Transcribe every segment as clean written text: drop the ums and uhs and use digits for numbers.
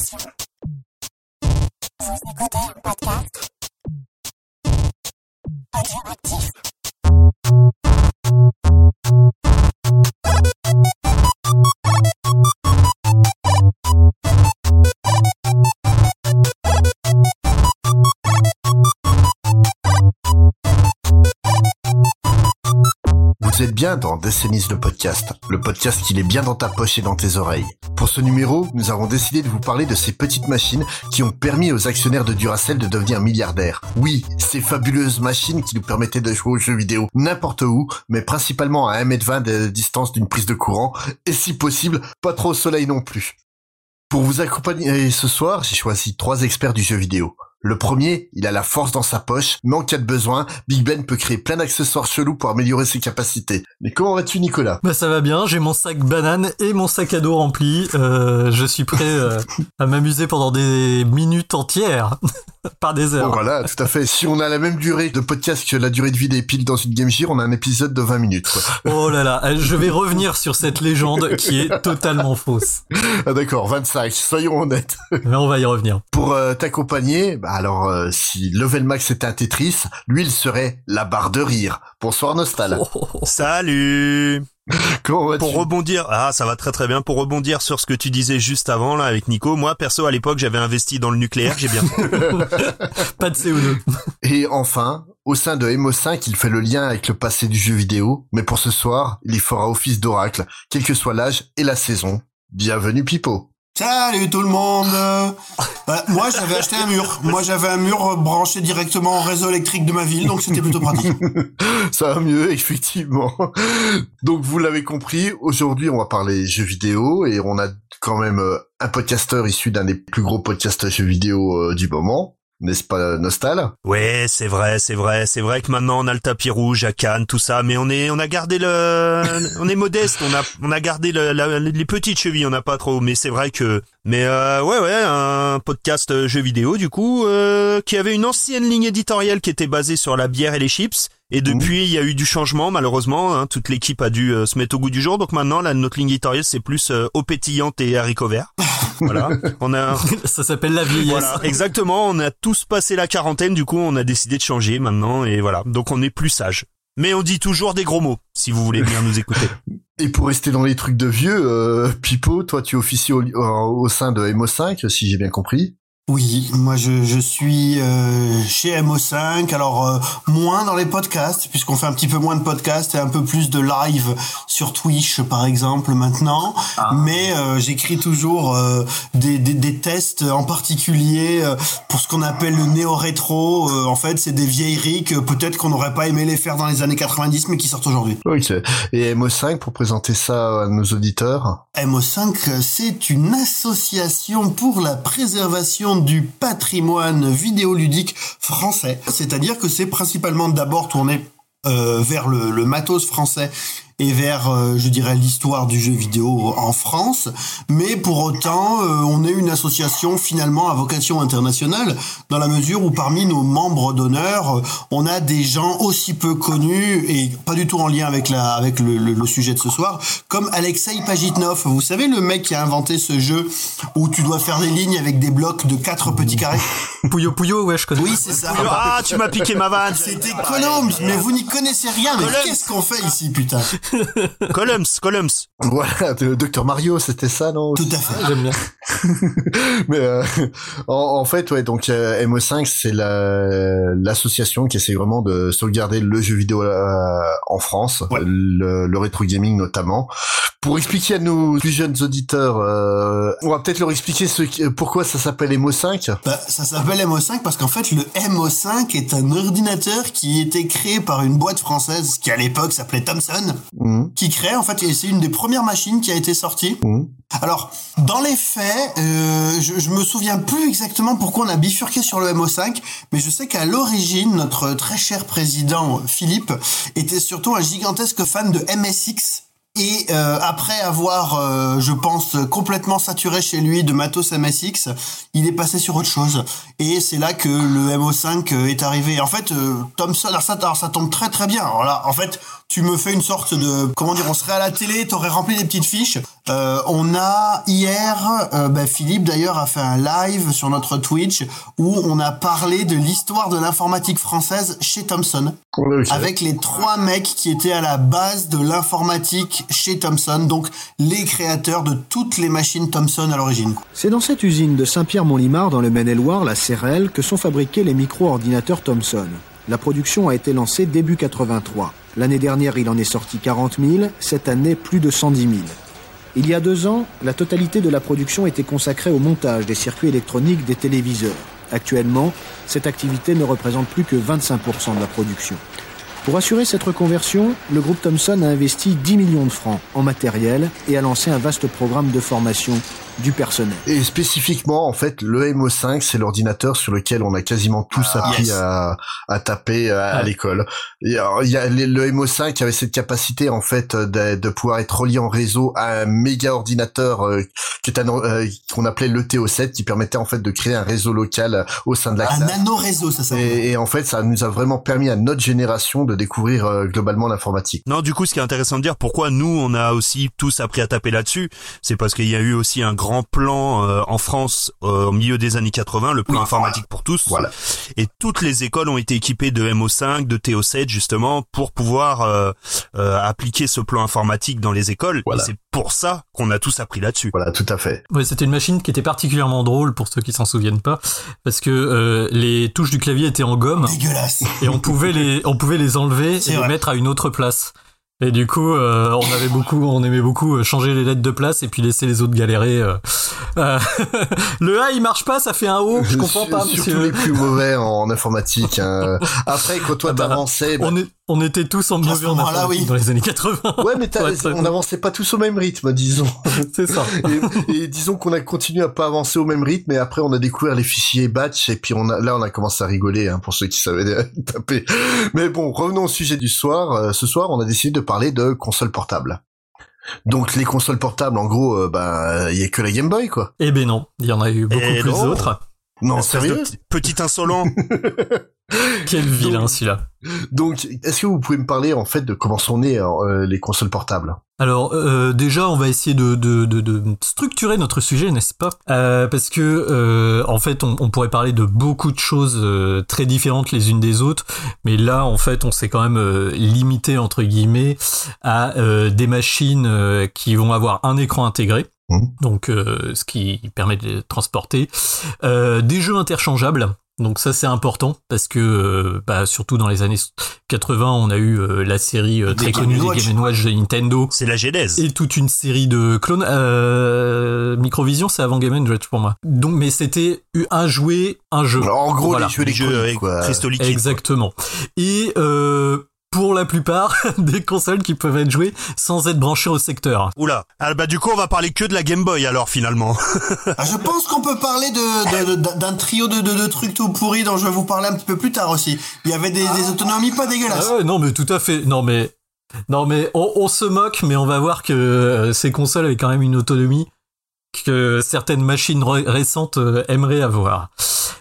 Attention. Vous écoutez un podcast audioactif. Vous êtes bien dans Décennies le podcast qui est bien dans ta poche et dans tes oreilles. Pour ce numéro, nous avons décidé de vous parler de ces petites machines qui ont permis aux actionnaires de Duracell de devenir milliardaires. Oui, ces fabuleuses machines qui nous permettaient de jouer aux jeux vidéo n'importe où, mais principalement à 1m20 de distance d'une prise de courant, et si possible, pas trop au soleil non plus. Pour vous accompagner ce soir, j'ai choisi 3 experts du jeu vidéo. Le premier, il a la force dans sa poche, mais en cas de besoin, Big Ben peut créer plein d'accessoires chelous pour améliorer ses capacités. Mais comment vas-tu, Nicolas ? Bah ça va bien, j'ai mon sac banane et mon sac à dos rempli. Je suis prêt à m'amuser pendant des minutes entières, par des heures. Bon, voilà, tout à fait. Si on a la même durée de podcast que la durée de vie des piles dans une Game Gear, on a un épisode de 20 minutes, quoi. Oh là là, je vais revenir sur cette légende qui est totalement fausse. Ah d'accord, 25, soyons honnêtes. Mais on va y revenir. Pour t'accompagner, alors si Level Max était un Tetris, lui il serait la barre de rire. Bonsoir Nostal. Salut. Comment vas-tu ? Pour rebondir, ça va très très bien. Pour rebondir sur ce que tu disais juste avant là avec Nico, moi perso à l'époque j'avais investi dans le nucléaire, j'ai bien fait. Pas de CO2. Et enfin, au sein de MO5, il fait le lien avec le passé du jeu vidéo, mais pour ce soir, il y fera office d'oracle, quel que soit l'âge et la saison. Bienvenue Pipo. Salut tout le monde. Moi j'avais acheté un mur. Moi j'avais un mur branché directement au réseau électrique de ma ville, donc c'était plutôt pratique. Ça va mieux, effectivement. Donc vous l'avez compris, aujourd'hui on va parler jeux vidéo et on a quand même un podcasteur issu d'un des plus gros podcasts jeux vidéo du moment. N'est-ce pas Nostal ? Ouais, c'est vrai que maintenant on a le tapis rouge à Cannes, tout ça, mais on a gardé on est modeste, on a gardé les petites chevilles, on n'a pas trop, mais c'est vrai que, un podcast jeux vidéo du coup, qui avait une ancienne ligne éditoriale qui était basée sur la bière et les chips. Et depuis, il y a eu du changement, malheureusement. Toute l'équipe a dû se mettre au goût du jour. Donc maintenant, notre ligne éditoriale, c'est plus eau pétillante et haricots verts. Voilà. Ça s'appelle la vieillesse. Voilà, exactement. On a tous passé la quarantaine. Du coup, on a décidé de changer maintenant. Et voilà. Donc, on est plus sage. Mais on dit toujours des gros mots, si vous voulez bien nous écouter. Et pour rester dans les trucs de vieux, Pipo, toi, tu officies au sein de MO5, si j'ai bien compris. Oui, moi je suis chez MO5, alors moins dans les podcasts, puisqu'on fait un petit peu moins de podcasts et un peu plus de live sur Twitch par exemple maintenant, mais j'écris toujours des tests en particulier pour ce qu'on appelle le néo-rétro. En fait, c'est des vieilleries que peut-être qu'on n'aurait pas aimé les faire dans les années 90, mais qui sortent aujourd'hui. Oui, et MO5, pour présenter ça à nos auditeurs. MO5, c'est une association pour la préservation du patrimoine vidéoludique français. C'est-à-dire que c'est principalement d'abord tourné vers le matos français et vers, je dirais, l'histoire du jeu vidéo en France. Mais pour autant, on est une association finalement à vocation internationale, dans la mesure où parmi nos membres d'honneur, on a des gens aussi peu connus et pas du tout en lien avec le sujet de ce soir, comme Alexei Pajitnov. Vous savez, le mec qui a inventé ce jeu où tu dois faire des lignes avec des blocs de 4 petits carrés. Pouyo Pouyo, ouais, je connais. Oui, c'est ça. Ah, tu m'as piqué ma vanne. C'était Colombe, mais vous n'y connaissez rien. Mais qu'est-ce qu'on fait ici, putain? Columns. Voilà, Dr Mario, c'était ça, non ? Tout à fait. J'aime bien. Mais en fait, ouais, donc MO5, c'est l'association qui essaie vraiment de sauvegarder le jeu vidéo en France, ouais. le rétro gaming notamment. Pour expliquer à nos plus jeunes auditeurs, on va peut-être leur expliquer pourquoi ça s'appelle MO5. Ça s'appelle MO5 parce qu'en fait, le MO5 est un ordinateur qui était créé par une boîte française qui à l'époque s'appelait Thomson, qui crée en fait, et c'est une des premières machines qui a été sortie. Alors, dans les faits, je me souviens plus exactement pourquoi on a bifurqué sur le MO5, mais je sais qu'à l'origine, notre très cher président Philippe était surtout un gigantesque fan de MSX. Et après avoir, je pense, complètement saturé chez lui de matos MSX, il est passé sur autre chose. Et c'est là que le MO5 est arrivé. En fait, Thomson, alors ça tombe très très bien. Alors là, en fait, tu me fais une sorte de, comment dire, on serait à la télé, t'aurais rempli des petites fiches. On a hier, Philippe d'ailleurs a fait un live sur notre Twitch où on a parlé de l'histoire de l'informatique française chez Thomson. Okay. Avec les 3 mecs qui étaient à la base de l'informatique chez Thomson, donc les créateurs de toutes les machines Thomson à l'origine. C'est dans cette usine de Saint-Pierre-Mont-Limard, dans le Maine-et-Loire, la Cérelle, que sont fabriqués les micro-ordinateurs Thomson. La production a été lancée début 83. L'année dernière, il en est sorti 40 000, cette année, plus de 110 000. Il y a 2 ans, la totalité de la production était consacrée au montage des circuits électroniques des téléviseurs. Actuellement, cette activité ne représente plus que 25% de la production. Pour assurer cette reconversion, le groupe Thomson a investi 10 millions de francs en matériel et a lancé un vaste programme de formation du personnel. Et spécifiquement, en fait, le MO5, c'est l'ordinateur sur lequel on a quasiment tous appris à taper à l'école. Il y a le MO5 avait cette capacité, en fait, de pouvoir être relié en réseau à un méga ordinateur qu'on appelait le TO7, qui permettait, en fait, de créer un réseau local au sein de la classe. Un nano-réseau, ça s'appelle. Et en fait, ça nous a vraiment permis à notre génération de découvrir globalement l'informatique. Non, du coup, ce qui est intéressant de dire, pourquoi nous, on a aussi tous appris à taper là-dessus, c'est parce qu'il y a eu aussi un grand plan en France au milieu des années 80, le plan informatique pour tous. Voilà. Et toutes les écoles ont été équipées de MO5, de TO7 justement pour pouvoir appliquer ce plan informatique dans les écoles. Voilà. Et c'est pour ça qu'on a tous appris là-dessus. Voilà, tout à fait. Ouais, c'était une machine qui était particulièrement drôle pour ceux qui s'en souviennent pas, parce que les touches du clavier étaient en gomme. Dégueulasse. Et on pouvait les enlever et les mettre à une autre place. Et du coup, on aimait beaucoup changer les lettres de place et puis laisser les autres galérer. Le A, il marche pas, ça fait un O. Je comprends pas, monsieur. Surtout les plus mauvais en informatique. Hein. Après, quand toi t'avançais, on était tous en mauvais en informatique dans les années 80. Ouais, mais on n'avançait pas tous au même rythme, disons. C'est ça. Et disons qu'on a continué à pas avancer au même rythme, et après on a découvert les fichiers batch, et puis on a commencé à rigoler, hein, pour ceux qui savaient taper. Mais bon, revenons au sujet du soir. Ce soir, on a décidé de parler de consoles portables. Donc les consoles portables, en gros, il y a que la Game Boy, quoi. Eh ben non, il y en a eu beaucoup plus d'autres. Non, sérieux? Petit insolent. Quel vilain celui-là. Donc, est-ce que vous pouvez me parler en fait de comment sont nées les consoles portables? Alors déjà, on va essayer de structurer notre sujet, n'est-ce pas? Parce que en fait, on pourrait parler de beaucoup de choses très différentes les unes des autres, mais là, en fait, on s'est quand même limité entre guillemets à des machines qui vont avoir un écran intégré. Donc ce qui permet de transporter des jeux interchangeables. Donc ça c'est important parce que surtout dans les années 80 on a eu la série très connue des Game & Watch de Nintendo. C'est la genèse. Et toute une série de clones. Microvision c'est avant Game & Watch pour moi. Donc mais c'était un jouet, un jeu. Alors, en gros, voilà. les jeux avec cristaux liquides. Exactement. Et pour la plupart des consoles qui peuvent être jouées sans être branchées au secteur. Oula. Du coup, on va parler que de la Game Boy alors finalement. Je pense qu'on peut parler d'un trio de trucs tout pourris dont je vais vous parler un petit peu plus tard aussi. Il y avait des autonomies pas dégueulasses. Ouais, non mais tout à fait. Non mais on se moque, mais on va voir que ces consoles avaient quand même une autonomie que certaines machines récentes aimeraient avoir.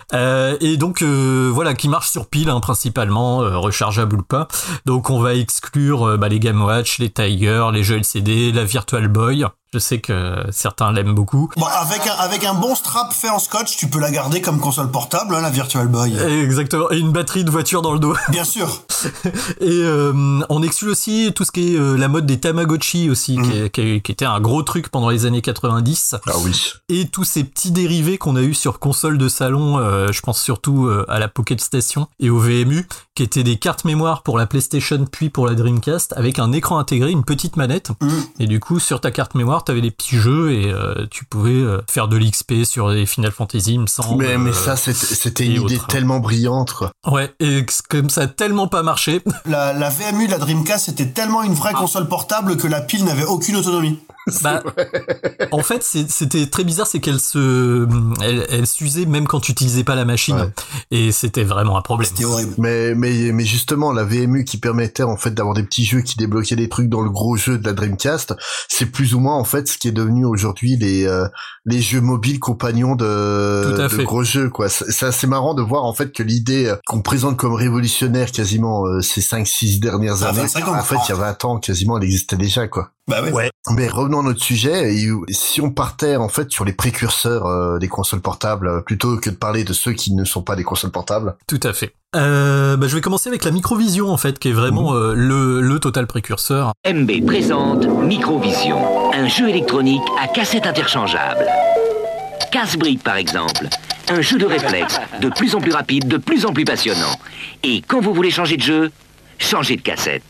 Et donc voilà, qui marche sur pile principalement, rechargeable ou pas. Donc on va exclure les Game Watch, les Tiger, les jeux LCD, la Virtual Boy. Je sais que certains l'aiment beaucoup. Bon, avec un bon strap fait en scotch, tu peux la garder comme console portable, la Virtual Boy. Exactement, et une batterie de voiture dans le dos. Bien sûr. Et on exclut aussi tout ce qui est la mode des Tamagotchi aussi, qui était un gros truc pendant les années 90. Ah oui. Et tous ces petits dérivés qu'on a eu sur console de salon, je pense surtout à la Pocket Station et au VMU, qui étaient des cartes mémoire pour la PlayStation puis pour la Dreamcast, avec un écran intégré, une petite manette. Et du coup, sur ta carte mémoire, t'avais des petits jeux et tu pouvais faire de l'XP sur les Final Fantasy, il me semble. Mais ça, c'était une idée tellement brillante, quoi. Ouais, et comme ça a tellement pas marché. La VMU de la Dreamcast était tellement une vraie console portable que la pile n'avait aucune autonomie. Bah, en fait, c'était très bizarre, c'est qu'elle elle s'usait même quand tu utilisais pas la machine, Ouais. et c'était vraiment un problème. C'était horrible. Mais justement, la VMU qui permettait en fait d'avoir des petits jeux qui débloquaient des trucs dans le gros jeu de la Dreamcast, c'est plus ou moins en fait ce qui est devenu aujourd'hui les jeux mobiles compagnons Tout à de fait. gros jeux, quoi. C'est assez marrant de voir en fait que l'idée qu'on présente comme révolutionnaire quasiment ces 5-6 dernières Ça a années, 25 ans. en fait, il y a 20 ans quasiment, elle existait déjà, quoi. Bah ouais. Ouais. Mais revenons à notre sujet, et si on partait en fait sur les précurseurs des consoles portables, plutôt que de parler de ceux qui ne sont pas des consoles portables. Tout à fait. Je vais commencer avec la Microvision, en fait, qui est vraiment le total précurseur. MB présente Microvision, un jeu électronique à cassette interchangeable. Casse-brique par exemple, un jeu de réflexe, de plus en plus rapide, de plus en plus passionnant. Et quand vous voulez changer de jeu, changez de cassette.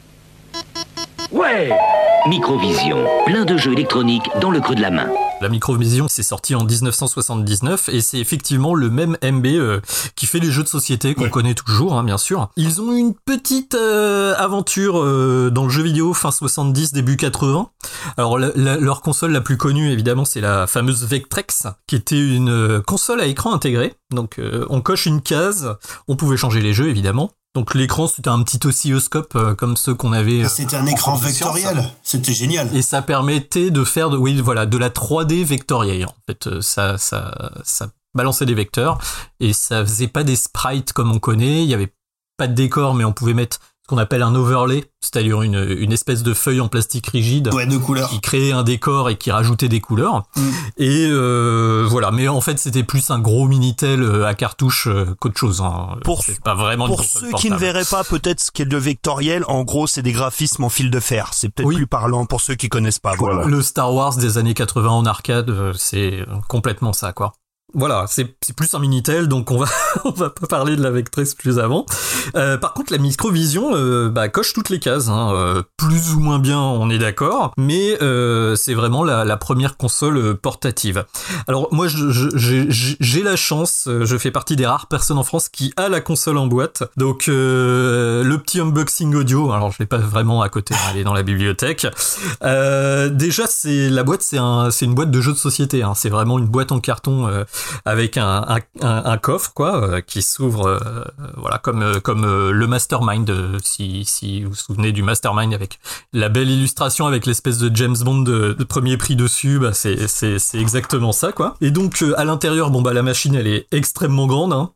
Ouais! Microvision, plein de jeux électroniques dans le creux de la main. La Microvision, c'est sorti en 1979 et c'est effectivement le même MB qui fait les jeux de société qu'on connaît toujours, hein, bien sûr. Ils ont eu une petite aventure dans le jeu vidéo fin 70, début 80. Alors leur console la plus connue, évidemment, c'est la fameuse Vectrex, qui était une console à écran intégré. Donc on coche une case, on pouvait changer les jeux, évidemment. Donc l'écran, c'était un petit oscilloscope comme ceux qu'on avait. C'était un écran vectoriel. C'était génial. Et ça permettait de faire de la 3D vectorielle. En fait, ça balançait des vecteurs et ça faisait pas des sprites comme on connaît. Il y avait pas de décor, mais on pouvait mettre ce qu'on appelle un overlay, c'est-à-dire une espèce de feuille en plastique rigide. Ouais, de couleurs. Qui créait un décor et qui rajoutait des couleurs. Et voilà, mais en fait c'était plus un gros Minitel à cartouche qu'autre chose. Hein. C'est pas vraiment Pour ceux qui ne verraient pas peut-être ce qu'est le vectoriel, en gros c'est des graphismes en fil de fer. C'est peut-être plus parlant pour ceux qui connaissent pas. Voilà. Le Star Wars des années 80 en arcade, c'est complètement ça, quoi. Voilà, c'est plus un Minitel, donc on va pas parler de la Vectrex plus avant. Par contre, la Microvision coche toutes les cases, hein, plus ou moins bien, on est d'accord, mais c'est vraiment la première console portative. Alors moi, j'ai la chance, je fais partie des rares personnes en France qui a la console en boîte, donc le petit unboxing audio. Alors je l'ai pas vraiment à côté, elle est dans la bibliothèque. Déjà, la boîte, c'est une boîte de jeux de société, hein, c'est vraiment une boîte en carton. Avec un coffre quoi qui s'ouvre voilà comme le Mastermind si vous vous souvenez du Mastermind avec la belle illustration avec l'espèce de James Bond de premier prix dessus, bah c'est exactement ça quoi. Et donc à l'intérieur la machine elle est extrêmement grande hein.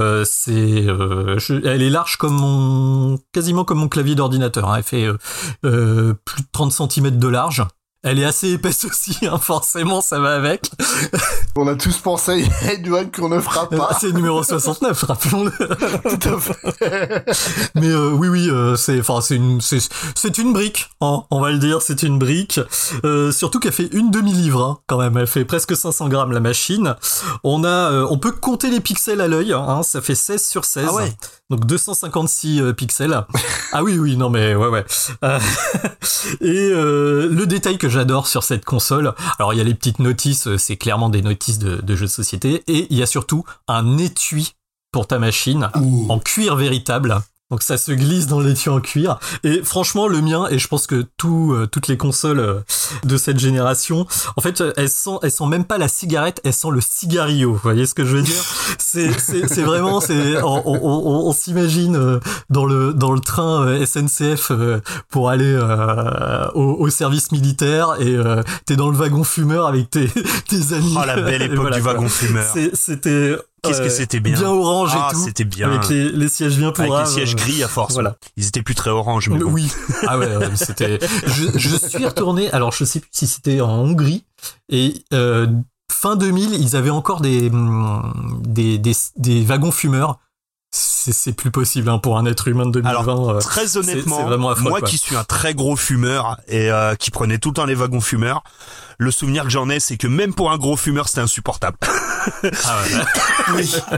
Elle est large quasiment comme mon clavier d'ordinateur hein. Elle fait plus de 30 cm de large. Elle est assez épaisse aussi, hein, forcément, ça va avec. On a tous pensé à Edouard qu'on ne fera pas. C'est le numéro 69, rappelons-le. Tout à fait. Mais oui, c'est une brique, hein, on va le dire, c'est une brique. Surtout qu'elle fait une demi-livre, hein, quand même. Elle fait presque 500 grammes la machine. On peut compter les pixels à l'œil, hein, ça fait 16 sur 16. Ah ouais. Donc 256 pixels. Ah oui, non mais ouais. Et le détail que j'adore sur cette console, alors il y a les petites notices, c'est clairement des notices de jeux de société, et il y a surtout un étui pour ta machine en cuir véritable. Donc ça se glisse dans l'étui en cuir. Et franchement, le mien, et je pense que toutes les consoles de cette génération, en fait, elles sont même pas la cigarette, elles sont le cigarillo. Vous voyez ce que je veux dire? C'est vraiment, on s'imagine dans le train SNCF pour aller au service militaire et t'es dans le wagon fumeur avec tes amis. Oh, la belle époque du wagon fumeur. C'était Qu'est-ce que c'était bien. Bien orange et tout. C'était bien. Avec les sièges bien pourraves. Avec les sièges gris à force. Voilà. Ils étaient plus très orange, mais bon. Oui. Ah ouais, c'était, je suis retourné, alors je sais plus si c'était en Hongrie, et, fin 2000, ils avaient encore des wagons fumeurs. C'est plus possible, hein, pour un être humain de 2020. Alors, très honnêtement, c'est vraiment affreux, moi quoi. qui suis un très gros fumeur et qui prenais tout le temps les wagons fumeurs, le souvenir que j'en ai, c'est que même pour un gros fumeur, c'était insupportable. Ah ouais. Oui.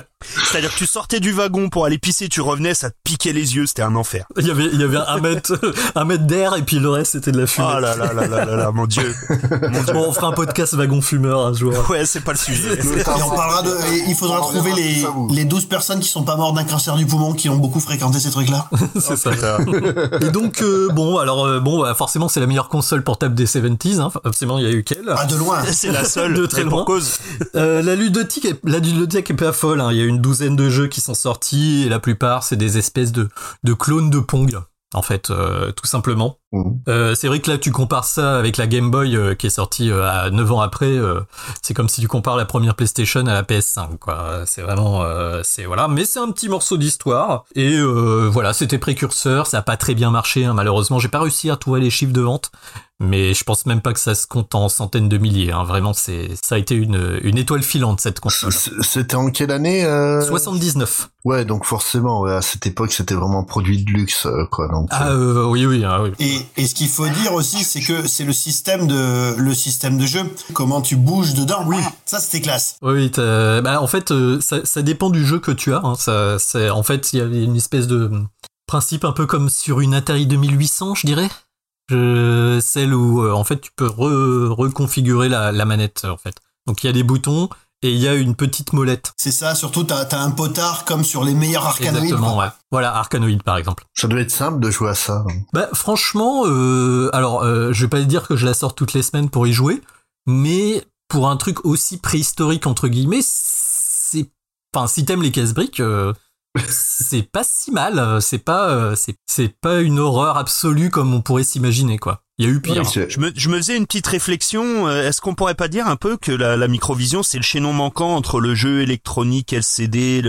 C'est-à-dire que tu sortais du wagon pour aller pisser, tu revenais, ça te piquait les yeux, c'était un enfer. Il y avait un mètre d'air et puis le reste c'était de la fumée. Oh là, mon Dieu. Bon, on fera un podcast wagon fumeur un jour. Ouais, c'est pas le sujet. Et on parlera il faudra trouver les 12 personnes qui sont pas mortes d'un cancer du poumon qui ont beaucoup fréquenté ces trucs-là. C'est ça. Et donc, forcément, c'est la meilleure console portable des 70s, hein. Forcément, il y a eu qu'elle. Ah, de loin. C'est la seule. De très loin. Pour cause. La ludothèque est pas folle, hein. Il y a une douzaine de jeux qui sont sortis et la plupart, c'est des espèces de clones de Pong. En fait, tout simplement. C'est vrai que là, tu compares ça avec la Game Boy qui est sortie 9 ans après. C'est comme si tu compares la première PlayStation à la PS5, quoi. C'est vraiment, voilà. Mais c'est un petit morceau d'histoire. Et voilà, c'était précurseur. Ça a pas très bien marché, hein, malheureusement. J'ai pas réussi à trouver les chiffres de vente. Mais je pense même pas que ça se compte en centaines de milliers, hein. Vraiment, ça a été une étoile filante, cette console. C'était en quelle année 79. Ouais, donc forcément, ouais, à cette époque, c'était vraiment un produit de luxe, quoi. Donc, oui. Et ce qu'il faut dire aussi, c'est que c'est le système de jeu. Comment tu bouges dedans. Oui. Ça, c'était classe. Oui, en fait, ça dépend du jeu que tu as, hein. En fait, il y a une espèce de principe un peu comme sur une Atari 2800, je dirais. Celle où en fait tu peux reconfigurer la manette en fait. Donc il y a des boutons et il y a une petite molette. C'est ça, surtout t'as un potard comme sur les meilleurs Arkanoid. Exactement, ouais. Voilà, Arkanoid par exemple. ça doit être simple de jouer à ça. Bah franchement, je vais pas dire que je la sors toutes les semaines pour y jouer, mais pour un truc aussi préhistorique entre guillemets, si t'aimes les casse-briques, c'est pas si mal, c'est pas une horreur absolue comme on pourrait s'imaginer, quoi. Il y a eu pire. Oui, Je me faisais une petite réflexion, est-ce qu'on pourrait pas dire un peu que la Microvision c'est le chaînon manquant entre le jeu électronique LCD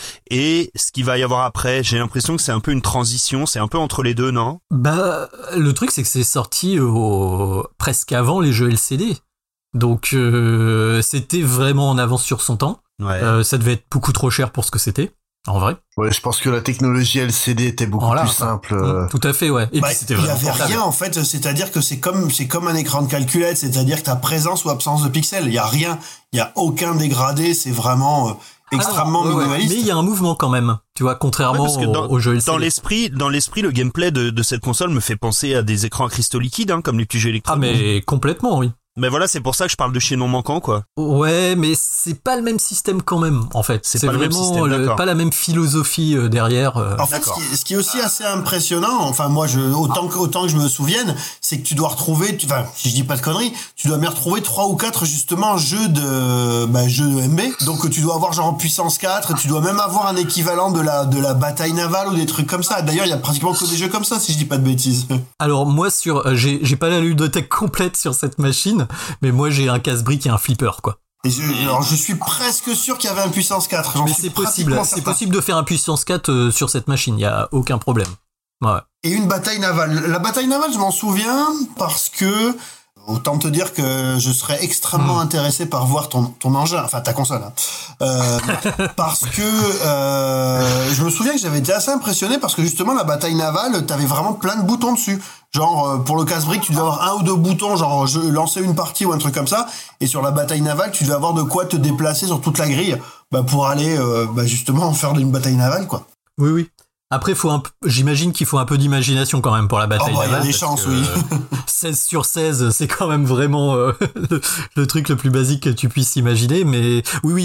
et ce qu'il va y avoir après? J'ai l'impression que c'est un peu une transition, c'est un peu entre les deux, non? Bah le truc c'est que c'est sorti presque avant les jeux LCD. Donc c'était vraiment en avance sur son temps. Ouais. Ça devait être beaucoup trop cher pour ce que c'était. En vrai. Ouais, je pense que la technologie LCD était beaucoup plus simple. Tout à fait, ouais. Et puis c'était il y vraiment avait portable. rien en fait, c'est-à-dire que c'est comme un écran de calculette, c'est-à-dire que t'as présence ou absence de pixels. Il y a rien, il y a aucun dégradé, c'est vraiment extrêmement minimaliste. Mais il y a un mouvement quand même, tu vois, contrairement aux jeux LCD. Dans l'esprit, le gameplay de cette console me fait penser à des écrans à cristaux liquides, hein, comme les petits jeux électroniques. Ah mais complètement, oui. Mais voilà, c'est pour ça que je parle de chaînon manquant, quoi. Ouais, mais c'est pas le même système quand même, en fait. C'est pas le même vraiment système, d'accord. pas la même philosophie derrière. En fait, ce qui est aussi assez impressionnant, enfin moi, autant que je me souvienne, c'est que tu dois retrouver, si je dis pas de conneries, tu dois bien retrouver 3 ou 4 justement jeux de MB. Donc tu dois avoir genre en puissance 4, tu dois même avoir un équivalent de la bataille navale ou des trucs comme ça. D'ailleurs, il y a pratiquement que des jeux comme ça, si je dis pas de bêtises. Alors moi j'ai pas la ludothèque complète sur cette machine, mais moi j'ai un casse-brique et un flipper, quoi. Alors je suis presque sûr qu'il y avait un puissance 4. Mais c'est possible de faire un puissance 4 sur cette machine, il y a aucun problème. Ouais. Et une bataille navale. La bataille navale, je m'en souviens parce que autant te dire que je serais extrêmement intéressé par voir ton engin, enfin ta console, hein. Parce que je me souviens que j'avais été assez impressionné parce que justement la bataille navale, t'avais vraiment plein de boutons dessus. Genre pour le casse-brique, tu devais avoir 1 ou 2 boutons, genre lancer une partie ou un truc comme ça. Et sur la bataille navale, tu devais avoir de quoi te déplacer sur toute la grille, pour aller justement faire une bataille navale, quoi. Oui. Après, j'imagine qu'il faut un peu d'imagination quand même pour la bataille navale. Il y a des chances, oui. 16 sur 16, c'est quand même vraiment le truc le plus basique que tu puisses imaginer. Mais oui,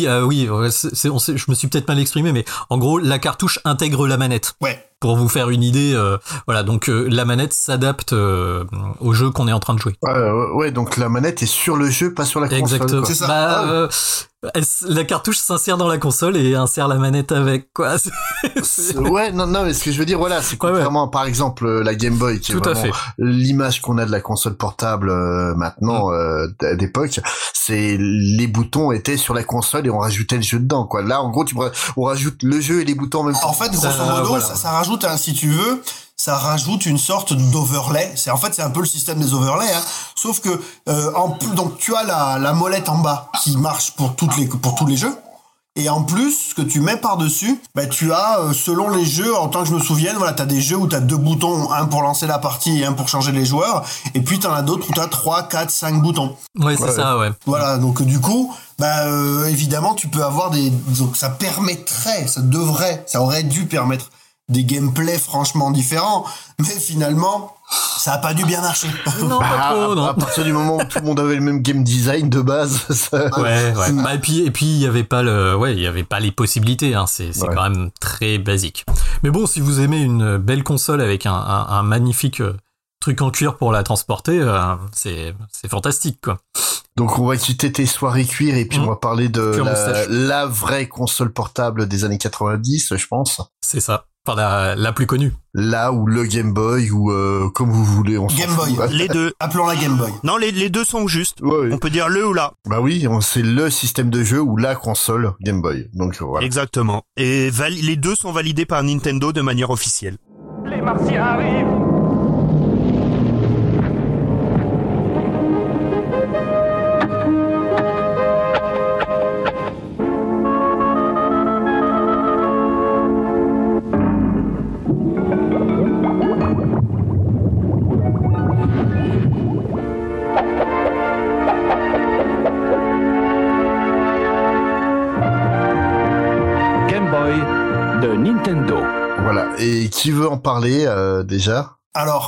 je me suis peut-être mal exprimé, mais en gros, la cartouche intègre la manette. Ouais. Pour vous faire une idée, voilà, donc la manette s'adapte au jeu qu'on est en train de jouer. Ouais, donc la manette est sur le jeu, pas sur la console. Exactement. Quoi. C'est ça. La cartouche s'insère dans la console et insère la manette avec, quoi. Ouais, non, mais ce que je veux dire, voilà, c'est contrairement, par exemple, la Game Boy, qui est vraiment l'image qu'on a de la console portable maintenant d'époque, c'est les boutons étaient sur la console et on rajoutait le jeu dedans, quoi. Là, en gros, on rajoute le jeu et les boutons en même temps. En fait, grosso modo, ça rajoute, si tu veux, ça rajoute une sorte d'overlay. C'est un peu le système des overlays, hein. Sauf que donc tu as la molette en bas qui marche pour tous les jeux. Et en plus, ce que tu mets par-dessus, bah, tu as, selon les jeux, en tant que je me souvienne, voilà, t'as des jeux où t'as 2 boutons, un pour lancer la partie et un pour changer les joueurs, et puis t'en as d'autres où t'as 3, 4, 5 boutons. Ouais, c'est ça, ouais. Voilà, donc du coup, bah, évidemment, tu peux avoir donc ça permettrait, ça aurait dû permettre des gameplays franchement différents, mais finalement, ça a pas dû bien marcher. Non, pas trop, non. À partir du moment où tout le monde avait le même game design de base, ça... Ouais. Bah, et puis il y avait pas les possibilités, hein. C'est quand même très basique. Mais bon, si vous aimez une belle console avec un magnifique truc en cuir pour la transporter, c'est fantastique, quoi. Donc on va quitter tes soirées cuir et puis on va parler de la vraie console portable des années 90, je pense. C'est ça. Enfin, la plus connue. Là, ou le Game Boy, ou comme vous voulez. Game Boy. Les deux. Appelons-la Game Boy. Non, les deux sont justes. Ouais. On peut dire le ou la. Bah oui, c'est le système de jeu ou la console Game Boy. Donc voilà. Exactement. Et les deux sont validés par Nintendo de manière officielle. Les Martiens arrivent. Game Boy de Nintendo. Voilà. Et qui veut en parler déjà? Alors,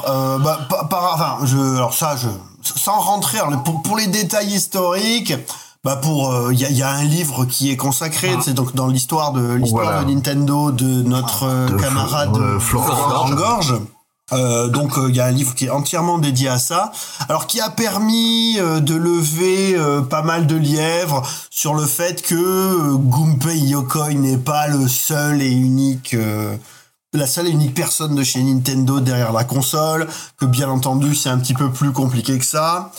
sans rentrer pour les détails historiques, bah il y a un livre qui est consacré, c'est donc dans l'histoire de Nintendo de notre camarade Florent Gorge. Donc il y a un livre qui est entièrement dédié à ça, alors qui a permis de lever pas mal de lièvres sur le fait que Gunpei Yokoi n'est pas la seule et unique personne de chez Nintendo derrière la console, que bien entendu c'est un petit peu plus compliqué que ça,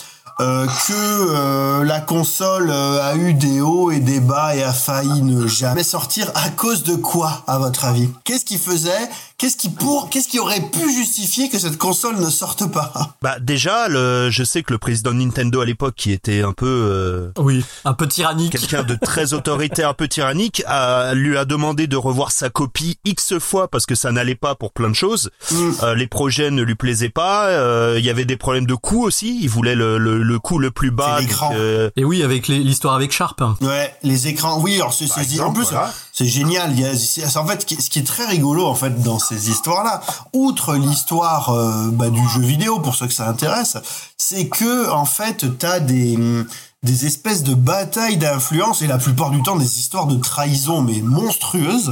que la console a eu des hauts et des bas et a failli ne jamais sortir. À cause de quoi, à votre avis? Qu'est-ce qui faisait? Qu'est-ce qui aurait pu justifier que cette console ne sorte pas? Bah déjà, je sais que le président de Nintendo à l'époque, qui était un peu un peu tyrannique, quelqu'un de très autoritaire, un peu tyrannique, lui a demandé de revoir sa copie X fois parce que ça n'allait pas pour plein de choses. Les projets ne lui plaisaient pas. Il y avait des problèmes de coût aussi. Il voulait le coût le plus bas. C'est l'écran. Et oui, avec l'histoire avec Sharp. Ouais, les écrans. Oui, alors en plus, c'est génial. En fait, ce qui est très rigolo en fait dans ces histoires-là, outre l'histoire du jeu vidéo pour ceux que ça intéresse, c'est que en fait t'as des espèces de batailles d'influence et la plupart du temps des histoires de trahison mais monstrueuses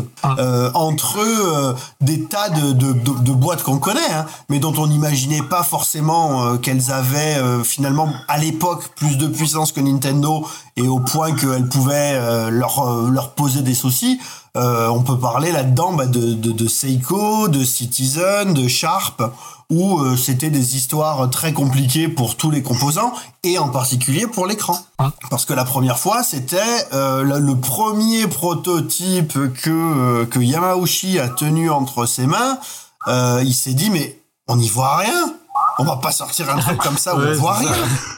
entre des tas de boîtes qu'on connaît, hein, mais dont on n'imaginait pas forcément qu'elles avaient finalement à l'époque plus de puissance que Nintendo et au point qu'elles pouvaient leur poser des soucis. On peut parler là-dedans de Seiko, de Citizen, de Sharp, où c'était des histoires très compliquées pour tous les composants et en particulier pour l'écran. Parce que la première fois, c'était le premier prototype que Yamauchi a tenu entre ses mains. Il s'est dit mais on n'y voit rien. On va pas sortir un truc comme ça où on voit rien.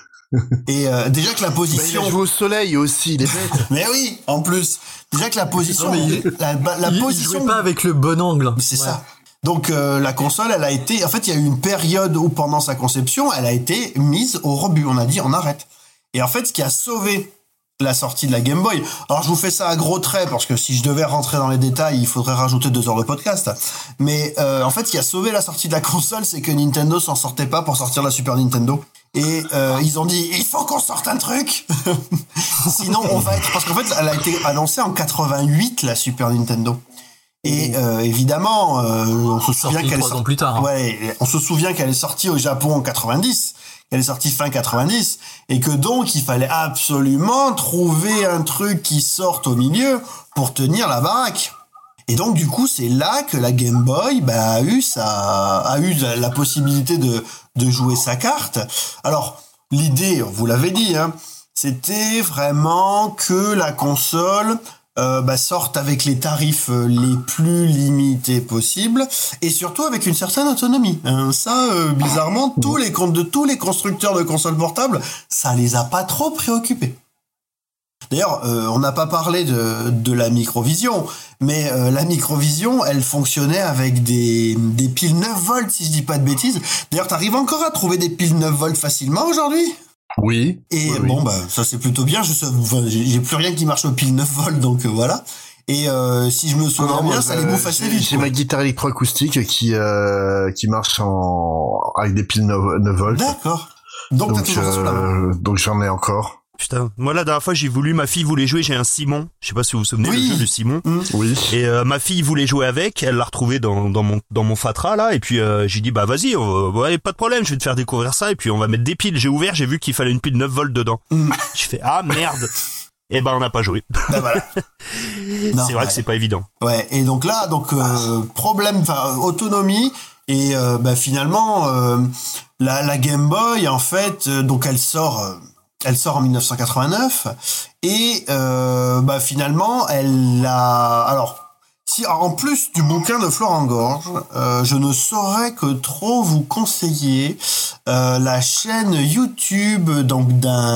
Et déjà que la position... il joue au soleil aussi, les bêtes. Mais oui, en plus. Déjà que la position... Il jouait pas avec le bon angle. C'est ça. Donc la console, elle a été... En fait, il y a eu une période où pendant sa conception, elle a été mise au rebut. On a dit, on arrête. Et en fait, ce qui a sauvé la sortie de la Game Boy... Alors, je vous fais ça à gros traits, parce que si je devais rentrer dans les détails, il faudrait rajouter 2 heures de podcast. Mais en fait, ce qui a sauvé la sortie de la console, c'est que Nintendo s'en sortait pas pour sortir la Super Nintendo. Et ils ont dit il faut qu'on sorte un truc sinon on va être, parce qu'en fait elle a été annoncée en 88 la Super Nintendo et évidemment on se souvient qu'elle est 3 ans plus tard, hein. Ouais, on se souvient qu'elle est sortie au Japon en 90, qu'elle est sortie fin 90 et que donc il fallait absolument trouver un truc qui sorte au milieu pour tenir la baraque. Et donc du coup c'est là que la Game Boy a eu la possibilité de jouer sa carte. Alors l'idée, vous l'avez dit, hein, c'était vraiment que la console sorte avec les tarifs les plus limités possibles et surtout avec une certaine autonomie. Ça, bizarrement, tous les constructeurs de consoles portables, ça les a pas trop préoccupés. D'ailleurs, on n'a pas parlé de la Microvision, mais la Microvision, elle fonctionnait avec des piles 9 volts, si je dis pas de bêtises. D'ailleurs, t'arrives encore à trouver des piles 9 volts facilement aujourd'hui ? Oui. Et oui, bon, bah ça c'est plutôt bien. J'ai plus rien qui marche aux piles 9 volts, donc voilà. Et si je me souviens bien, ça les bouffe assez vite. J'ai ma guitare électroacoustique qui marche avec des piles 9 volts. D'accord. Donc t'as toujours ça là. Donc j'en ai encore. Putain, moi la dernière fois ma fille voulait jouer, j'ai un Simon, je sais pas si vous vous souvenez, le jeu du Simon. Oui. Et ma fille voulait jouer avec, elle l'a retrouvé dans mon Fatra là, et puis j'ai dit bah vas-y, ouais, pas de problème, je vais te faire découvrir ça, et puis on va mettre des piles. J'ai ouvert, j'ai vu qu'il fallait une pile 9 volts dedans. Je fais ah merde. Et ben on n'a pas joué. Ben voilà. C'est vrai que c'est pas évident. Ouais, et donc là, problème, autonomie, et finalement la Game Boy en fait, donc elle sort en 1989 et finalement elle a si en plus du bouquin de Florent Gorge, je ne saurais que trop vous conseiller la chaîne YouTube donc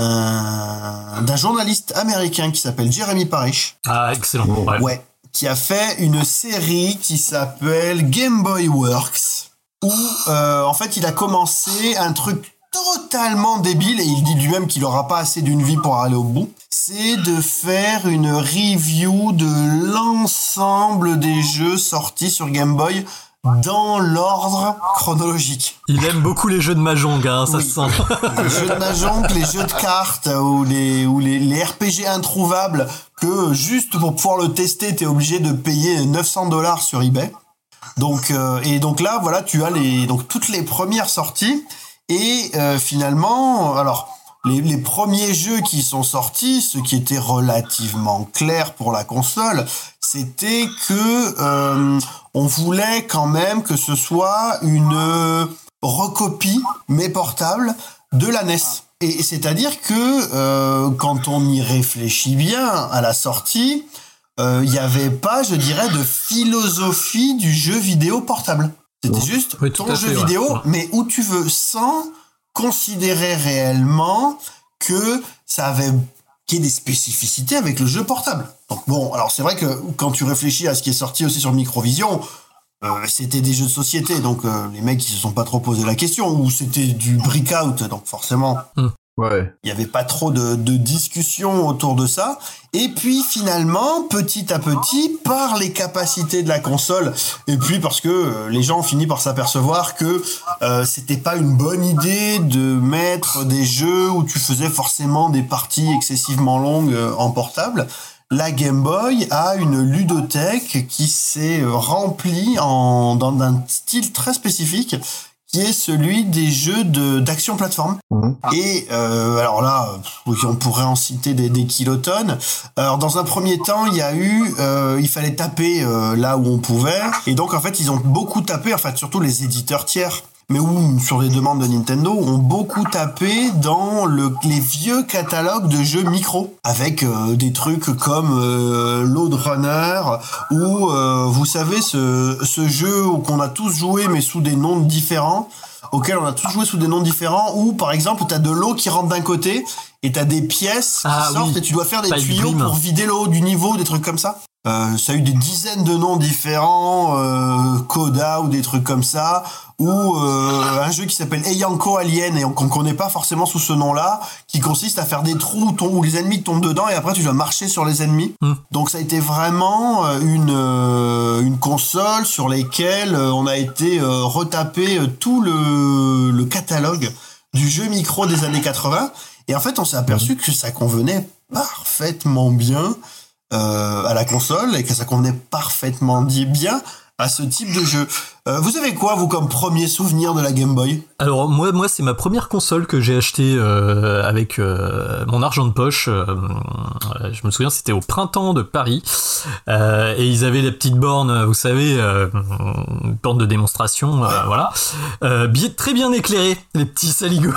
d'un journaliste américain qui s'appelle Jeremy Parish. Ah excellent. Ouais, qui a fait une série qui s'appelle Game Boy Works où en fait il a commencé un truc totalement débile, et il dit lui-même qu'il aura pas assez d'une vie pour aller au bout, c'est de faire une review de l'ensemble des jeux sortis sur Game Boy dans l'ordre chronologique. Il aime beaucoup les jeux de Mahjong, hein, ça se sent. Les jeux de Mahjong, les jeux de cartes ou les RPG introuvables que juste pour pouvoir le tester, t'es obligé de payer $900 sur eBay. Donc là, voilà, tu as toutes les premières sorties. Et finalement, alors les premiers jeux qui sont sortis, ce qui était relativement clair pour la console, c'était que on voulait quand même que ce soit une recopie, mais portable, de la NES. Et c'est-à-dire que quand on y réfléchit bien à la sortie, il n'y avait pas, je dirais, de philosophie du jeu vidéo portable. C'était juste ton jeu vidéo, mais où tu veux, sans considérer réellement que ça avait qu'il y ait des spécificités avec le jeu portable. Donc bon, alors c'est vrai que quand tu réfléchis à ce qui est sorti aussi sur Microvision, c'était des jeux de société, donc les mecs ils se sont pas trop posé la question, ou c'était du breakout, donc forcément. Ouais. Il n'y avait pas trop de discussion autour de ça. Et puis finalement, petit à petit, par les capacités de la console, et puis parce que les gens ont fini par s'apercevoir que c'était pas une bonne idée de mettre des jeux où tu faisais forcément des parties excessivement longues en portable, la Game Boy a une ludothèque qui s'est remplie dans un style très spécifique, qui est celui des jeux d'action plateforme. Et alors là, on pourrait en citer des kilotonnes. Alors dans un premier temps, il y a eu, il fallait taper là où on pouvait, et donc en fait ils ont beaucoup tapé, en fait surtout les éditeurs tiers, mais où sur les demandes de Nintendo, ont beaucoup tapé dans les vieux catalogues de jeux micro, avec des trucs comme Load Runner, ou vous savez ce jeu qu'on a tous joué mais sous des noms différents, auquel on a tous joué sous des noms différents, où par exemple t'as de l'eau qui rentre d'un côté et t'as des pièces qui sortent, et tu dois faire des tuyaux pour vider l'eau du niveau, des trucs comme ça. Ça a eu des dizaines de noms différents, Coda ou des trucs comme ça, ou un jeu qui s'appelle Eyanko Alien et qu'on connaît pas forcément sous ce nom-là, qui consiste à faire des trous où les ennemis tombent dedans et après tu dois marcher sur les ennemis. Donc ça a été vraiment une console sur laquelle on a été retaper tout le catalogue du jeu micro des années 80, et en fait on s'est aperçu que ça convenait parfaitement bien à la console, et que ça convenait parfaitement bien à ce type de jeu. Vous avez quoi, vous, comme premier souvenir de la Game Boy ? Alors moi c'est ma première console que j'ai achetée avec mon argent de poche. Je me souviens, c'était au printemps de Paris, et ils avaient la petite borne, vous savez, borne de démonstration, voilà, très bien éclairée, les petits saligots.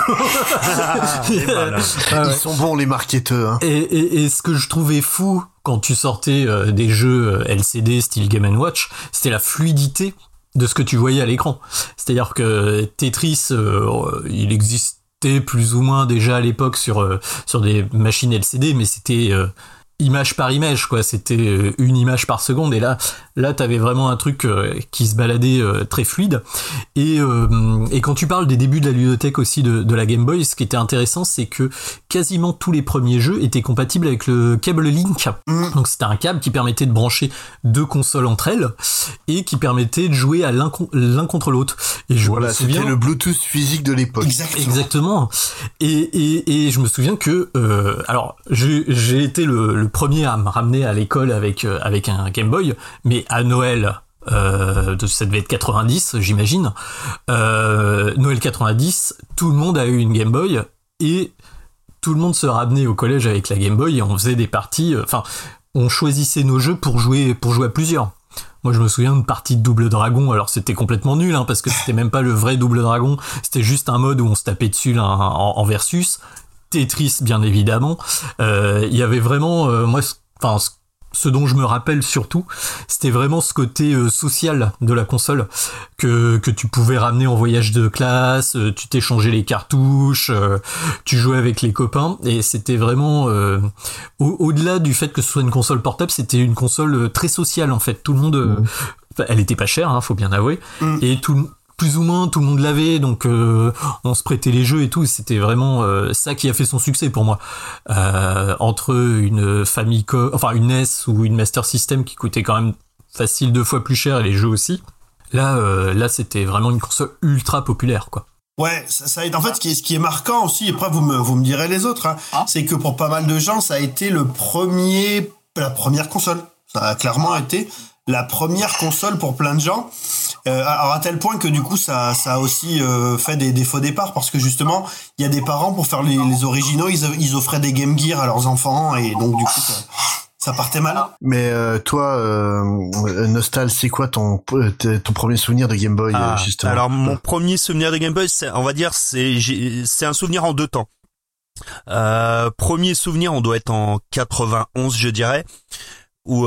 Ils sont bons les marketeurs. Hein. Et ce que je trouvais fou quand tu sortais des jeux LCD style Game & Watch, c'était la fluidité de ce que tu voyais à l'écran. C'est-à-dire que Tetris, il existe existait plus ou moins déjà à l'époque sur des machines LCD, mais c'était image par image, quoi. C'était une image par seconde, et là t'avais vraiment un truc qui se baladait très fluide. Et quand tu parles des débuts de la ludothèque aussi de la Game Boy, ce qui était intéressant, c'est que quasiment tous les premiers jeux étaient compatibles avec le câble Link. Donc c'était un câble qui permettait de brancher deux consoles entre elles et qui permettait de jouer à l'un contre l'autre. Et je me souviens, c'était le Bluetooth physique de l'époque. Exactement. Et je me souviens que alors j'ai été le premier à me ramener à l'école avec un Game Boy, mais à Noël, ça devait être 90, j'imagine. Noël 90, tout le monde a eu une Game Boy et tout le monde se ramenait au collège avec la Game Boy et on faisait des parties. Enfin, on choisissait nos jeux pour jouer à plusieurs. Moi, je me souviens d'une partie de Double Dragon. Alors, c'était complètement nul, parce que c'était même pas le vrai Double Dragon. C'était juste un mode où on se tapait dessus en versus. Tetris, bien évidemment. Il y avait vraiment, ce dont je me rappelle surtout, c'était vraiment ce côté social de la console que tu pouvais ramener en voyage de classe, tu t'échangeais les cartouches, tu jouais avec les copains, et c'était vraiment au-delà du fait que ce soit une console portable, c'était une console très sociale en fait. Tout le monde, elle était pas chère, faut bien avouer, et plus ou moins tout le monde l'avait, donc on se prêtait les jeux et tout. C'était vraiment ça qui a fait son succès pour moi. Entre une Famicom, une NES ou une Master System qui coûtait quand même facile 2 fois plus cher, et les jeux aussi. Là c'était vraiment une console ultra populaire, quoi. Ouais, ça a été, en fait, ce qui est marquant aussi, et après vous me direz les autres, c'est que pour pas mal de gens, ça a été la première console. Ça a clairement été la première console pour plein de gens. Alors à tel point que du coup ça a aussi fait des faux départs, parce que justement il y a des parents, pour faire les originaux, ils offraient des Game Gear à leurs enfants, et donc du coup ça partait mal. Mais toi, Nostal, c'est quoi ton premier souvenir de Game Boy, justement? Alors mon premier souvenir de Game Boy, c'est un souvenir en 2 temps. Premier souvenir, on doit être en 91, je dirais, où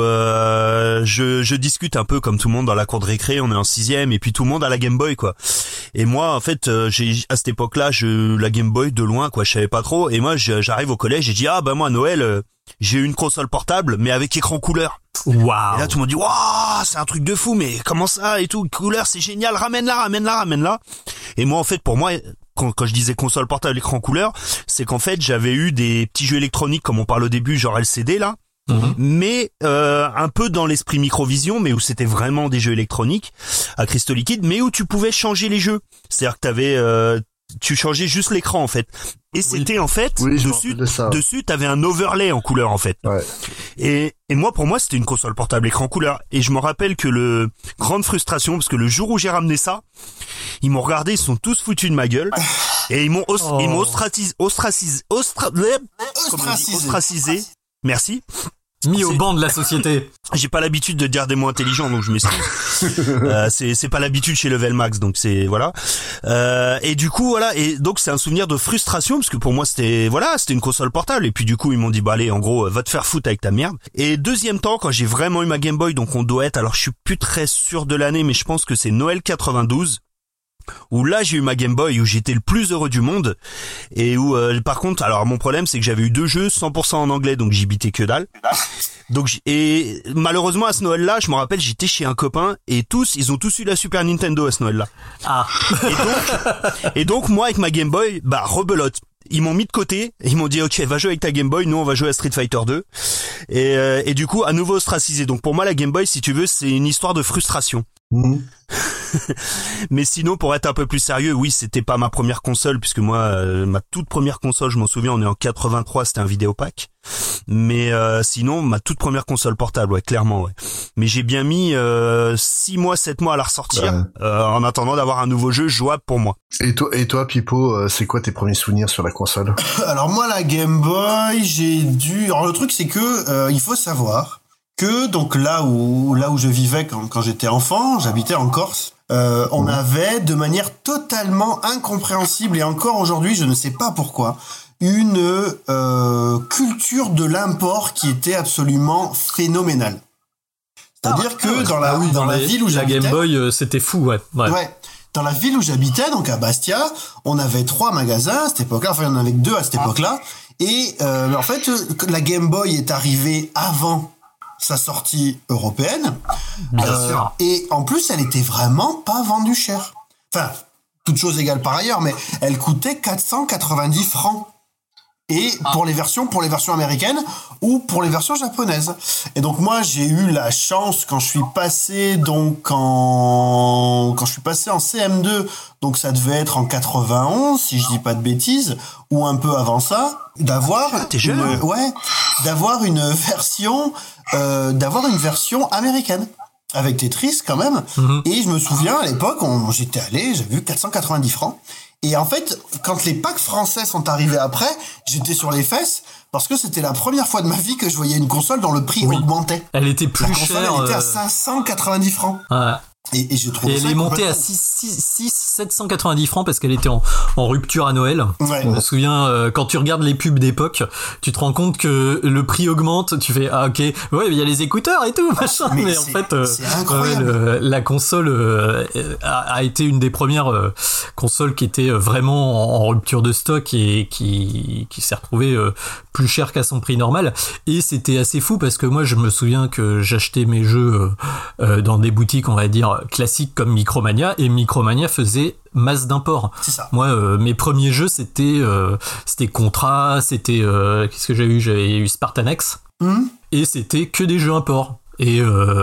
je discute un peu comme tout le monde dans la cour de récré. On est en 6e et puis tout le monde a la Game Boy, quoi. Et moi, en fait, à cette époque-là, la Game Boy de loin, quoi, je savais pas trop. Et moi, j'arrive au collège et je dis moi à Noël, j'ai eu une console portable mais avec écran couleur. Waouh. Et là tout le monde dit waouh, c'est un truc de fou, mais comment ça et tout, couleur, c'est génial, ramène-la. Et moi, en fait, pour moi, quand je disais console portable écran couleur, c'est qu'en fait, j'avais eu des petits jeux électroniques comme on parle au début, genre LCD là. Mais un peu dans l'esprit Microvision, mais où c'était vraiment des jeux électroniques à cristaux liquides, mais où tu pouvais changer les jeux. C'est-à-dire que tu changeais juste l'écran en fait. Et c'était en fait dessus t'avais un overlay en couleur en fait. Ouais. Et moi, pour moi, c'était une console portable écran couleur. Et je me rappelle que grande frustration, parce que le jour où j'ai ramené ça, ils m'ont regardé, ils sont tous foutus de ma gueule et ils m'ont ostracisé. Merci. Mis au banc de la société. J'ai pas l'habitude de dire des mots intelligents, donc je m'excuse. C'est pas l'habitude chez Level Max, donc c'est voilà. Et du coup voilà, et donc c'est un souvenir de frustration, parce que pour moi c'était une console portable, et puis du coup ils m'ont dit allez, en gros va te faire foutre avec ta merde. Et deuxième temps, quand j'ai vraiment eu ma Game Boy, donc on doit être, alors je suis plus très sûr de l'année, mais je pense que c'est Noël 92. Où là j'ai eu ma Game Boy, où j'étais le plus heureux du monde, et où par contre, alors mon problème c'est que j'avais eu 2 jeux 100% en anglais, donc j'y bitais que dalle. Donc et malheureusement à ce Noël-là, je me rappelle, j'étais chez un copain et ils ont tous eu la Super Nintendo à ce Noël-là. Et donc moi avec ma Game Boy, rebelote. Ils m'ont mis de côté, et ils m'ont dit ok, va jouer avec ta Game Boy, nous on va jouer à Street Fighter 2. Et du coup à nouveau ostracisé. Donc pour moi la Game Boy, si tu veux, c'est une histoire de frustration. Mais sinon, pour être un peu plus sérieux, oui, c'était pas ma première console, puisque moi, ma toute première console, je m'en souviens, on est en 83, c'était un Vidéopack. Mais sinon, ma toute première console portable, ouais, clairement, ouais. Mais j'ai bien mis 6 mois, 7 mois à la ressortir, en attendant d'avoir un nouveau jeu jouable pour moi. Et toi, Pipo, c'est quoi tes premiers souvenirs sur la console? Alors moi, la Game Boy, alors le truc, c'est que il faut savoir que donc là où je vivais quand j'étais enfant, j'habitais en Corse. On avait, de manière totalement incompréhensible, et encore aujourd'hui, je ne sais pas pourquoi, une culture de l'import qui était absolument phénoménale. C'est-à-dire que dans la ville où j'habitais, la Game Boy, c'était fou, ouais. Ouais. dans la ville où j'habitais, donc à Bastia, on avait 3 magasins à cette époque-là, enfin il y en avait que 2 à cette époque-là, et en fait, la Game Boy est arrivée avant sa sortie européenne, et en plus, elle était vraiment pas vendue cher. Enfin, toutes choses égales par ailleurs, mais elle coûtait 490 francs. Et pour les versions américaines ou pour les versions japonaises. Et donc moi j'ai eu la chance quand je suis passé en CM2, donc ça devait être en 91 si je dis pas de bêtises, ou un peu avant ça, d'avoir une version américaine avec Tetris quand même. Et je me souviens à l'époque, j'étais allé, j'avais vu 490 francs. Et en fait, quand les packs français sont arrivés après, j'étais sur les fesses parce que c'était la première fois de ma vie que je voyais une console dont le prix augmentait. Elle était plus chère. La console, elle était à 590 francs. Ouais. Et j'ai trouvé ça. Elle est montée à 790 francs parce qu'elle était en rupture à Noël. Ouais. Je me souviens, quand tu regardes les pubs d'époque, tu te rends compte que le prix augmente, tu fais, ah, ok, ouais, il y a les écouteurs et tout, machin. Mais en fait, c'est incroyable. la console a été une des premières consoles qui était vraiment en rupture de stock et qui s'est retrouvée plus cher qu'à son prix normal. Et c'était assez fou parce que moi, je me souviens que j'achetais mes jeux dans des boutiques, on va dire, classiques comme Micromania, et Micromania faisait masse d'import. C'est ça. Moi, mes premiers jeux, c'était Contra, c'était qu'est-ce que j'avais eu ? J'avais eu Spartanex, et c'était que des jeux import. Et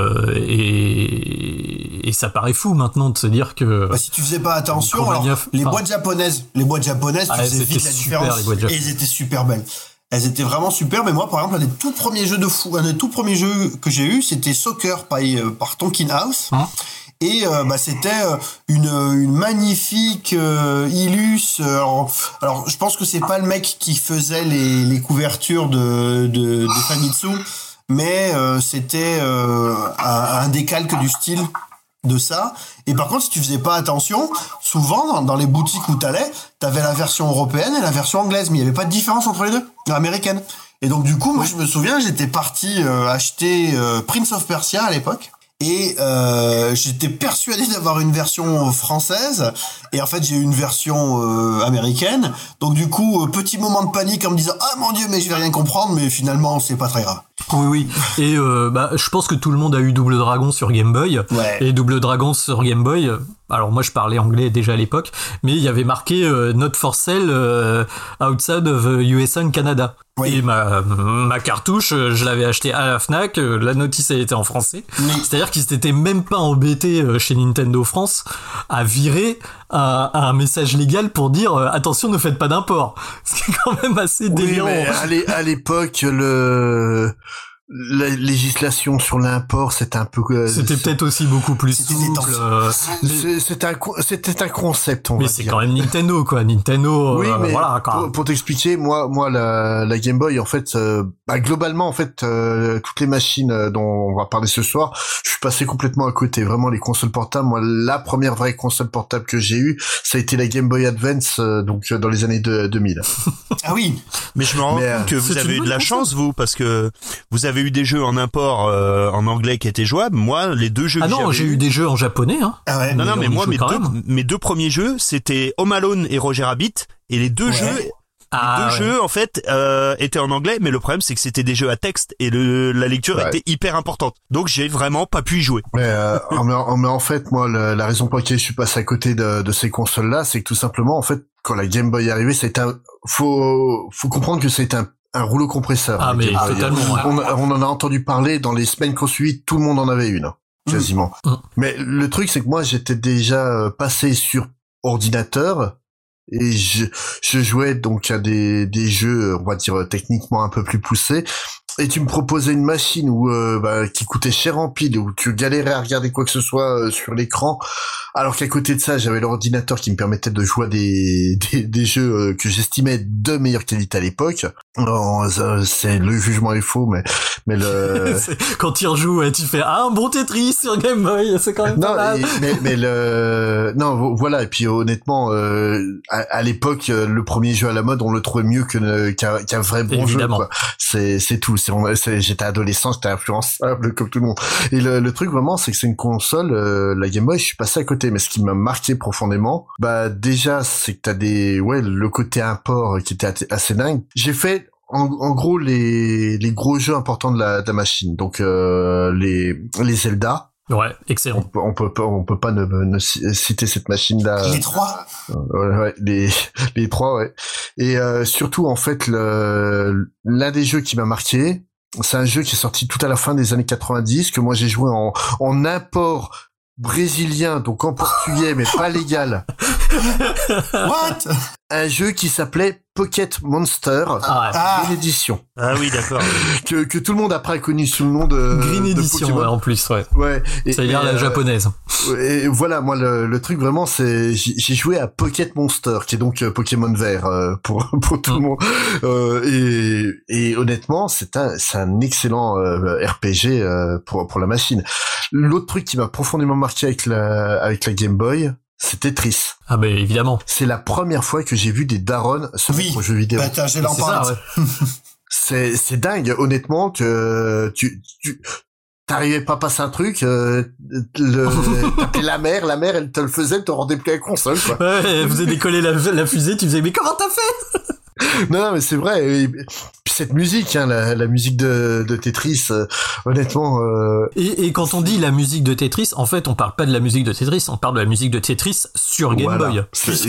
ça paraît fou maintenant de se dire que si tu faisais pas attention, alors, les boîtes japonaises, tu faisais vite la différence. Et elles étaient super belles. Elles étaient vraiment super, mais moi, par exemple, un des tout premiers jeux que j'ai eu, c'était Soccer par Tonkin House. Et c'était une magnifique Ilus. Alors, je pense que c'est pas le mec qui faisait les couvertures de Famitsu, mais c'était un décalque du style de ça. Et par contre, si tu faisais pas attention, souvent dans les boutiques où t'avais la version européenne et la version anglaise, mais il y avait pas de différence entre les deux, américaine. Et donc du coup, moi je me souviens, j'étais parti acheter Prince of Persia à l'époque. Et j'étais persuadé d'avoir une version française, et en fait j'ai eu une version américaine. Donc du coup, petit moment de panique en me disant ah mon Dieu, mais je vais rien comprendre, mais finalement c'est pas très grave. Oui. Et je pense que tout le monde a eu Double Dragon sur Game Boy. Ouais. Et Double Dragon sur Game Boy, alors moi je parlais anglais déjà à l'époque, mais il y avait marqué Not for sale outside of USA and Canada. Oui. Et ma cartouche, je l'avais achetée à la Fnac, la notice elle était en français. Oui. C'est-à-dire qu'ils s'étaient même pas embêtés chez Nintendo France à virer un message légal pour dire attention, ne faites pas d'import. C'est quand même assez délirant. Mais à l'époque, la législation sur l'import, c'était un peu... c'était peut-être aussi beaucoup plus souple. C'était un concept, on va dire. Mais c'est quand même Nintendo, quoi. Nintendo, oui, mais voilà, quoi. Pour t'expliquer, moi, la Game Boy, en fait, globalement, en fait, toutes les machines dont on va parler ce soir, je suis passé complètement à côté. Vraiment, les consoles portables, moi, la première vraie console portable que j'ai eue, ça a été la Game Boy Advance, donc dans les années 2000. Ah oui. Mais je me rends compte que vous avez eu de la chance, vous, parce que vous avez eu des jeux en import en anglais qui étaient jouables. Moi, les deux jeux j'ai eu des jeux en japonais, hein. Ah ouais. Non, mais moi, mes deux premiers jeux, c'était Home Alone et Roger Rabbit, et les deux jeux en fait étaient en anglais, mais le problème c'est que c'était des jeux à texte et la lecture était hyper importante. Donc j'ai vraiment pas pu y jouer. Mais en fait, moi, la raison pour laquelle je suis passé à côté de ces consoles-là, c'est que tout simplement, en fait, quand la Game Boy est arrivée, faut comprendre que c'était un rouleau compresseur. Ah, mais totalement. On en a entendu parler dans les semaines qu'on suit, tout le monde en avait une, quasiment. Mais le truc, c'est que moi, j'étais déjà passé sur ordinateur, et je jouais donc à des jeux, on va dire, techniquement un peu plus poussés. Et tu me proposais une machine qui coûtait cher en pile, où tu galérais à regarder quoi que ce soit sur l'écran, alors qu'à côté de ça, j'avais l'ordinateur qui me permettait de jouer à des jeux que j'estimais de meilleure qualité à l'époque. Le jugement est faux, mais quand tu rejoues, tu fais un bon Tetris sur Game Boy, c'est quand même pas mal. Voilà. Et puis honnêtement, à l'époque, le premier jeu à la mode, on le trouvait mieux qu'un vrai bon Évidemment. jeu, quoi. C'est tout. J'étais adolescent, j'étais influençable comme tout le monde. Et le truc vraiment, c'est que c'est une console, la Game Boy, je suis passé à côté. côté, mais ce qui m'a marqué profondément, bah déjà c'est que t'as le côté import qui était assez dingue. J'ai fait en gros les gros jeux importants de la machine, donc les Zelda. Ouais, excellent. On peut pas ne citer cette machine-là. Les 3. Ouais, les 3, ouais. Et surtout, en fait, l'un des jeux qui m'a marqué, c'est un jeu qui est sorti tout à la fin des années 90, que moi j'ai joué en import brésilien, donc en portugais, mais pas légal. What? Un jeu qui s'appelait Pocket Monster, Green Edition. Ah oui, d'accord. que tout le monde après a connu sous le nom de Green Edition, Pokémon. Ouais, en plus, ouais. Ouais. Ça veut dire la japonaise. Et voilà, moi le truc vraiment, c'est j'ai joué à Pocket Monster, qui est donc Pokémon vert pour tout le monde. Et honnêtement, c'est un excellent RPG pour la machine. L'autre truc qui m'a profondément marqué avec la Game Boy, c'est Tetris. Ah ben évidemment. C'est la première fois que j'ai vu des darons se mettre aux jeux vidéo. Bah, j'ai l'empreinte. C'est dingue, honnêtement, que tu t'arrivais pas à passer un truc, t'appelais la mère, elle te le faisait, elle te rendait plus à la console, quoi. Ouais, elle faisait décoller la fusée, tu faisais, mais comment t'as fait? Non, mais c'est vrai. Et puis cette musique, hein, la musique de Tetris, honnêtement. Et quand on dit la musique de Tetris, en fait, on parle pas de la musique de Tetris, on parle de la musique de Tetris sur Game Boy.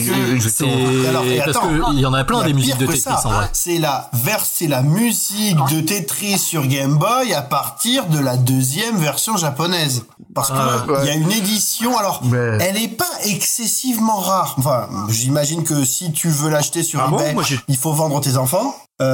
Parce que il y en a plein des musiques de Tetris en vrai. C'est la musique de Tetris sur Game Boy à partir de la deuxième version japonaise. Parce que il y a une édition, alors elle est pas excessivement rare. Enfin, j'imagine que si tu veux l'acheter sur eBay, il faut vendre tes enfants.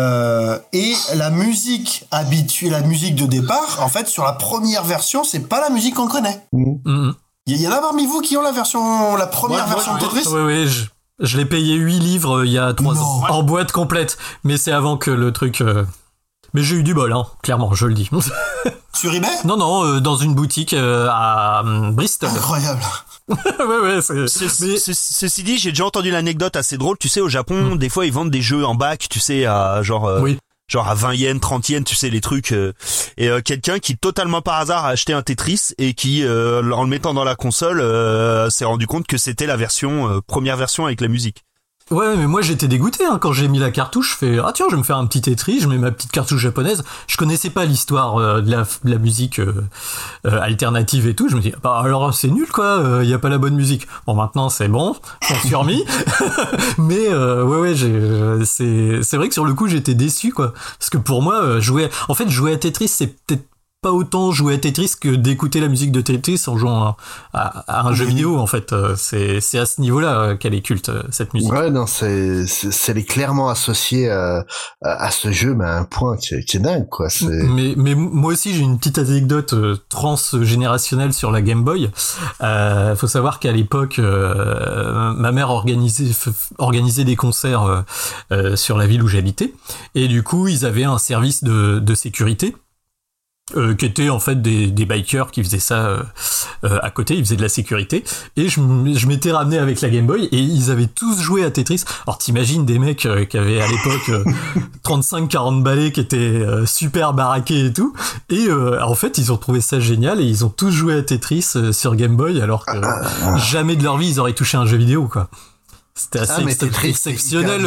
Et la musique habituelle, la musique de départ, en fait, sur la première version, c'est pas la musique qu'on connaît. Il y en a parmi vous qui ont la première version de Tetris? Oui, je l'ai payé 8 livres il y a 3 ans. En boîte complète. Mais c'est avant que le truc... Mais j'ai eu du bol, hein, clairement, je le dis. Sur eBay? Non, dans une boutique à Bristol. Incroyable. ouais, Ceci dit, j'ai déjà entendu l'anecdote assez drôle. Tu sais, au Japon, des fois, ils vendent des jeux en bac, tu sais, à genre à 20 yens, 30 yens, tu sais, les trucs. Et quelqu'un qui, totalement par hasard, a acheté un Tetris et qui, en le mettant dans la console, s'est rendu compte que c'était la première version avec la musique. Ouais, mais moi j'étais dégoûté hein, quand j'ai mis la cartouche. Je fais tiens, je vais me faire un petit Tetris, je mets ma petite cartouche japonaise. Je connaissais pas l'histoire de la musique alternative et tout. Je me dis alors c'est nul quoi, y a pas la bonne musique. Bon maintenant c'est bon, j'en suis remis. Mais c'est vrai que sur le coup j'étais déçu quoi, parce que pour moi jouer à Tetris c'est peut-être pas autant jouer à Tetris que d'écouter la musique de Tetris en jouant à un jeu vidéo en fait. C'est à ce niveau-là qu'elle est culte cette musique. Ouais non, elle est clairement associée à ce jeu, mais à un point qui est dingue quoi. Mais moi aussi j'ai une petite anecdote transgénérationnelle sur la Game Boy. Faut savoir qu'à l'époque ma mère organisait des concerts sur la ville où j'habitais et du coup ils avaient un service de sécurité. Qui étaient en fait des bikers qui faisaient ça à côté, ils faisaient de la sécurité et je m'étais ramené avec la Game Boy et ils avaient tous joué à Tetris. Alors t'imagines des mecs qui avaient à l'époque 35-40 balais qui étaient super baraqués et tout et en fait ils ont trouvé ça génial et ils ont tous joué à Tetris sur Game Boy alors que jamais de leur vie ils auraient touché un jeu vidéo quoi. C'était assez exceptionnel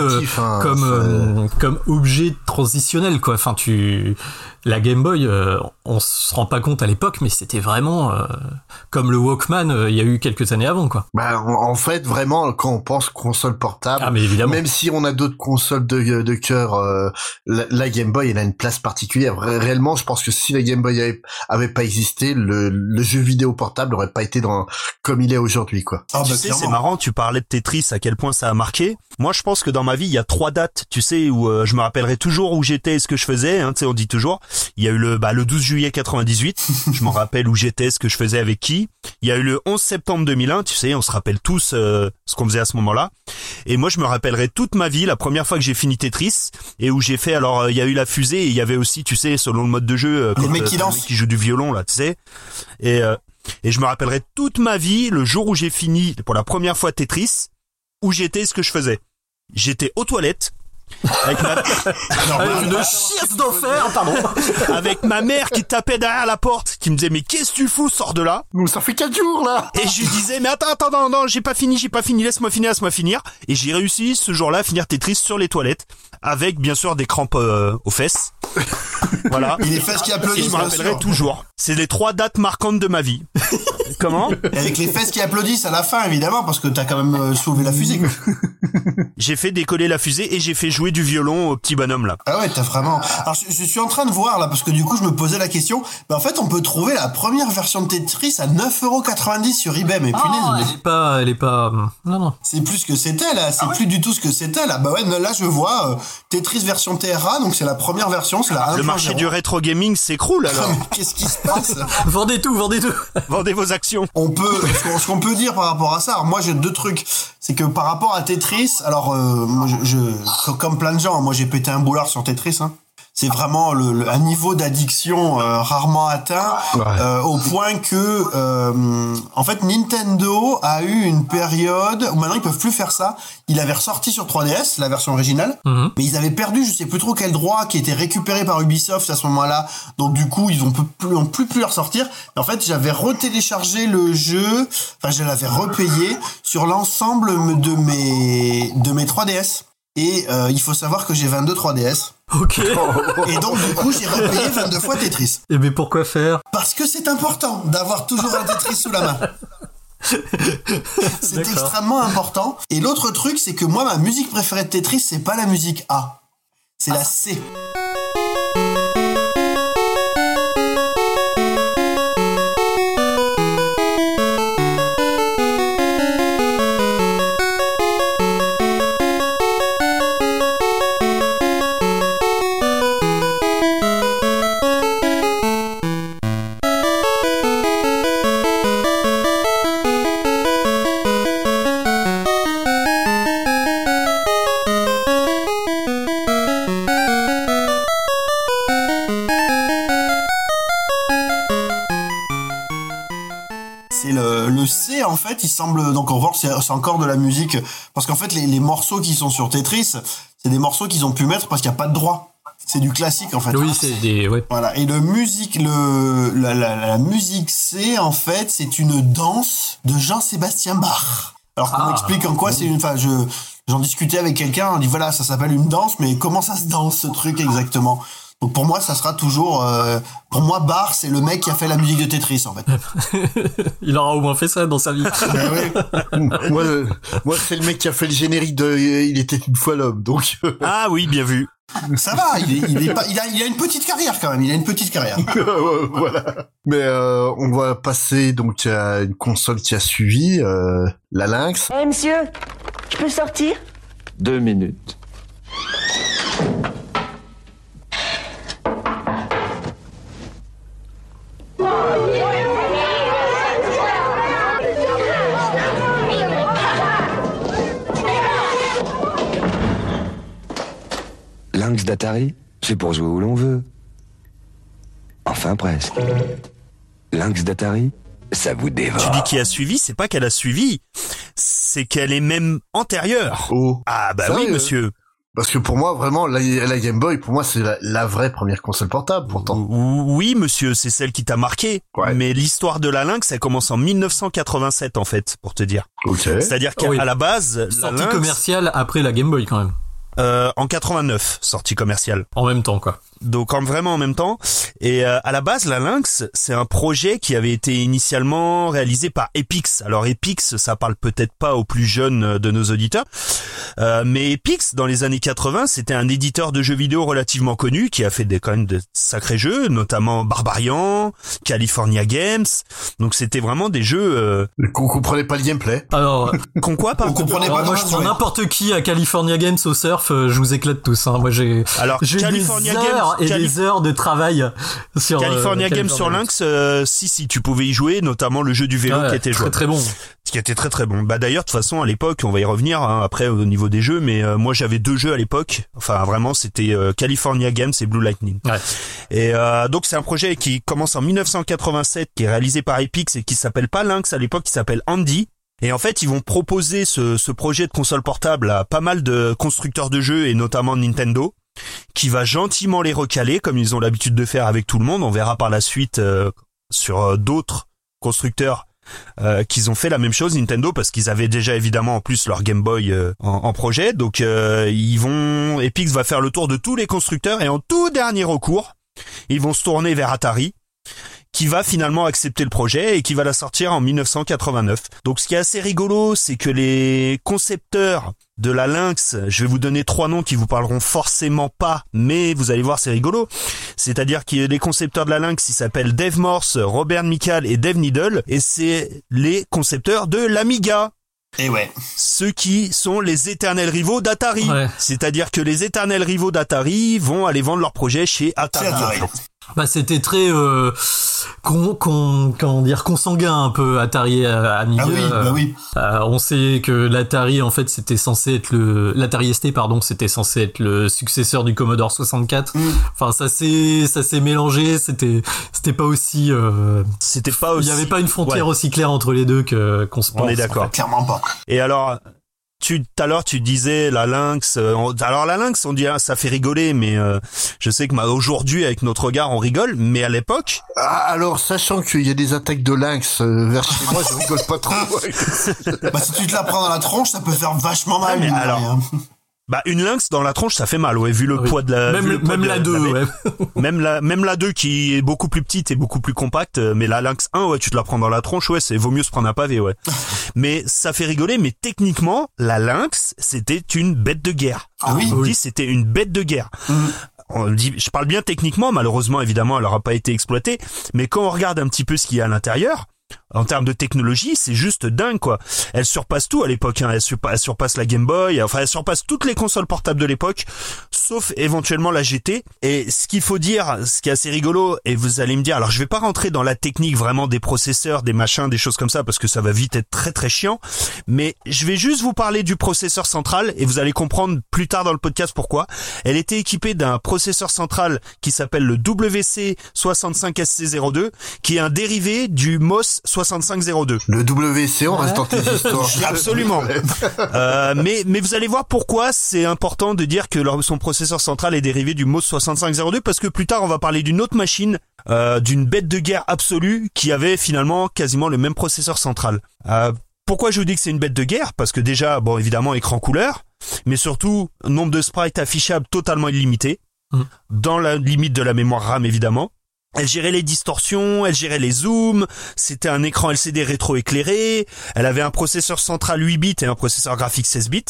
comme objet transitionnel quoi. Enfin la Game Boy on se rend pas compte à l'époque mais c'était vraiment comme le Walkman il y a eu quelques années avant quoi. Bah en fait vraiment quand on pense console portable, mais évidemment. Même si on a d'autres consoles de cœur, la Game Boy elle a une place particulière. Réellement je pense que si la Game Boy avait pas existé, le jeu vidéo portable aurait pas été comme il est aujourd'hui quoi. Tu sais c'est marrant, tu parlais de Tetris, à quel point ça a marqué. Moi je pense que dans ma vie il y a 3 dates, tu sais, où je me rappellerai toujours où j'étais et ce que je faisais, hein, tu sais on dit toujours. Il y a eu le 12 juillet 98, je m'en rappelle où j'étais, ce que je faisais avec qui. Il y a eu le 11 septembre 2001, tu sais, on se rappelle tous ce qu'on faisait à ce moment-là. Et moi, je me rappellerai toute ma vie, la première fois que j'ai fini Tetris, et où j'ai fait, alors, il y a eu la fusée, et il y avait aussi, tu sais, selon le mode de jeu, les mecs qui dansent, qui jouent du violon, là, tu sais. Et je me rappellerai toute ma vie, le jour où j'ai fini, pour la première fois Tetris, où j'étais, ce que je faisais. J'étais aux toilettes, Avec une chiasse d'enfer, pardon. Avec ma mère qui tapait derrière la porte, qui me disait mais qu'est-ce que tu fous, sors de là. Ça fait 4 jours là. Et je lui disais mais attends, non, j'ai pas fini, laisse-moi finir. Et j'ai réussi ce jour-là à finir Tetris sur les toilettes, avec bien sûr des crampes aux fesses. Voilà. Et les fesses qui applaudissent. Et je me rappellerai toujours. C'est les 3 dates marquantes de ma vie. Comment ? Et avec les fesses qui applaudissent à la fin, évidemment, parce que t'as quand même sauvé la fusée, quoi. J'ai fait décoller la fusée et j'ai fait jouer du violon au petit bonhomme là. Ah ouais, t'as vraiment... Alors je suis en train de voir là, parce que du coup je me posais la question, en fait on peut trouver la première version de Tetris à 9,90€ sur eBay, mais punaise. Elle est pas... Non. C'est plus ce que c'était là, c'est plus du tout ce que c'était là. Bah ouais, là je vois Tetris version TRA, donc c'est la première version, c'est la 1.0. Le marché du rétro gaming s'écroule alors. Qu'est-ce qui se passe? Vendez tout. Vendez vos actions. Ce qu'on peut dire par rapport à ça, alors moi j'ai 2 trucs. C'est que par rapport à Tetris, alors moi comme plein de gens, moi j'ai pété un boulard sur Tetris. Hein. C'est vraiment un niveau d'addiction rarement atteint, au point que en fait Nintendo a eu une période où maintenant ils peuvent plus faire ça. Il avait ressorti sur 3DS la version originale, mais ils avaient perdu je sais plus trop quel droit qui était récupéré par Ubisoft à ce moment-là. Donc du coup ils ont plus le ressortir. Et en fait j'avais retéléchargé le jeu, enfin je l'avais repayé sur l'ensemble de mes 3DS. Et il faut savoir que j'ai 22 3DS. Ok. Et donc du coup j'ai repayé 22 fois Tetris. Et mais pourquoi faire ? Parce que c'est important d'avoir toujours un Tetris sous la main. C'est extrêmement important. Et l'autre truc, c'est que moi ma musique préférée de Tetris, c'est pas la musique A, c'est la C. Le C en fait il semble, donc on voit c'est encore de la musique, parce qu'en fait les morceaux qui sont sur Tetris c'est des morceaux qu'ils ont pu mettre parce qu'il n'y a pas de droit, c'est du classique en fait. Oui, c'est des... Ouais. Voilà, et la musique C en fait c'est une danse de Jean-Sébastien Bach. Alors qu'on m'explique en quoi c'est une... Enfin j'en discutais avec quelqu'un, on dit voilà ça s'appelle une danse, mais comment ça se danse ce truc exactement? Donc pour moi, ça sera toujours... pour moi, Bach, c'est le mec qui a fait la musique de Tetris, en fait. Il aura au moins fait ça dans sa vie. Moi, c'est le mec qui a fait le générique de Il était une fois l'homme, donc... Ah oui, bien vu. Ça va, il a une petite carrière, quand même. Il a une petite carrière. Voilà. Mais on va passer donc à une console qui a suivi, la Lynx. Eh, monsieur, je peux sortir ? 2 minutes. Lynx d'Atari, c'est pour jouer où l'on veut. Enfin presque. Lynx d'Atari, ça vous dévore. Tu dis qui a suivi, c'est pas qu'elle a suivi, c'est qu'elle est même antérieure. Oh. Ah bah Sérieux ? oui monsieur. Parce que pour moi, vraiment, la Game Boy, pour moi, c'est la vraie première console portable, pourtant. Oui, monsieur, c'est celle qui t'a marqué. Ouais. Mais l'histoire de la Lynx, ça commence en 1987, en fait, pour te dire. Ok. C'est-à-dire qu'à la base, sortie la Lynx, commerciale après la Game Boy, quand même. En 89, sortie commerciale. En même temps, quoi. Donc vraiment en même temps. Et à la base, la Lynx, c'est un projet qui avait été initialement réalisé par Epyx. Alors Epyx, ça parle peut-être pas aux plus jeunes de nos auditeurs, mais Epyx, dans les années 80, c'était un éditeur de jeux vidéo relativement connu qui a fait quand même de sacrés jeux, notamment Barbarian, California Games. Donc c'était vraiment des jeux... Qu'on comprenait pas le gameplay. Alors, qu'on quoi pas? On comprenait pas. Moi, je prends n'importe qui à California Games au surf, je vous éclate tous. Hein. Moi, j'ai California des heures et des heures de travail sur California Games sur Lynx. Si tu pouvais y jouer, notamment le jeu du vélo qui était jouable. Très bon. Qui était très très bon. Bah d'ailleurs de toute façon à l'époque, on va y revenir hein, après au niveau des jeux, mais moi j'avais 2 jeux à l'époque. Enfin vraiment c'était California Games et Blue Lightning. Ouais. Et donc c'est un projet qui commence en 1987, qui est réalisé par Epyx et qui s'appelle pas Lynx à l'époque, qui s'appelle Andy. Et en fait, ils vont proposer ce projet de console portable à pas mal de constructeurs de jeux et notamment Nintendo, qui va gentiment les recaler comme ils ont l'habitude de faire avec tout le monde. On verra par la suite sur d'autres constructeurs qu'ils ont fait la même chose, Nintendo, parce qu'ils avaient déjà évidemment en plus leur Game Boy en projet. Donc Epyx va faire le tour de tous les constructeurs et en tout dernier recours, ils vont se tourner vers Atari, qui va finalement accepter le projet et qui va la sortir en 1989. Donc ce qui est assez rigolo, c'est que les concepteurs de la Lynx, je vais vous donner 3 noms qui vous parleront forcément pas, mais vous allez voir, c'est rigolo. C'est-à-dire que les concepteurs de la Lynx, ils s'appellent Dave Morse, Robert Michael et Dave Needle, et c'est les concepteurs de l'Amiga. Et ouais. Ceux qui sont les éternels rivaux d'Atari. Ouais. C'est-à-dire que les éternels rivaux d'Atari vont aller vendre leur projet chez Atari. Bah, c'était très consanguin un peu Atari Amiga. Ah oui, on sait que l'Atari en fait c'était censé être l'Atari ST c'était censé être le successeur du Commodore 64. Enfin ça s'est mélangé, c'était pas aussi il y avait pas une frontière aussi claire entre les deux qu'on se pense. On est d'accord. En fait, clairement pas. Et alors tout à l'heure tu disais la Lynx. Alors la Lynx, on dit ça fait rigoler, mais je sais que aujourd'hui avec notre regard on rigole, mais à l'époque. Alors sachant qu'il y a des attaques de Lynx vers chez moi, je rigole pas trop. Bah si tu te la prends dans la tronche, ça peut faire vachement mal. Ouais, mais alors. Bah une Lynx dans la tronche ça fait mal, ouais, vu le poids de la même la 2 ouais. même la 2 qui est beaucoup plus petite et beaucoup plus compacte, mais la Lynx 1 ouais, tu te la prends dans la tronche, ouais, vaut mieux se prendre un pavé, ouais. Mais ça fait rigoler, mais techniquement la Lynx c'était une bête de guerre. C'était une bête de guerre. On dit, je parle bien techniquement, malheureusement évidemment elle n'aura pas été exploitée, mais quand on regarde un petit peu ce qu'il y a à l'intérieur, en termes de technologie, c'est juste dingue, quoi. Elle surpasse tout à l'époque, hein. Elle surpasse la Game Boy, enfin elle surpasse toutes les consoles portables de l'époque, sauf éventuellement la GT. Et ce qu'il faut dire, ce qui est assez rigolo, et vous allez me dire, alors je vais pas rentrer dans la technique vraiment des processeurs, des machins, des choses comme ça, parce que ça va vite être très très chiant, mais je vais juste vous parler du processeur central, et vous allez comprendre plus tard dans le podcast pourquoi. Elle était équipée d'un processeur central qui s'appelle le WC65SC02, qui est un dérivé du MOS 6502. Le WC, on reste dans tes histoires. Absolument. Mais vous allez voir pourquoi c'est important de dire que son processeur central est dérivé du MOS 6502, parce que plus tard on va parler d'une autre machine, d'une bête de guerre absolue qui avait finalement quasiment le même processeur central. Pourquoi je vous dis que c'est une bête de guerre? Parce que déjà, bon évidemment écran couleur, mais surtout nombre de sprites affichables totalement illimité, dans la limite de la mémoire RAM évidemment. Elle gérait les distorsions, elle gérait les zooms, c'était un écran LCD rétroéclairé, elle avait un processeur central 8 bits et un processeur graphique 16 bits,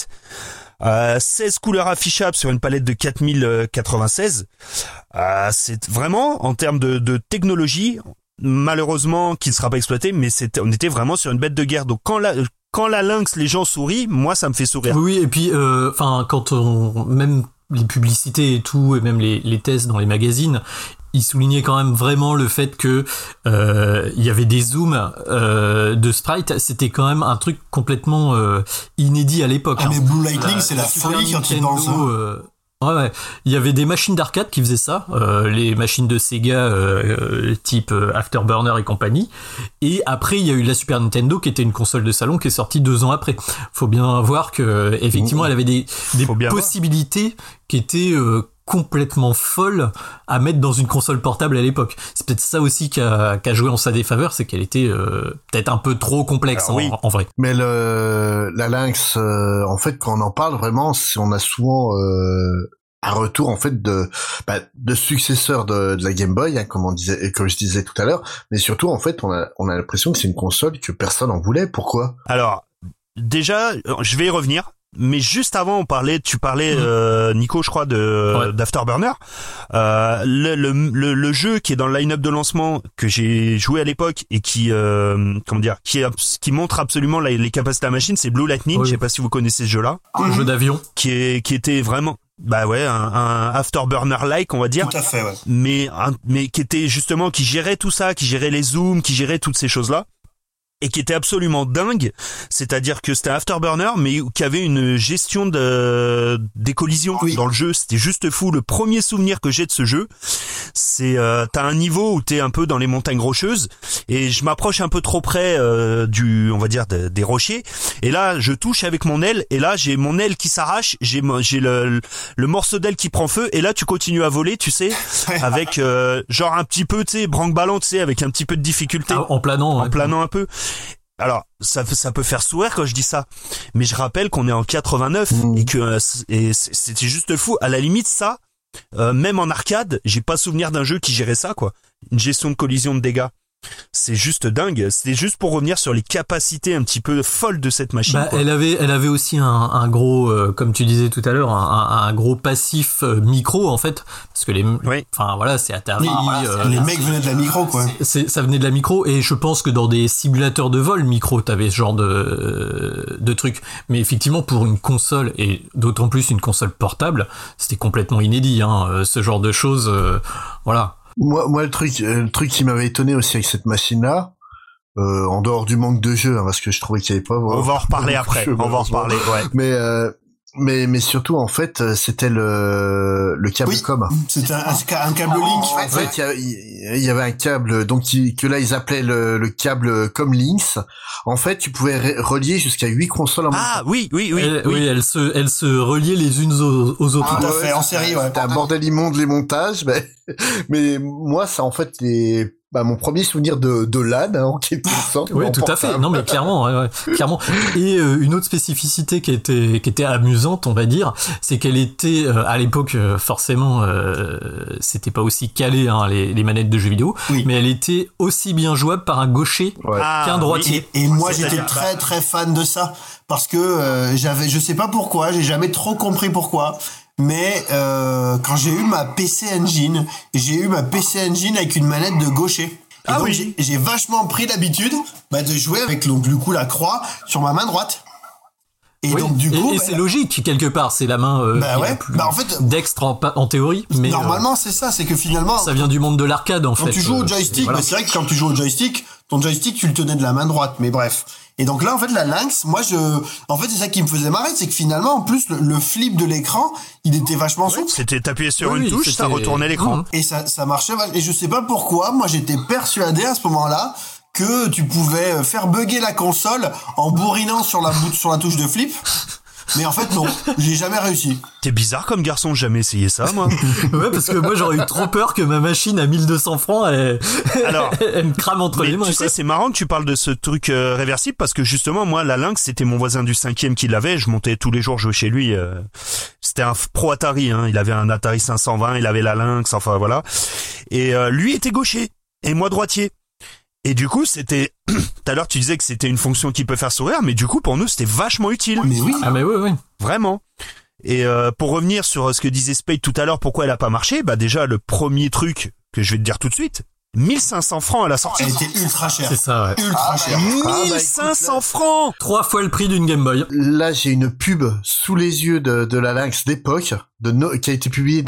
16 couleurs affichables sur une palette de 4096. C'est vraiment, en termes de technologie, malheureusement qui ne sera pas exploité, mais on était vraiment sur une bête de guerre. Donc quand la Lynx, les gens sourient, moi ça me fait sourire. Oui, et puis quand même les publicités et tout, et même les tests dans les magazines, il soulignait quand même vraiment le fait que il y avait des zooms de sprite. C'était quand même un truc complètement inédit à l'époque. Mais Blue Lightning, c'est la folie quand tu penses. Ouais, il y avait des machines d'arcade qui faisaient ça, les machines de Sega type Afterburner et compagnie. Et après, il y a eu la Super Nintendo qui était une console de salon qui est sortie 2 ans après. Faut bien voir que effectivement, elle avait des possibilités qui étaient complètement folles à mettre dans une console portable à l'époque. C'est peut-être ça aussi qui a joué en sa défaveur, c'est qu'elle était peut-être un peu trop complexe en vrai. Mais la Lynx, en fait, quand on en parle vraiment, on a souvent un retour en fait de successeur de la Game Boy, hein, comme je disais tout à l'heure, mais surtout en fait on a l'impression que c'est une console que personne en voulait. Pourquoi? Alors déjà, je vais y revenir. Mais juste avant, tu parlais, Nico, je crois, d'Afterburner. Le jeu qui est dans le line-up de lancement que j'ai joué à l'époque et qui montre absolument les capacités de la machine, c'est Blue Lightning. Je sais pas si vous connaissez ce jeu-là. Un jeu d'avion. Qui était vraiment, un Afterburner-like, on va dire. Tout à fait, ouais. Mais qui était justement, qui gérait tout ça, qui gérait les zooms, qui gérait toutes ces choses-là. et qui était absolument dingue, c'est-à-dire que c'était un afterburner mais qui avait une gestion des collisions dans le jeu, c'était juste fou. Le premier souvenir que j'ai de ce jeu, c'est t'as un niveau où t'es un peu dans les montagnes rocheuses et je m'approche un peu trop près on va dire des rochers, et là je touche avec mon aile et là j'ai mon aile qui s'arrache, j'ai le morceau d'aile qui prend feu, et là tu continues à voler, tu sais, avec genre un petit peu, tu sais, branque-ballon, tu sais, avec un petit peu de difficulté, en planant un peu. Alors ça peut faire sourire quand je dis ça, mais je rappelle qu'on est en 89 et que c'était juste fou. À la limite, ça, même en arcade, j'ai pas souvenir d'un jeu qui gérait ça, quoi. Une gestion de collision de dégâts. C'est juste dingue. C'était juste pour revenir sur les capacités un petit peu folles de cette machine. Bah, elle avait aussi un gros, comme tu disais tout à l'heure, un gros passif micro en fait, parce que enfin voilà, c'est Atari. Les mecs venaient de la micro, quoi. Ça venait de la micro, et je pense que dans des simulateurs de vol micro, t'avais ce genre de truc. Mais effectivement, pour une console, et d'autant plus une console portable, c'était complètement inédit, hein, ce genre de choses. Voilà. Moi, le truc qui m'avait étonné aussi avec cette machine-là, en dehors du manque de jeu, hein, parce que je trouvais qu'il y avait pas. On va en reparler après. On va en reparler, ouais. Mais surtout, en fait, c'était le câble com. C'était un câble Link. En fait, il y avait un câble, donc que là ils appelaient le câble Comlinks. En fait, tu pouvais relier jusqu'à 8 consoles en même temps. Ah oui. Elles se reliaient les unes aux autres. Tout à fait, en série, ouais. C'était un bordel immonde les montages, mais moi, ça en fait mon premier souvenir de LAN, hein, en quelque sorte. Oui, tout à fait. Non, mais clairement, clairement. Et une autre spécificité qui était amusante, on va dire, c'est qu'elle était à l'époque, forcément, c'était pas aussi calé, hein, les manettes de jeux vidéo, mais elle était aussi bien jouable par un gaucher qu'un droitier. Et moi, j'étais très très fan de ça, parce que je sais pas pourquoi, j'ai jamais trop compris pourquoi. Mais quand j'ai eu ma PC Engine avec une manette de gaucher. Et donc j'ai vachement pris l'habitude de jouer avec du coup la croix sur ma main droite. Et donc du coup, c'est logique quelque part, c'est la main en fait, dextre en théorie, mais normalement c'est ça, c'est que finalement ça vient du monde de l'arcade en fait. Quand tu joues au joystick, c'est vrai que quand tu joues au joystick, ton joystick tu le tenais de la main droite, mais bref. Et donc là, en fait, la Lynx, en fait, c'est ça qui me faisait marrer, c'est que finalement, en plus, le flip de l'écran, il était vachement souple. C'était t'appuyais sur une touche, ça retournait l'écran. Et ça marchait. Et je sais pas pourquoi, moi, j'étais persuadé à ce moment-là que tu pouvais faire bugger la console en bourrinant sur la touche de flip. Mais en fait, non, j'ai jamais réussi. T'es bizarre comme garçon, j'ai jamais essayé ça, moi. Ouais, parce que moi, j'aurais eu trop peur que ma machine à 1200 francs, elle me crame entre les mains. Tu sais, c'est marrant que tu parles de ce truc réversible, parce que justement, moi, la Lynx, c'était mon voisin du 5e qui l'avait. Je montais tous les jours jouer chez lui. C'était un pro Atari, hein. Il avait un Atari 520, il avait la Lynx, enfin voilà. Et lui était gaucher, et moi droitier. Et du coup, c'était... Tout à l'heure, tu disais que c'était une fonction qui peut faire sourire, mais du coup, pour nous, c'était vachement utile. Mais oui. Ah mais oui. Vraiment. Et pour revenir sur ce que disait Spade tout à l'heure, pourquoi elle a pas marché, déjà, le premier truc que je vais te dire tout de suite, 1500 francs à la sortie. Elle était ultra chère. C'est ça, ouais. Ultra chère. 1500 francs 3 fois le prix d'une Game Boy. Là, j'ai une pub sous les yeux de la Lynx d'époque, qui a été publiée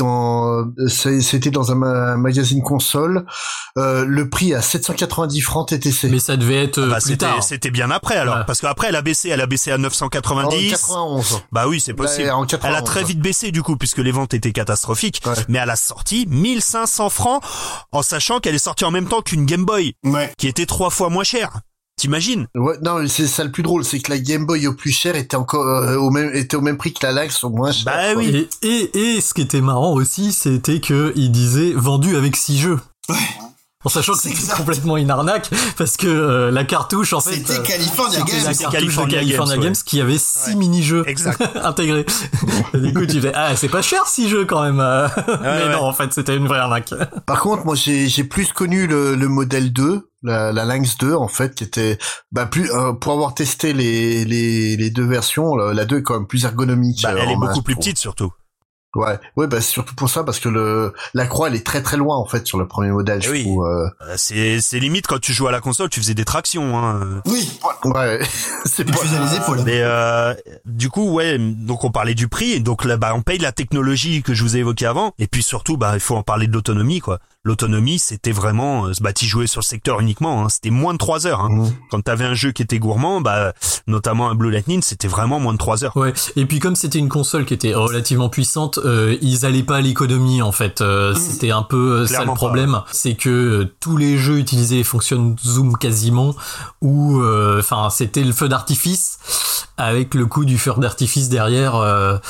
c'était dans un magazine console. Le prix à 790 francs TTC. Mais ça devait être plus tard. C'était bien après, alors. Ouais. Parce qu'après, elle a baissé à 990. En 91. Bah oui, c'est possible. En 91, elle a très vite baissé, du coup, puisque les ventes étaient catastrophiques. Ouais. Mais à la sortie, 1500 francs, en sachant qu'elle est sortie en même temps qu'une Game Boy. Ouais. Qui était 3 fois moins chère. T'imagines? Ouais, non, c'est ça le plus drôle, c'est que la Game Boy au plus cher était encore au même prix que la Lynx au moins cher. Bah oui. Et ce qui était marrant aussi, c'était que il disait vendu avec 6 jeux. Ouais. En sachant que c'était complètement une arnaque, parce que la cartouche, en fait, c'était California Games. La cartouche de California Games qui avait 6 mini-jeux intégrés. Et du coup, tu fais, c'est pas cher 6 jeux quand même. Mais non, en fait, c'était une vraie arnaque. Par contre, moi, j'ai plus connu le modèle 2, la Lynx 2, en fait, qui était, pour avoir testé les deux versions, la 2 est quand même plus ergonomique. Elle est beaucoup plus petite, surtout. Ouais, surtout pour ça, parce que la croix, elle est très très loin, en fait, sur le premier modèle, je trouve. C'est limite, quand tu jouais à la console, tu faisais des tractions, hein. Oui. Ouais. Tu faisais les épaules. Mais, du coup, donc on parlait du prix, et donc là, on paye la technologie que je vous ai évoquée avant, et puis surtout, il faut en parler de l'autonomie, quoi. l'autonomie, c'était vraiment, t'y jouais sur le secteur uniquement, hein, c'était moins de 3 heures. Hein. Quand t'avais un jeu qui était gourmand, notamment un Blue Lightning, c'était vraiment moins de 3 heures. Ouais. Et puis comme c'était une console qui était relativement puissante, ils allaient pas à l'économie en fait. C'était un peu ça le problème, c'est que tous les jeux utilisaient les fonctions zoom quasiment, ou c'était le feu d'artifice avec le coup du feu d'artifice derrière.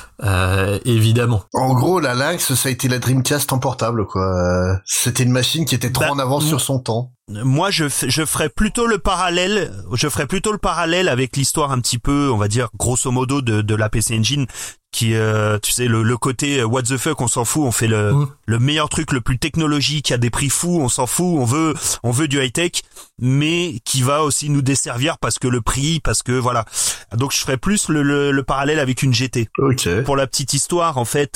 Évidemment. En gros, la Lynx, ça a été la Dreamcast en portable, quoi. C'était une machine qui était trop en avance sur son temps. Moi, je ferais plutôt le parallèle. Je ferais plutôt le parallèle avec l'histoire un petit peu, on va dire, grosso modo, de la PC Engine, qui, tu sais, le côté what the fuck, on s'en fout, on fait le meilleur truc, le plus technologique, à des prix fous, on s'en fout, on veut du high tech, mais qui va aussi nous desservir parce que le prix, parce que voilà. Donc, je ferais plus le parallèle avec une GT. Ok. Pour la petite histoire, en fait,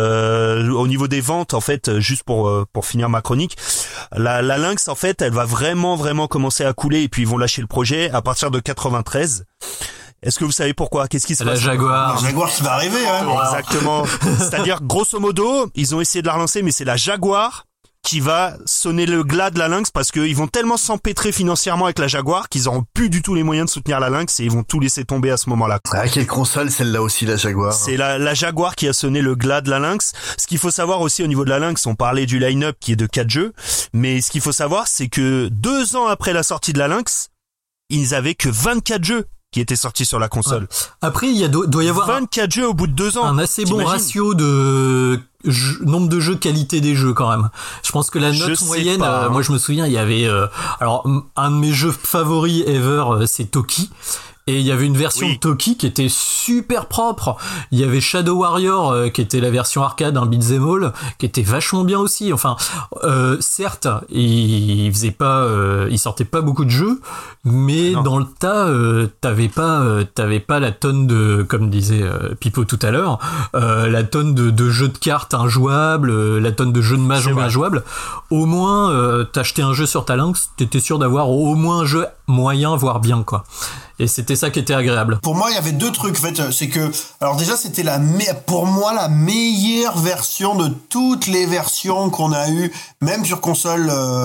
au niveau des ventes, en fait, juste pour finir ma chronique, la Lynx, en fait, elle va vraiment commencer à couler et puis ils vont lâcher le projet à partir de 93. Est-ce que vous savez pourquoi? Qu'est-ce qui se passe? La Jaguar. La Jaguar qui va arriver, hein. Exactement. C'est-à-dire, grosso modo, ils ont essayé de la relancer, mais c'est la Jaguar qui va sonner le glas de la Lynx parce qu'ils vont tellement s'empêtrer financièrement avec la Jaguar qu'ils auront plus du tout les moyens de soutenir la Lynx et ils vont tout laisser tomber à ce moment-là. Ah, quelle console, celle-là aussi, la Jaguar. C'est la Jaguar qui a sonné le glas de la Lynx. Ce qu'il faut savoir aussi au niveau de la Lynx, on parlait du line-up qui est de 4 jeux, mais ce qu'il faut savoir, c'est que 2 ans après la sortie de la Lynx, ils avaient que 24 jeux qui étaient sortis sur la console. Ouais. Après, il doit y avoir 24 jeux au bout de 2 ans. Un assez bon ratio de nombre de jeux, qualité des jeux quand même. Je pense que la note moyenne, moi je me souviens, il y avait un de mes jeux favoris ever, c'est Toki. Et il y avait une version de Toki qui était super propre. Il y avait Shadow Warrior qui était la version arcade, un beat'em all, qui était vachement bien aussi. Enfin, certes, il sortait pas beaucoup de jeux, mais dans le tas, t'avais pas la tonne de, comme disait Pipo tout à l'heure, la tonne de jeux de cartes injouables, la tonne de jeux de mahjong injouables. Au moins, t'achetais un jeu sur ta Lynx, t'étais sûr d'avoir au moins un jeu moyen, voire bien, quoi. Et c'était ça qui était agréable. Pour moi, il y avait 2 trucs, en fait. C'est que, alors déjà, c'était pour moi, la meilleure version de toutes les versions qu'on a eues, même sur console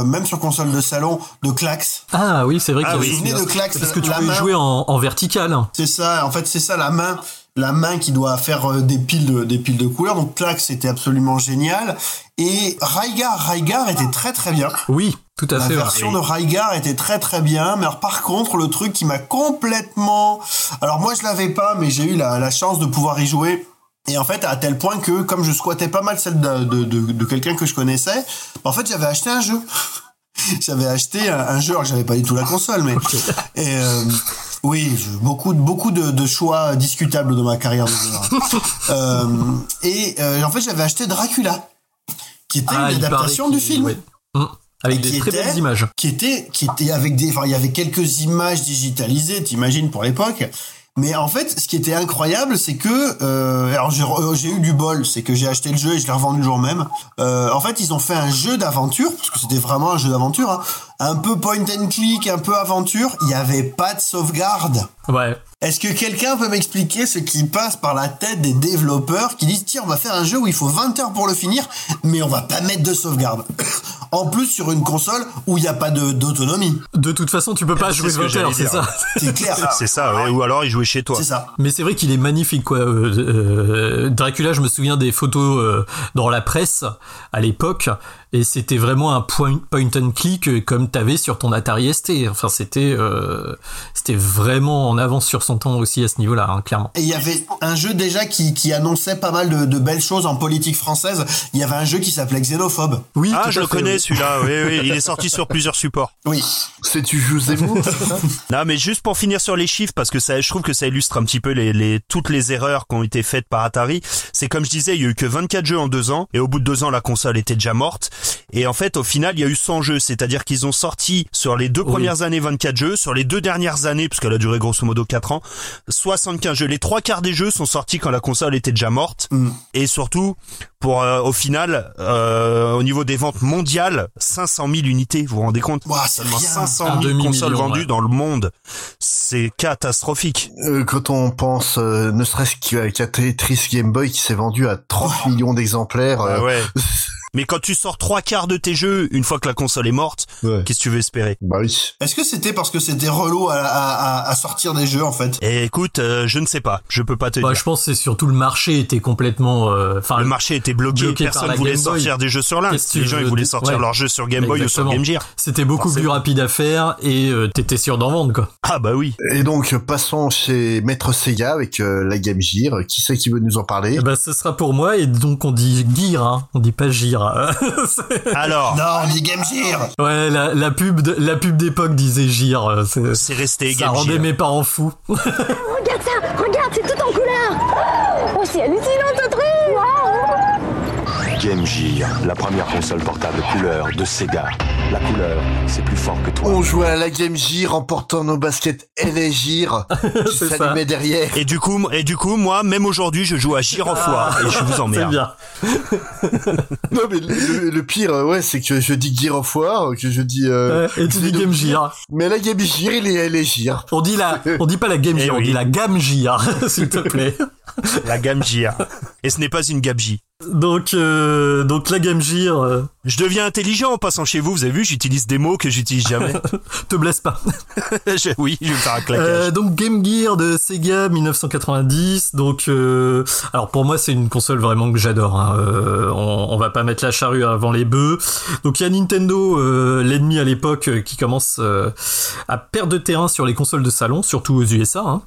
de salon, de Klax. Ah oui, c'est vrai qu'il y avait de Klax. Parce que tu pouvais jouer en vertical. C'est ça, en fait, c'est ça, la main qui doit faire des piles de couleurs. Donc Klax, c'était absolument génial. Et Rygar était très très bien. Oui, tout à fait. La version de Rygar était très très bien. Mais alors par contre, le truc qui m'a complètement... Alors moi je l'avais pas, mais j'ai eu la chance de pouvoir y jouer. Et en fait, à tel point que, comme je squattais pas mal celle de quelqu'un que je connaissais, en fait j'avais acheté un jeu. J'avais acheté un jeu, alors j'avais pas du tout la console, mais... Et, oui, beaucoup de choix discutables dans ma carrière de joueur. En fait, j'avais acheté Dracula, qui était une adaptation du film. Ouais. Avec des très belles images. Qui était avec il y avait quelques images digitalisées, t'imagines, pour l'époque. Mais en fait, ce qui était incroyable, c'est que alors j'ai eu du bol, c'est que j'ai acheté le jeu et je l'ai revendu le jour même. En fait, ils ont fait un jeu d'aventure, parce que c'était vraiment un jeu d'aventure, hein, un peu point and click, un peu aventure. Il y avait pas de sauvegarde. Ouais. Est-ce que quelqu'un peut m'expliquer ce qui passe par la tête des développeurs qui disent tiens, on va faire un jeu où il faut 20 heures pour le finir, mais on va pas mettre de sauvegarde. En plus, sur une console où il n'y a pas d'autonomie. De toute façon, tu peux pas jouer 20 heures, c'est ça. C'est clair. C'est ça, ouais. Ou alors il jouait chez toi. C'est ça. Mais c'est vrai qu'il est magnifique, quoi. Dracula, je me souviens des photos dans la presse à l'époque, et c'était vraiment un point and click comme t'avais sur ton Atari ST. Enfin, c'était vraiment en avance sur son temps aussi à ce niveau-là, hein, clairement. Et il y avait un jeu déjà qui annonçait pas mal de belles choses en politique française. Il y avait un jeu qui s'appelait Xénophobe. Oui, je le connais, celui-là. Oui, il est sorti sur plusieurs supports. Oui. C'est tu joues Zemmour, c'est ça? Non, mais juste pour finir sur les chiffres, parce que je trouve que ça illustre un petit peu toutes les erreurs qui ont été faites par Atari. C'est comme je disais, il y a eu que 24 jeux en 2 ans, et au bout de 2 ans, la console était déjà morte. Et en fait, au final, il y a eu 100 jeux, c'est-à-dire qu'ils ont sorti sur les 2 premières années 24 jeux, sur les 2 dernières années, puisqu'elle a duré grosso modo 4 ans, 75 jeux. Les 3/4 des jeux sont sortis quand la console était déjà morte. Et surtout, pour au final, au niveau des ventes mondiales, 500 000 unités, vous vous rendez compte? Seulement 500 000 consoles vendues dans le monde. C'est catastrophique. Quand on pense, ne serait-ce qu'à Tetris Game Boy qui s'est vendu à 30 millions d'exemplaires. Ouais. Mais quand tu sors 3/4 de tes jeux, une fois que la console est morte, qu'est-ce que tu veux espérer? Bah oui. Est-ce que c'était parce que c'était relou à sortir des jeux, en fait? Et écoute, je ne sais pas. Je peux pas te dire. Je pense que c'est surtout le marché était complètement, le marché était bloqué. Personne voulait sortir des jeux sur Lynx. Les gens, ils voulaient sortir leurs jeux sur Game Boy ou sur Game Gear. C'était beaucoup plus rapide à faire et t'étais sûr d'en vendre, quoi. Ah bah oui. Et donc, passons chez Maître Sega avec la Game Gear. Qui c'est qui veut nous en parler? Bah, ce sera pour moi, et donc on dit Gear, hein. On dit pas Gear. Alors. Non, on dit Game Gear. Ouais, la pub d'époque disait Gear. C'est resté Game Ça Gear. rendait mes parents fous. Regarde ça, regarde, c'est tout en couleur. Oh, c'est hallucinant ce truc. Game Gear, la première console portable couleur de Sega. La couleur, c'est plus fort que toi. On jouait à la Game Gear en portant nos baskets LA Gear qui s'allumaient derrière. Et du coup, moi, même aujourd'hui, je joue à Gear of War et je vous emmerde. C'est bien. Non mais le pire, c'est que je dis Gear of War, que je dis. Et tu dis Game Gear. Mais la Game Gear, elle est Gear. On dit pas la Game Gear, on dit la Game Gear, s'il te plaît. La Game Gear. Et ce n'est pas une Gabji. Donc la Game Gear. Je deviens intelligent en passant chez vous. Vous avez vu, j'utilise des mots que j'utilise jamais. Te blesse pas. Oui, je vais me faire un claquage. Donc Game Gear de Sega 1990. Donc alors pour moi c'est une console vraiment que j'adore. Hein. On va pas mettre la charrue avant les bœufs. Donc il y a Nintendo, l'ennemi à l'époque, qui commence à perdre de terrain sur les consoles de salon, surtout aux USA. Hein.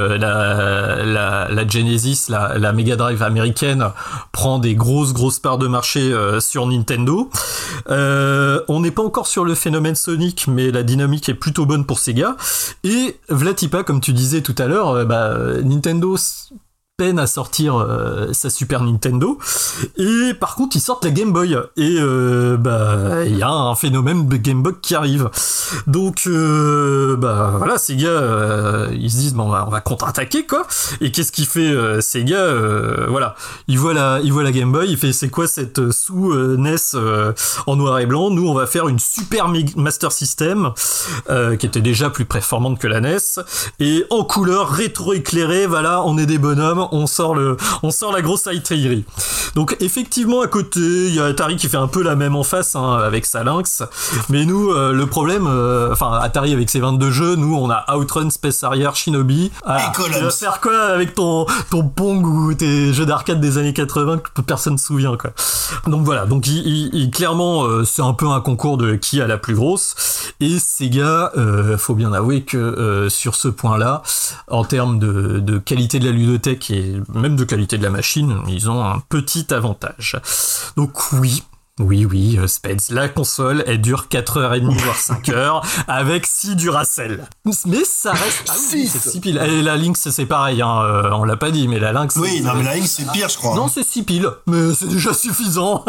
La Genesis, la Mega Drive américaine prend des grosses parts de marché sur Nintendo. On n'est pas encore sur le phénomène Sonic, mais la dynamique est plutôt bonne pour Sega. Et Vlatipa, comme tu disais tout à l'heure, Nintendo peine à sortir sa Super Nintendo, et par contre ils sortent la Game Boy, et il y a un phénomène de Game Boy qui arrive. Donc voilà, Sega ils se disent on va contre-attaquer, quoi. Et qu'est-ce qu'il fait Sega? Voilà, il voit la Game Boy, il fait c'est quoi cette sous NES en noir et blanc? Nous on va faire une Super Master System qui était déjà plus performante que la NES, et en couleur rétro-éclairée. Voilà, on est des bonhommes, on sort la grosse artillerie. Donc effectivement à côté il y a Atari qui fait un peu la même en face, hein, avec sa Lynx, mais nous le problème, Atari avec ses 22 jeux, nous on a Outrun, Space Harrier, Shinobi. Tu vas faire quoi avec ton Pong ou tes jeux d'arcade des années 80 que personne ne se souvient, quoi. Donc voilà, donc il clairement c'est un peu un concours de qui a la plus grosse, et Sega faut bien avouer que sur ce point-là, en termes de qualité de la ludothèque et même de qualité de la machine, ils ont un petit avantage. Donc oui, Speds, la console, elle dure 4h30 voire 5h avec 6 Duracell. Mais ça reste... Ah oui, c'est 6 piles. Et la Lynx, c'est pareil, hein, on l'a pas dit, mais la Lynx... Oui, non, mais la Lynx, c'est pire, je crois. Non, c'est 6 piles, mais c'est déjà suffisant.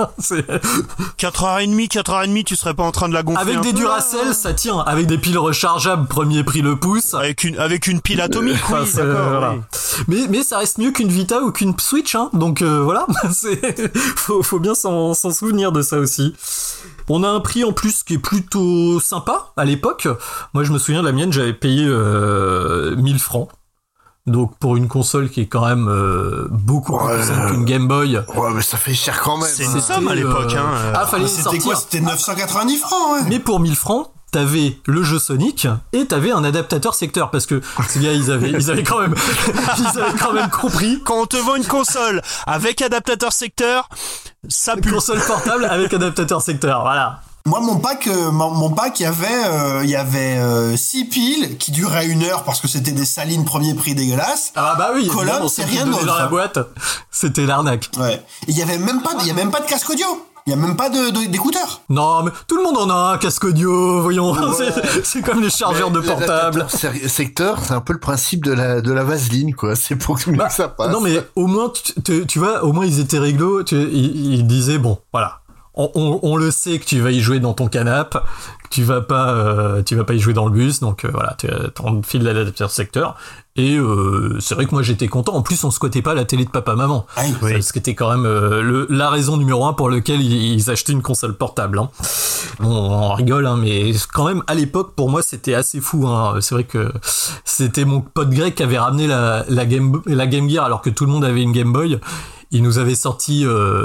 4h30, tu serais pas en train de la gonfler avec des Duracell, ça tient. Avec des piles rechargeables, premier prix le pouce. Avec une pile atomique, oui, d'accord. Voilà. Oui. Mais ça reste mieux qu'une Vita ou qu'une Switch, hein. Donc voilà, faut bien s'en souvenir de ça aussi. On a un prix en plus qui est plutôt sympa à l'époque. Moi je me souviens de la mienne, j'avais payé 1000 francs. Donc pour une console qui est quand même beaucoup plus puissante qu'une Game Boy. Ouais, mais ça fait cher quand même. C'est une somme à l'époque. Fallait c'était sortir. Quoi, c'était 990 francs, ouais. Mais pour 1000 francs, t'avais le jeu Sonic et t'avais un adaptateur secteur, parce que ces gars ils avaient quand même compris. Quand on te vend une console avec adaptateur secteur, ça pue. Une console portable avec adaptateur secteur, voilà. Moi, mon pack, il y avait 6 piles qui duraient 1 heure parce que c'était des salines premier prix dégueulasses. Ah bah oui. Colonne, c'est rien d'autre. Dans la boîte, c'était l'arnaque. Ouais. Il y a même pas de casque audio. Il y a même pas d'écouteurs. Non, mais tout le monde en a un casque audio, voyons. Ouais. C'est comme les chargeurs de portable. Secteur, c'est un peu le principe de la vaseline, quoi. C'est pour que ça passe. Non, mais au moins, tu vois, au moins ils étaient réglo. Ils disaient, bon, voilà. On le sait que tu vas y jouer dans ton canapé, que tu vas pas y jouer dans le bus, donc voilà, t'en files l'adaptateur secteur. Et c'est vrai que moi j'étais content. En plus on squattait pas la télé de papa-maman, ce qui était quand même la raison numéro 1 pour lequel ils achetaient une console portable, hein. Bon, on rigole, hein, mais quand même à l'époque pour moi c'était assez fou, hein. C'est vrai que c'était mon pote grec qui avait ramené la Game Gear alors que tout le monde avait une Game Boy. il nous avait sorti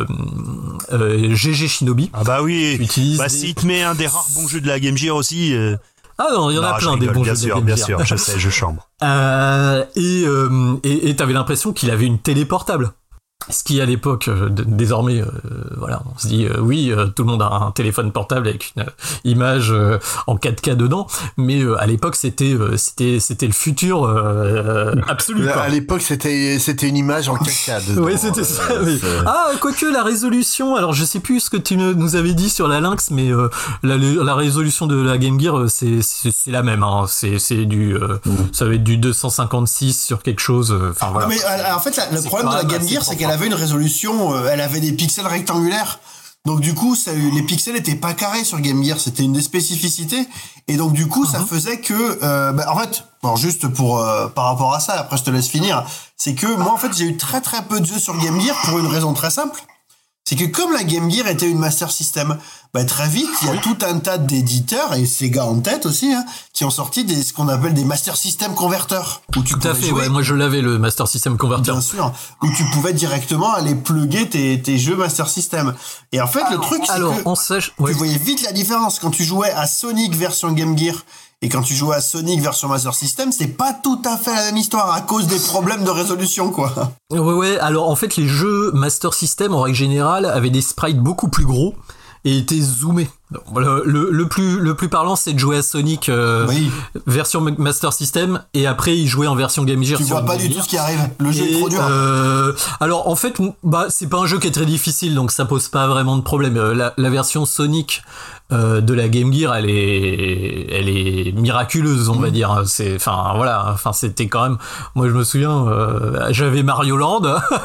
GG Shinobi. Ah bah oui. Bah s'il te met un des rares bons jeux de la Game Gear aussi. Ah non, il y en a plein des bons jeux de la Game Bien Gear. sûr, je sais, je chambre. Et t'avais l'impression qu'il avait une télé portable. Ce qui à l'époque, désormais, voilà, on se dit oui, tout le monde a un téléphone portable avec une image en 4K dedans, mais à l'époque c'était le futur absolu. Quoi. À l'époque c'était une image en 4K dedans. Oui, c'était ça. Oui. Ah, quoique la résolution, alors je sais plus ce que tu nous avais dit sur la Lynx, mais la résolution de la Game Gear c'est la même. Hein. C'est du ça va être du 256 sur quelque chose. Enfin voilà. Non, mais en fait le problème de la Game Gear c'est qu'elle avait une résolution, elle avait des pixels rectangulaires. Donc du coup, les pixels étaient pas carrés sur Game Gear, c'était une des spécificités. Et donc du coup, ça faisait que, en fait, alors juste pour par rapport à ça, après je te laisse finir, c'est que moi en fait j'ai eu très très peu de jeux sur Game Gear pour une raison très simple. C'est que comme la Game Gear était une Master System, très vite, il y a tout un tas d'éditeurs, et Sega en tête aussi, hein, qui ont sorti ce qu'on appelle des Master System converteurs. Où tu tout à fait, jouer, ouais, moi je l'avais le Master System Converter. Bien sûr, où tu pouvais directement aller plugger tes jeux Master System. Et en fait, le truc, c'est que tu voyais vite la différence quand tu jouais à Sonic version Game Gear et quand tu jouais à Sonic version Master System, c'est pas tout à fait la même histoire à cause des problèmes de résolution, quoi. Ouais, alors en fait, les jeux Master System, en règle générale, avaient des sprites beaucoup plus gros et étaient zoomés. Le plus parlant, c'est de jouer à Sonic version Master System et après y jouer en version Game Gear. Tu vois pas du tout ce qui arrive. Le jeu est trop dur. Alors en fait, c'est pas un jeu qui est très difficile, donc ça pose pas vraiment de problème. La version Sonic de la Game Gear, elle est miraculeuse, on va dire. C'était quand même. Moi, je me souviens, j'avais Mario Land.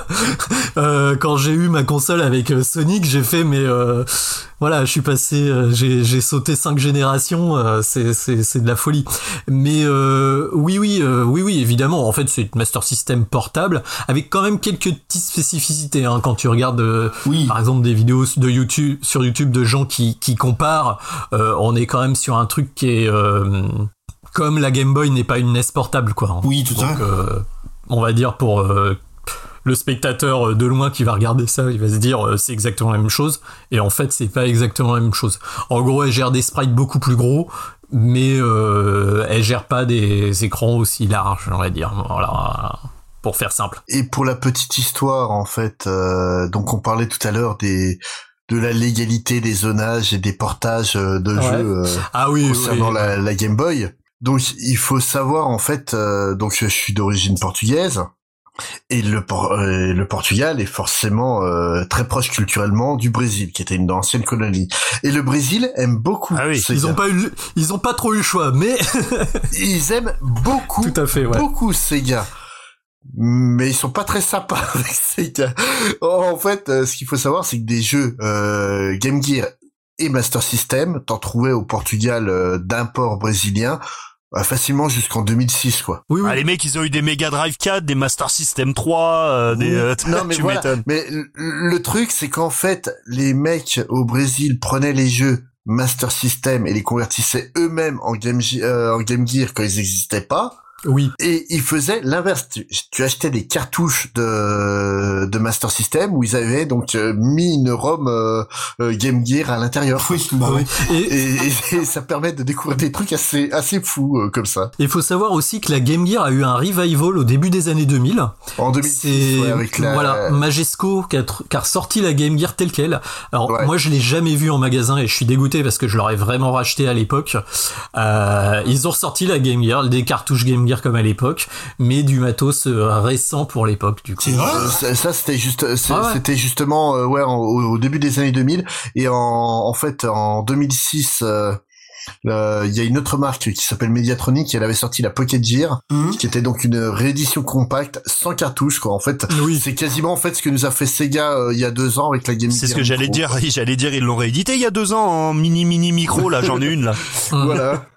Quand j'ai eu ma console avec Sonic, j'ai fait voilà, je suis passé, j'ai sauté 5 générations, c'est de la folie. Mais oui, évidemment, en fait, c'est une Master System portable avec quand même quelques petites spécificités. Hein, quand tu regardes, par exemple, des vidéos de YouTube sur YouTube de gens qui comparent, on est quand même sur un truc qui est comme la Game Boy n'est pas une NES portable, quoi. Oui, tout à fait. On va dire pour le spectateur de loin qui va regarder ça, il va se dire c'est exactement la même chose, et en fait c'est pas exactement la même chose. En gros, elle gère des sprites beaucoup plus gros, mais elle gère pas des écrans aussi larges, on va dire. Voilà, pour faire simple. Et pour la petite histoire, en fait, donc on parlait tout à l'heure de la légalité des zonages et des portages de jeux concernant la Game Boy. Donc il faut savoir, en fait, donc je suis d'origine portugaise. Et le Portugal est forcément très proche culturellement du Brésil, qui était une ancienne colonie. Et le Brésil aime beaucoup. Ah oui. Sega. Ils ont pas trop eu le choix, mais ils aiment beaucoup. Tout à fait, beaucoup Sega. Mais ils sont pas très sympas avec Sega. En fait, ce qu'il faut savoir, c'est que des jeux Game Gear et Master System, t'en trouvais au Portugal d'import brésilien. Facilement jusqu'en 2006, quoi. Oui. Ah, les mecs, ils ont eu des Mega Drive 4, des Master System 3, non, mais tu voilà. m'étonnes. Mais le truc, c'est qu'en fait, les mecs au Brésil prenaient les jeux Master System et les convertissaient eux-mêmes en Game Gear quand ils n'existaient pas. Oui. Et ils faisaient l'inverse. Tu achetais des cartouches de Master System où ils avaient donc mis une ROM Game Gear à l'intérieur. Oui. Et ça permet de découvrir des trucs assez fous comme ça. Il faut savoir aussi que la Game Gear a eu un revival au début des années 2000. En 2006, avec Majesco qui a ressorti la Game Gear telle quelle. Alors moi je l'ai jamais vu en magasin et je suis dégoûté parce que je l'aurais vraiment racheté à l'époque. Ils ont ressorti la Game Gear, des cartouches Game Gear comme à l'époque, mais du matos récent pour l'époque, du coup. C'est vrai. Ça c'était justement au début des années 2000, et en fait en 2006 il y a une autre marque qui s'appelle Mediatronic, elle avait sorti la Pocket Gear, qui était donc une réédition compacte sans cartouche, quoi. En fait, c'est quasiment en fait ce que nous a fait Sega il y a 2 ans avec la Game Gear. C'est ce que j'allais dire, ils l'ont réédité il y a 2 ans en mini micro, là, j'en ai une là. Voilà.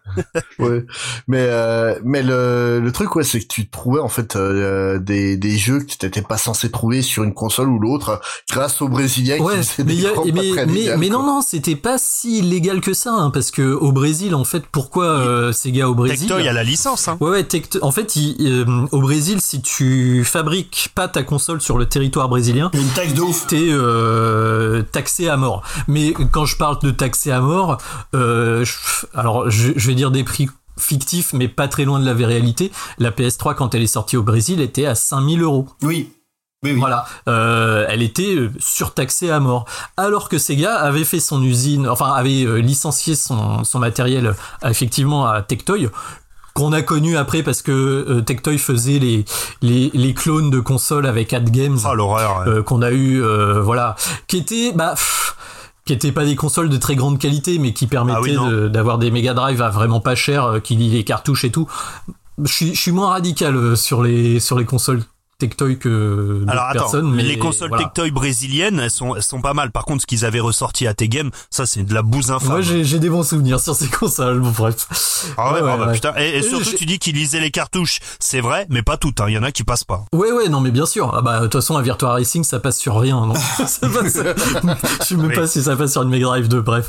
Ouais. Mais le truc, ouais, c'est que tu trouvais en fait des jeux que tu t'étais pas censé trouver sur une console ou l'autre grâce aux Brésiliens ouais, qui faisaient des grands mais non, c'était pas si illégal que ça, hein, parce que au Brésil, en fait, pourquoi Sega au Brésil? Tectoy a la licence, hein. Ouais, en fait, au Brésil, si tu fabriques pas ta console sur le territoire brésilien, une taxe de ouf. T'es taxé à mort. Mais quand je parle de taxé à mort, alors je vais dire des prix fictifs, mais pas très loin de la réalité. La PS3, quand elle est sortie au Brésil, était à 5 000 €. Oui. Voilà, elle était surtaxée à mort. Alors que Sega avait fait son usine, enfin avait licencié son matériel effectivement à Tectoy, qu'on a connu après parce que Tectoy faisait les clones de consoles avec AdGames. Oh l'horreur. Ouais. Qu'on a eu, voilà, qui étaient pas des consoles de très grande qualité, mais qui permettaient d'avoir des Mega Drive à vraiment pas cher, qui lit les cartouches et tout. Je suis moins radical sur les consoles Tectoy que d'autres personnes. Mais les consoles voilà. Tectoy brésiliennes, elles sont pas mal. Par contre, ce qu'ils avaient ressorti à T-Game, ça c'est de la bouse infâme. Moi, j'ai des bons souvenirs sur ces consoles. Bon, bref. Ah ouais, putain. Et surtout, tu dis qu'ils lisaient les cartouches. C'est vrai, mais pas toutes. Hein. Il y en a qui passent pas. Ouais, non, mais bien sûr. Ah bah, de toute façon, un Virtua Racing, ça passe sur rien. Non ça passe, je sais même pas si ça passe sur une Mega Drive 2. Bref.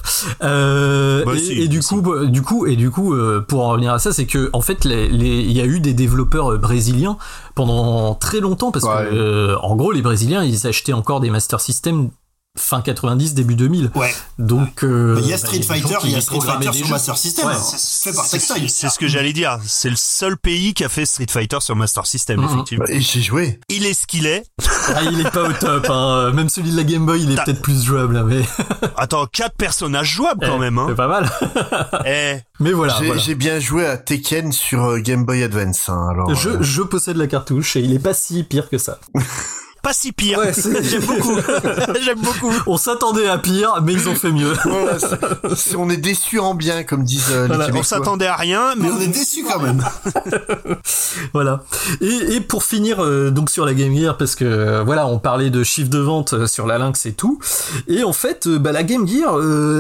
Du coup, pour en revenir à ça, c'est que en fait, il y a eu des développeurs brésiliens pendant très longtemps parce que en gros les Brésiliens ils achetaient encore des Master System fin 90 début 2000. Ouais. Donc il y a Street Fighter sur Master System. C'est par Tectoy. C'est ce que j'allais dire, c'est le seul pays qui a fait Street Fighter sur Master System effectivement. Et j'ai joué. Il est ce qu'il est. Il est pas au top hein. Même celui de la Game Boy, il est peut-être plus jouable mais attends, 4 personnages jouables quand même hein. C'est pas mal. Mais voilà, j'ai bien joué à Tekken sur Game Boy Advance hein, alors je possède la cartouche et il est pas si pire que ça. Pas si pire. Ouais, j'aime beaucoup. On s'attendait à pire, mais ils ont fait mieux. Voilà, on est déçus en bien, comme disent les Québécois. On s'attendait à rien, mais on est déçus quand même. Voilà. Et pour finir, donc sur la Game Gear, parce que voilà, on parlait de chiffre de vente sur la Lynx et tout. Et en fait, la Game Gear,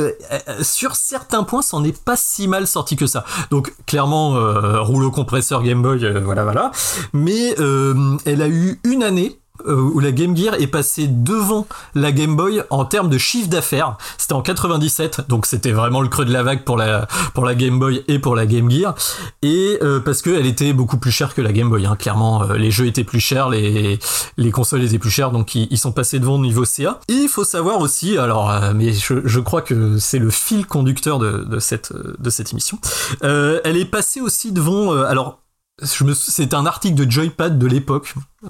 sur certains points, c'en est pas si mal sorti que ça. Donc clairement, rouleau compresseur Game Boy, voilà. Mais elle a eu une année où la Game Gear est passée devant la Game Boy en termes de chiffre d'affaires. C'était en 97, donc c'était vraiment le creux de la vague pour la Game Boy et pour la Game Gear. Et parce qu'elle était beaucoup plus chère que la Game Boy. Hein. Clairement, les jeux étaient plus chers, les consoles étaient plus chères, donc ils sont passés devant au niveau CA. Et il faut savoir aussi, alors, mais je crois que c'est le fil conducteur de cette émission. Elle est passée aussi devant, c'est un article de Joypad de l'époque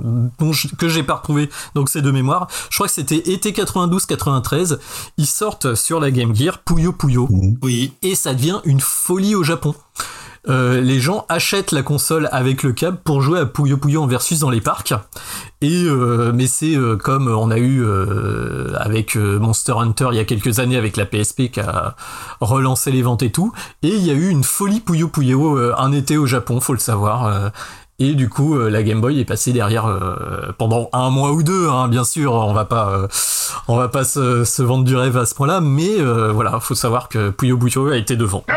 que j'ai pas retrouvé, donc c'est de mémoire. Je crois que c'était été 92-93. Ils sortent sur la Game Gear Puyo Puyo. Oui. Et ça devient une folie au Japon. Les gens achètent la console avec le câble pour jouer à Puyo Puyo en versus dans les parcs. Et mais c'est comme on a eu avec Monster Hunter il y a quelques années avec la PSP qui a relancé les ventes et tout. Et il y a eu une folie Puyo Puyo un été au Japon, faut le savoir. Et du coup, la Game Boy est passée derrière pendant un mois ou deux, hein, bien sûr. On va pas se vendre du rêve à ce point-là, mais voilà, faut savoir que Puyo Puyo a été devant.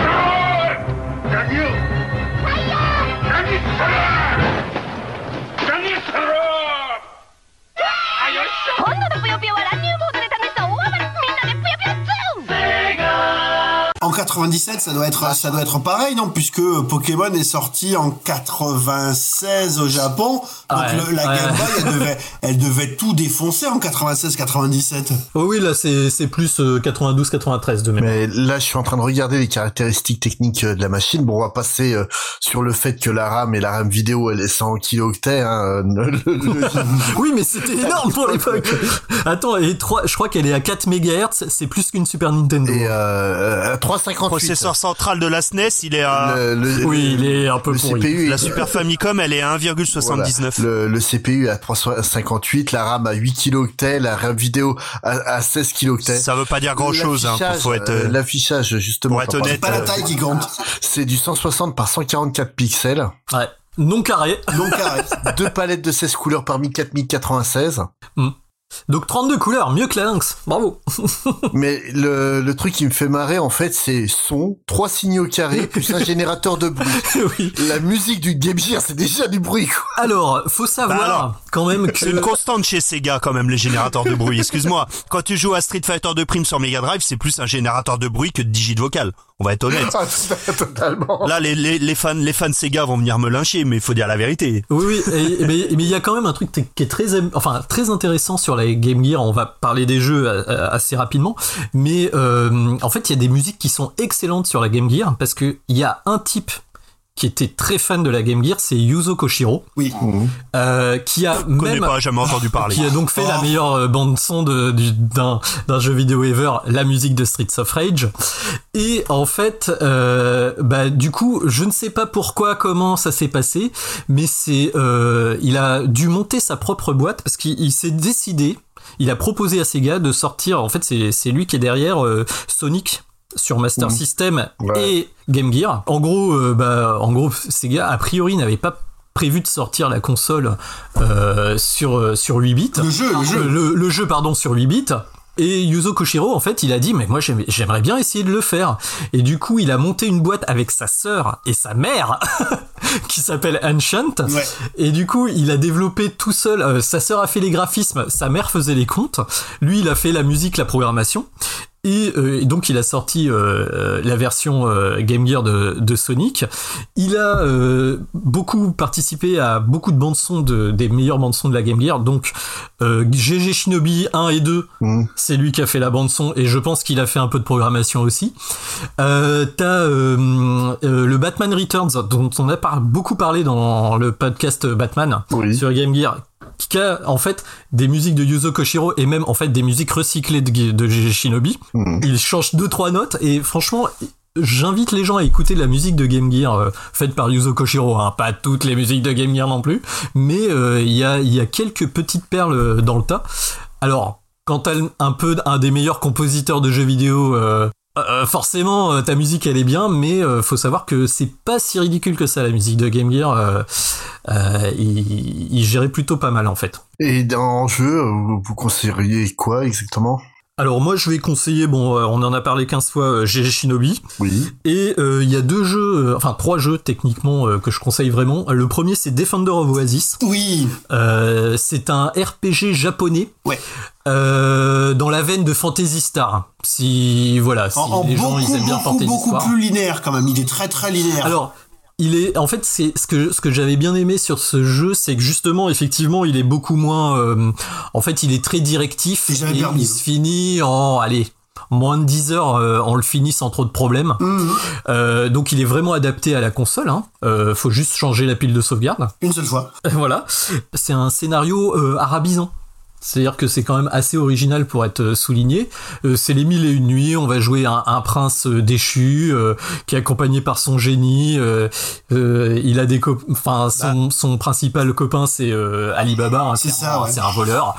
En 97, ça doit être pareil, non? Puisque Pokémon est sorti en 96 au Japon. Donc la Game Boy, elle devait tout défoncer en 96-97. Oh oui, là, c'est plus 92-93 de mémoire. Mais là, je suis en train de regarder les caractéristiques techniques de la machine. Bon, on va passer sur le fait que la RAM et la RAM vidéo, elle est 100 kilooctets, hein. Oui, mais c'était énorme pour l'époque. Attends, je crois qu'elle est à 4 MHz, c'est plus qu'une Super Nintendo. Et 358. Le processeur central de la SNES, il est à... Oui, il est un peu pourri. CPU la Super Famicom, elle est à 1,79. Voilà. Le CPU à 358, la RAM à 8 kilooctets, la RAM vidéo à 16 kilooctets. Ça veut pas dire grand chose, hein. Faut être... L'affichage, justement. Pour être honnête. C'est pas la taille qui compte. C'est du 160 par 144 pixels. Ouais. Non carré. 2 palettes de 16 couleurs par 1096. Donc 32 couleurs, mieux que la Lynx, bravo. Mais le truc qui me fait marrer, en fait, c'est son, 3 signaux carrés, plus un générateur de bruit. Oui. La musique du Game Gear, c'est déjà du bruit, quoi. Alors, faut savoir quand même que... C'est une constante chez Sega quand même, les générateurs de bruit, excuse-moi. Quand tu joues à Street Fighter 2 Prime sur Mega Drive, c'est plus un générateur de bruit que de digit vocal. On va être honnête. Totalement. Là, les fans Sega vont venir me lyncher, mais il faut dire la vérité. Oui, mais il y a quand même un truc qui est très intéressant sur la Game Gear. On va parler des jeux assez rapidement, mais en fait, il y a des musiques qui sont excellentes sur la Game Gear parce que il y a un type qui était très fan de la Game Gear, c'est Yuzo Koshiro. Oui. Qui a connais pas, jamais entendu parler. Qui a donc fait la meilleure bande son d'un jeu vidéo ever, la musique de Streets of Rage. Et en fait, du coup, je ne sais pas comment ça s'est passé, mais il a dû monter sa propre boîte parce qu'il s'est décidé. Il a proposé à Sega de sortir. En fait, c'est lui qui est derrière Sonic sur Master System et Game Gear. En gros, Sega a priori n'avait pas prévu de sortir la console sur 8 bits. Le jeu sur 8 bits. Et Yuzo Koshiro, en fait, il a dit, mais moi, j'aimerais bien essayer de le faire. Et du coup, il a monté une boîte avec sa sœur et sa mère, qui s'appelle Ancient. Ouais. Et du coup, il a développé tout seul. Sa sœur a fait les graphismes, sa mère faisait les comptes. Lui, il a fait la musique, la programmation. Et donc il a sorti la version Game Gear de Sonic. Il a beaucoup participé à beaucoup de bandes son des meilleures bandes son de la Game Gear. Donc GG Shinobi 1 et 2, c'est lui qui a fait la bande son et je pense qu'il a fait un peu de programmation aussi. T'as le Batman Returns dont on a beaucoup parlé dans le podcast Batman sur Game Gear, qui a en fait des musiques de Yuzo Koshiro et même en fait des musiques recyclées de GG Shinobi. Il change 2-3 notes et franchement j'invite les gens à écouter la musique de Game Gear faite par Yuzo Koshiro, pas toutes les musiques de Game Gear non plus, mais il y a quelques petites perles dans le tas. Alors quand t'as un des meilleurs compositeurs de jeux vidéo, forcément ta musique elle est bien, mais faut savoir que c'est pas si ridicule que ça la musique de Game Gear. Il gérait plutôt pas mal en fait. Et dans jeu, vous conseilleriez quoi exactement ? Alors moi je vais conseiller, on en a parlé 15 fois, GG Shinobi. Oui. Et il y a 3 jeux techniquement que je conseille vraiment. Le premier c'est Defender of Oasis. Oui. C'est un RPG japonais. Ouais. Dans la veine de Phantasy Star. Si les gens ils aiment bien Phantasy Star. Beaucoup plus linéaire quand même. Il est très très linéaire. Alors en fait, c'est ce que j'avais bien aimé sur ce jeu, c'est que justement, effectivement, il est beaucoup moins. En fait, il est très directif. Et il se finit en moins de 10 heures, on le finit sans trop de problèmes. Donc, il est vraiment adapté à la console. Faut juste changer la pile de sauvegarde. Une seule fois. Voilà. C'est un scénario arabisant. C'est-à-dire que c'est quand même assez original pour être souligné. C'est les 1001 nuits, on va jouer un prince déchu qui est accompagné par son génie. Il a son principal copain c'est Alibaba, c'est un voleur.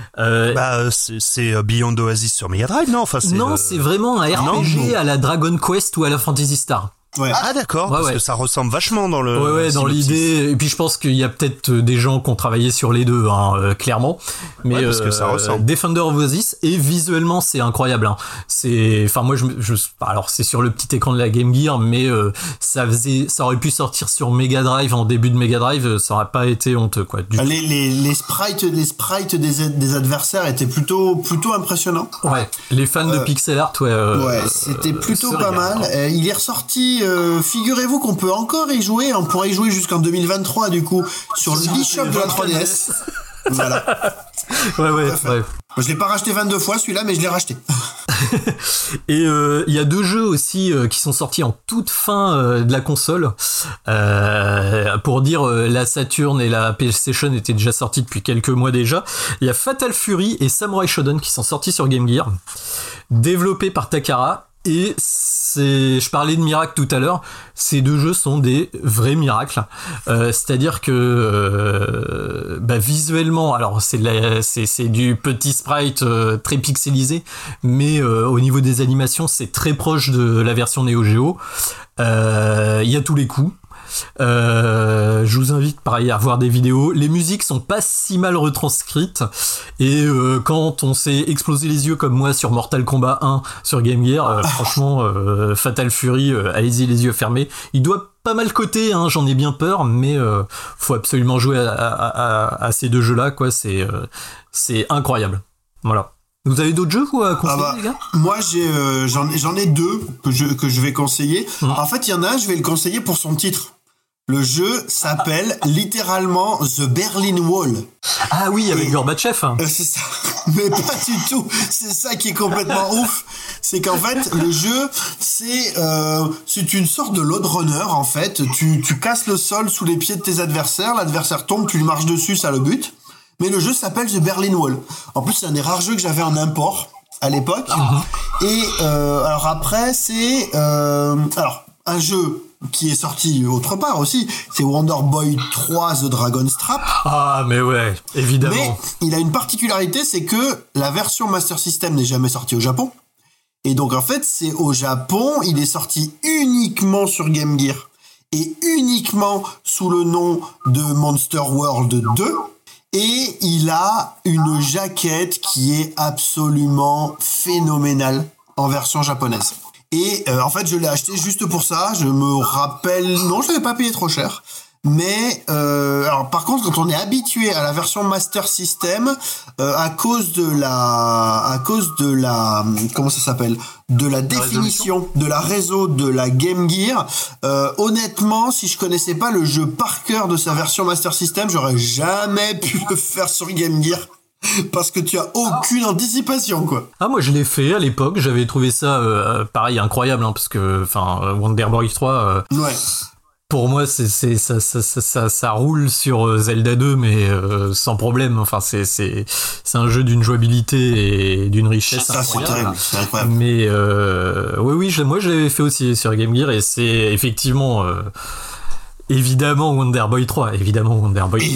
C'est Beyond Oasis sur Mega Drive, non ? C'est vraiment un RPG à la Dragon Quest ou à la Phantasy Star. Ouais. Ah d'accord, parce que ça ressemble vachement dans le dans l'idée, et puis je pense qu'il y a peut-être des gens qui ont travaillé sur les deux, clairement. Mais parce que ça ressemble. Defender of Oasis, et visuellement c'est incroyable. Moi alors c'est sur le petit écran de la Game Gear, mais ça aurait pu sortir sur Mega Drive en début de Mega Drive, ça aurait pas été honteux quoi. Les sprites des adversaires étaient plutôt impressionnants. Ouais, les fans de pixel art, c'était plutôt pas mal. Il est ressorti. Figurez-vous qu'on peut encore y jouer. On pourrait y jouer jusqu'en 2023 du coup sur le eShop de la 3DS. Voilà. Ouais. Je l'ai pas racheté 22 fois celui-là, mais je l'ai racheté. Et il y a 2 jeux aussi qui sont sortis en toute fin de la console. Pour dire, la Saturn et la PlayStation étaient déjà sortis depuis quelques mois déjà. Il y a Fatal Fury et Samurai Shodown qui sont sortis sur Game Gear, développés par Takara. Et je parlais de miracles tout à l'heure, ces 2 jeux sont des vrais miracles. C'est-à-dire que visuellement, alors c'est du petit sprite très pixelisé, mais au niveau des animations, c'est très proche de la version Neo Geo. Il y a tous les coups. Je vous invite pareil à voir des vidéos. Les musiques sont pas si mal retranscrites et quand on s'est explosé les yeux comme moi sur Mortal Kombat 1 sur Game Gear, franchement Fatal Fury, allez-y les yeux fermés. Il doit pas mal coter, hein, j'en ai bien peur, mais faut absolument jouer à ces deux jeux-là, quoi. C'est incroyable. Voilà. Vous avez d'autres jeux à conseiller, les gars ? Moi, j'en ai deux que je vais conseiller. En fait, il y en a un, je vais le conseiller pour son titre. Le jeu s'appelle littéralement The Berlin Wall. Ah oui, avec Gorbatchev. C'est ça. Mais pas du tout. C'est ça qui est complètement ouf. C'est qu'en fait, le jeu, c'est une sorte de load runner, en fait. Tu casses le sol sous les pieds de tes adversaires. L'adversaire tombe, tu lui marches dessus, ça le bute. Mais le jeu s'appelle The Berlin Wall. En plus, c'est un des rares jeux que j'avais en import à l'époque. Et alors après, c'est un jeu qui est sorti autre part aussi, c'est Wonder Boy 3 The Dragon's Trap. Ah mais ouais, évidemment. Mais il a une particularité, c'est que la version Master System n'est jamais sortie au Japon. Et donc en fait, c'est au Japon, il est sorti uniquement sur Game Gear et uniquement sous le nom de Monster World 2. Et il a une jaquette qui est absolument phénoménale en version japonaise. Et en fait, je l'ai acheté juste pour ça. Je me rappelle... Non, je l'avais pas payé trop cher. Mais alors par contre, quand on est habitué à la version Master System, à cause de la comment ça s'appelle, de la définition de la réseau de la Game Gear, honnêtement, si je connaissais pas le jeu par cœur de sa version Master System, j'aurais jamais pu le faire sur Game Gear. Parce que tu as aucune anticipation, quoi. Ah, moi je l'ai fait à l'époque, j'avais trouvé ça pareil incroyable, hein, parce que Wonder Boy 3 ouais. Pour moi ça roule sur Zelda 2 mais sans problème. Enfin c'est un jeu d'une jouabilité et d'une richesse incroyable. C'est incroyable. Mais moi je l'avais fait aussi sur Game Gear et c'est effectivement évidemment Wonder Boy 3, évidemment.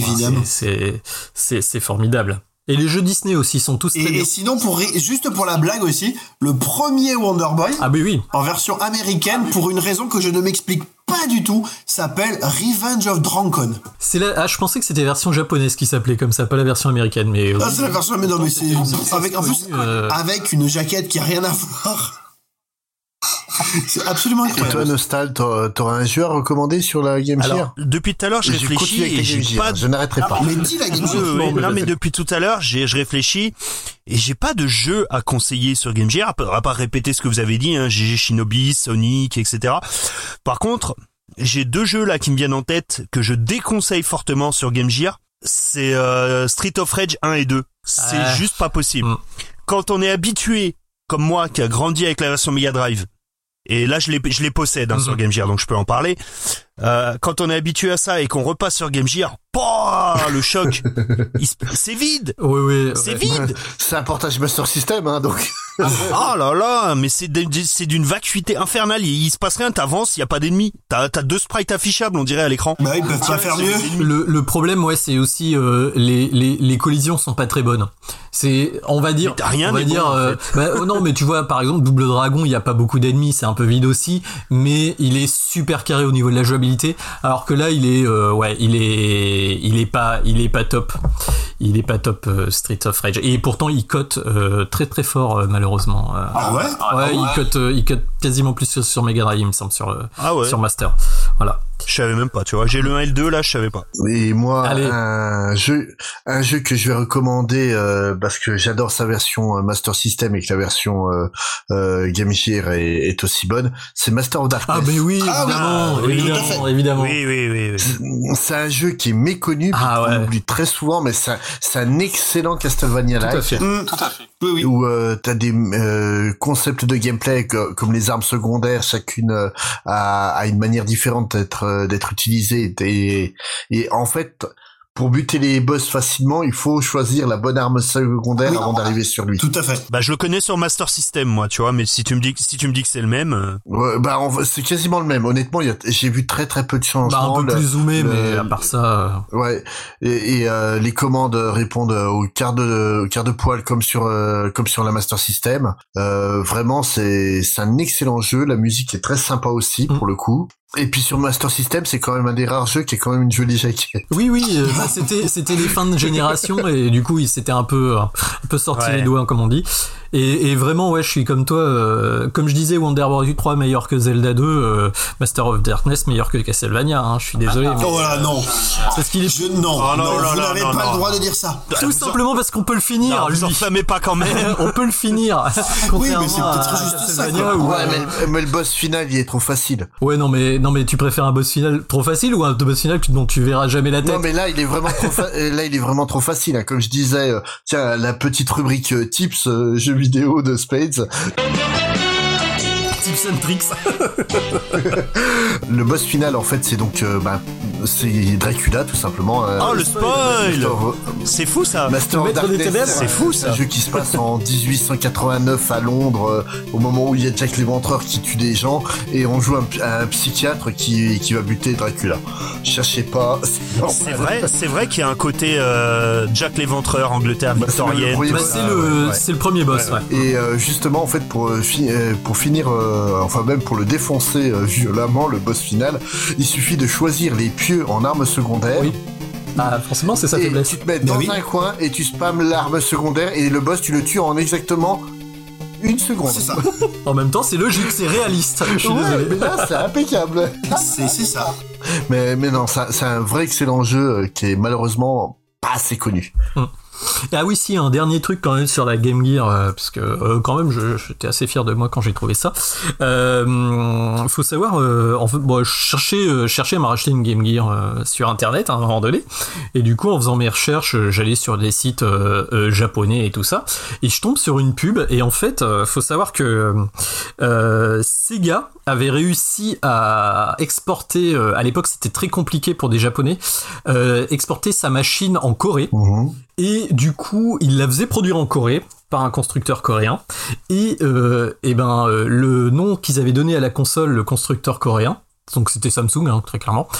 C'est formidable. Et les jeux Disney aussi sont tous très bien. Et sinon, juste pour la blague aussi, le premier Wonder Boy, oui. En version américaine, pour une raison que je ne m'explique pas du tout, s'appelle Revenge of Drancon. Je pensais que c'était la version japonaise qui s'appelait comme ça, pas la version américaine. Mais c'est la version américaine, mais c'est avec une jaquette qui a rien à voir. C'est absolument incroyable. Et toi, Nostal, t'auras un jeu à recommander sur la Game Gear? Alors, depuis tout à l'heure, je réfléchis et j'ai pas. Je n'arrêterai pas. Mais dis la Game Gear. Non, mais depuis tout à l'heure, je réfléchis et j'ai pas de jeu à conseiller sur Game Gear, à part répéter ce que vous avez dit, hein, GG Shinobi, Sonic, etc. Par contre, j'ai deux jeux là qui me viennent en tête que je déconseille fortement sur Game Gear. C'est Street of Rage 1 et 2. C'est juste pas possible. Quand on est habitué, comme moi, qui a grandi avec la version Mega Drive, et là, je les possède sur Game Gear, donc je peux en parler. Quand on est habitué à ça et qu'on repasse sur Game Gear, le choc, c'est vide. Oui, c'est vide. C'est un portage Master System, hein, donc. Oh là là, mais c'est d'une vacuité infernale. Il se passe rien, t'avances, il y a pas d'ennemis. T'as deux sprites affichables, on dirait à l'écran. Bah ils peuvent pas faire mieux. Le problème, c'est aussi les collisions sont pas très bonnes. On va dire. Non, mais tu vois, par exemple, Double Dragon, il y a pas beaucoup d'ennemis, c'est un peu vide aussi, mais il est super carré au niveau de la jouabilité. Alors que là, il est pas top. Il est pas top Street of Rage. Et pourtant, il cote très très fort malheureusement. Il cote quasiment plus sur Mega Drive, il me semble, sur Master. Voilà. Je savais même pas, tu vois. J'ai le 1 et le 2, là, je savais pas. Et moi, un jeu que je vais recommander, parce que j'adore sa version Master System et que la version Game Gear est aussi bonne, c'est Master of Darkness. Ah, mais oui, évidemment. Oui. C'est un jeu qui est méconnu, qu'on oublie très souvent, mais c'est un excellent Castlevania-like. Tout à fait. Oui. Où t'as des concepts de gameplay comme les armes secondaires, chacune a une manière différente d'être utilisée, et en fait, pour buter les boss facilement, il faut choisir la bonne arme secondaire avant d'arriver sur lui. Tout à fait. Bah, je le connais sur Master System, moi, tu vois, mais si tu me dis que c'est le même. Ouais, c'est quasiment le même. Honnêtement, j'ai vu très très peu de changements. Un peu plus zoomé, mais à part ça. Ouais. Et les commandes répondent au quart de poil comme sur la Master System. Vraiment, c'est un excellent jeu. La musique est très sympa aussi, pour le coup. Et puis sur Master System, c'est quand même un des rares jeux qui est quand même une jolie jaquette. Oui, c'était les fins de génération et du coup, il s'était un peu sorti les doigts, comme on dit. Et vraiment, ouais, je suis comme toi. Comme je disais, Wonder Boy 3 meilleur que Zelda 2, Master of Darkness meilleur que Castlevania. Hein, je suis désolé. Oh voilà, non. Parce qu'il est... vous n'avez pas le droit de dire ça. Tout simplement parce qu'on peut le finir. Vous enflammez pas quand même. On peut le finir. Oui, mais c'est peut-être juste ça. Mais le boss final, il est trop facile. Ouais, non, mais tu préfères un boss final trop facile ou un boss final dont tu verras jamais la tête? Non, mais là, il est vraiment trop facile. Hein. Comme je disais, tiens, la petite rubrique tips jeux vidéo de Spades. Tips and tricks. Le boss final, en fait, c'est donc c'est Dracula, tout simplement. Oh, le spoil. C'est fou ça. Master of Darkness, c'est fou ça. C'est un jeu qui se passe en 1889 à Londres, au moment où il y a Jack l'Éventreur qui tue des gens, et on joue un psychiatre qui va buter Dracula. Cherchez pas. C'est vrai qu'il y a un côté Jack l'Éventreur, Angleterre victorienne. C'est le premier boss. Ouais. Et justement, en fait, pour finir, enfin même pour le défoncer violemment, le boss final, il suffit de choisir les pieux en armes secondaires. Oui. Ah, forcément, c'est sa faiblesse. Tu te mets dans un coin et tu spammes l'arme secondaire et le boss, tu le tues en exactement 1 seconde. C'est ça. En même temps, c'est logique, c'est réaliste. Je suis désolé. Là, c'est impeccable. C'est ça. Mais non, c'est un vrai excellent jeu qui est malheureusement pas assez connu. Ah oui, si, un dernier truc quand même sur la Game Gear, parce que quand même j'étais assez fier de moi quand j'ai trouvé ça. Faut savoir, en fait, bon, je cherchais à me racheter une Game Gear sur internet à un moment donné, et du coup en faisant mes recherches, j'allais sur des sites japonais et tout ça, et je tombe sur une pub, et en fait, faut savoir que Sega avait réussi à exporter, à l'époque c'était très compliqué pour des Japonais, exporter sa machine en Corée. Et du coup, il la faisait produire en Corée par un constructeur coréen. Et le nom qu'ils avaient donné à la console, le constructeur coréen, donc c'était Samsung, hein, très clairement,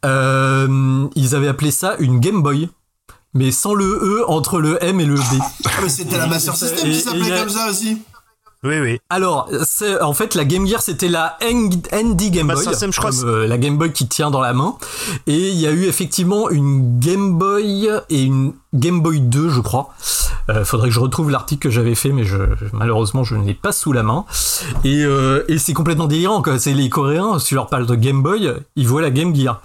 ils avaient appelé ça une Game Boy. Mais sans le E entre le M et le B. Ah, mais c'était la Master System qui s'appelait comme ça aussi. Oui. Alors, en fait, la Game Gear, c'était la ND Game Boy, la Game Boy qui tient dans la main. Et il y a eu effectivement une Game Boy et une Game Boy 2, je crois. Faudrait que je retrouve l'article que j'avais fait, mais malheureusement, je ne l'ai pas sous la main. Et c'est complètement délirant, quoi. C'est les Coréens, si tu leur parles de Game Boy, ils voient la Game Gear.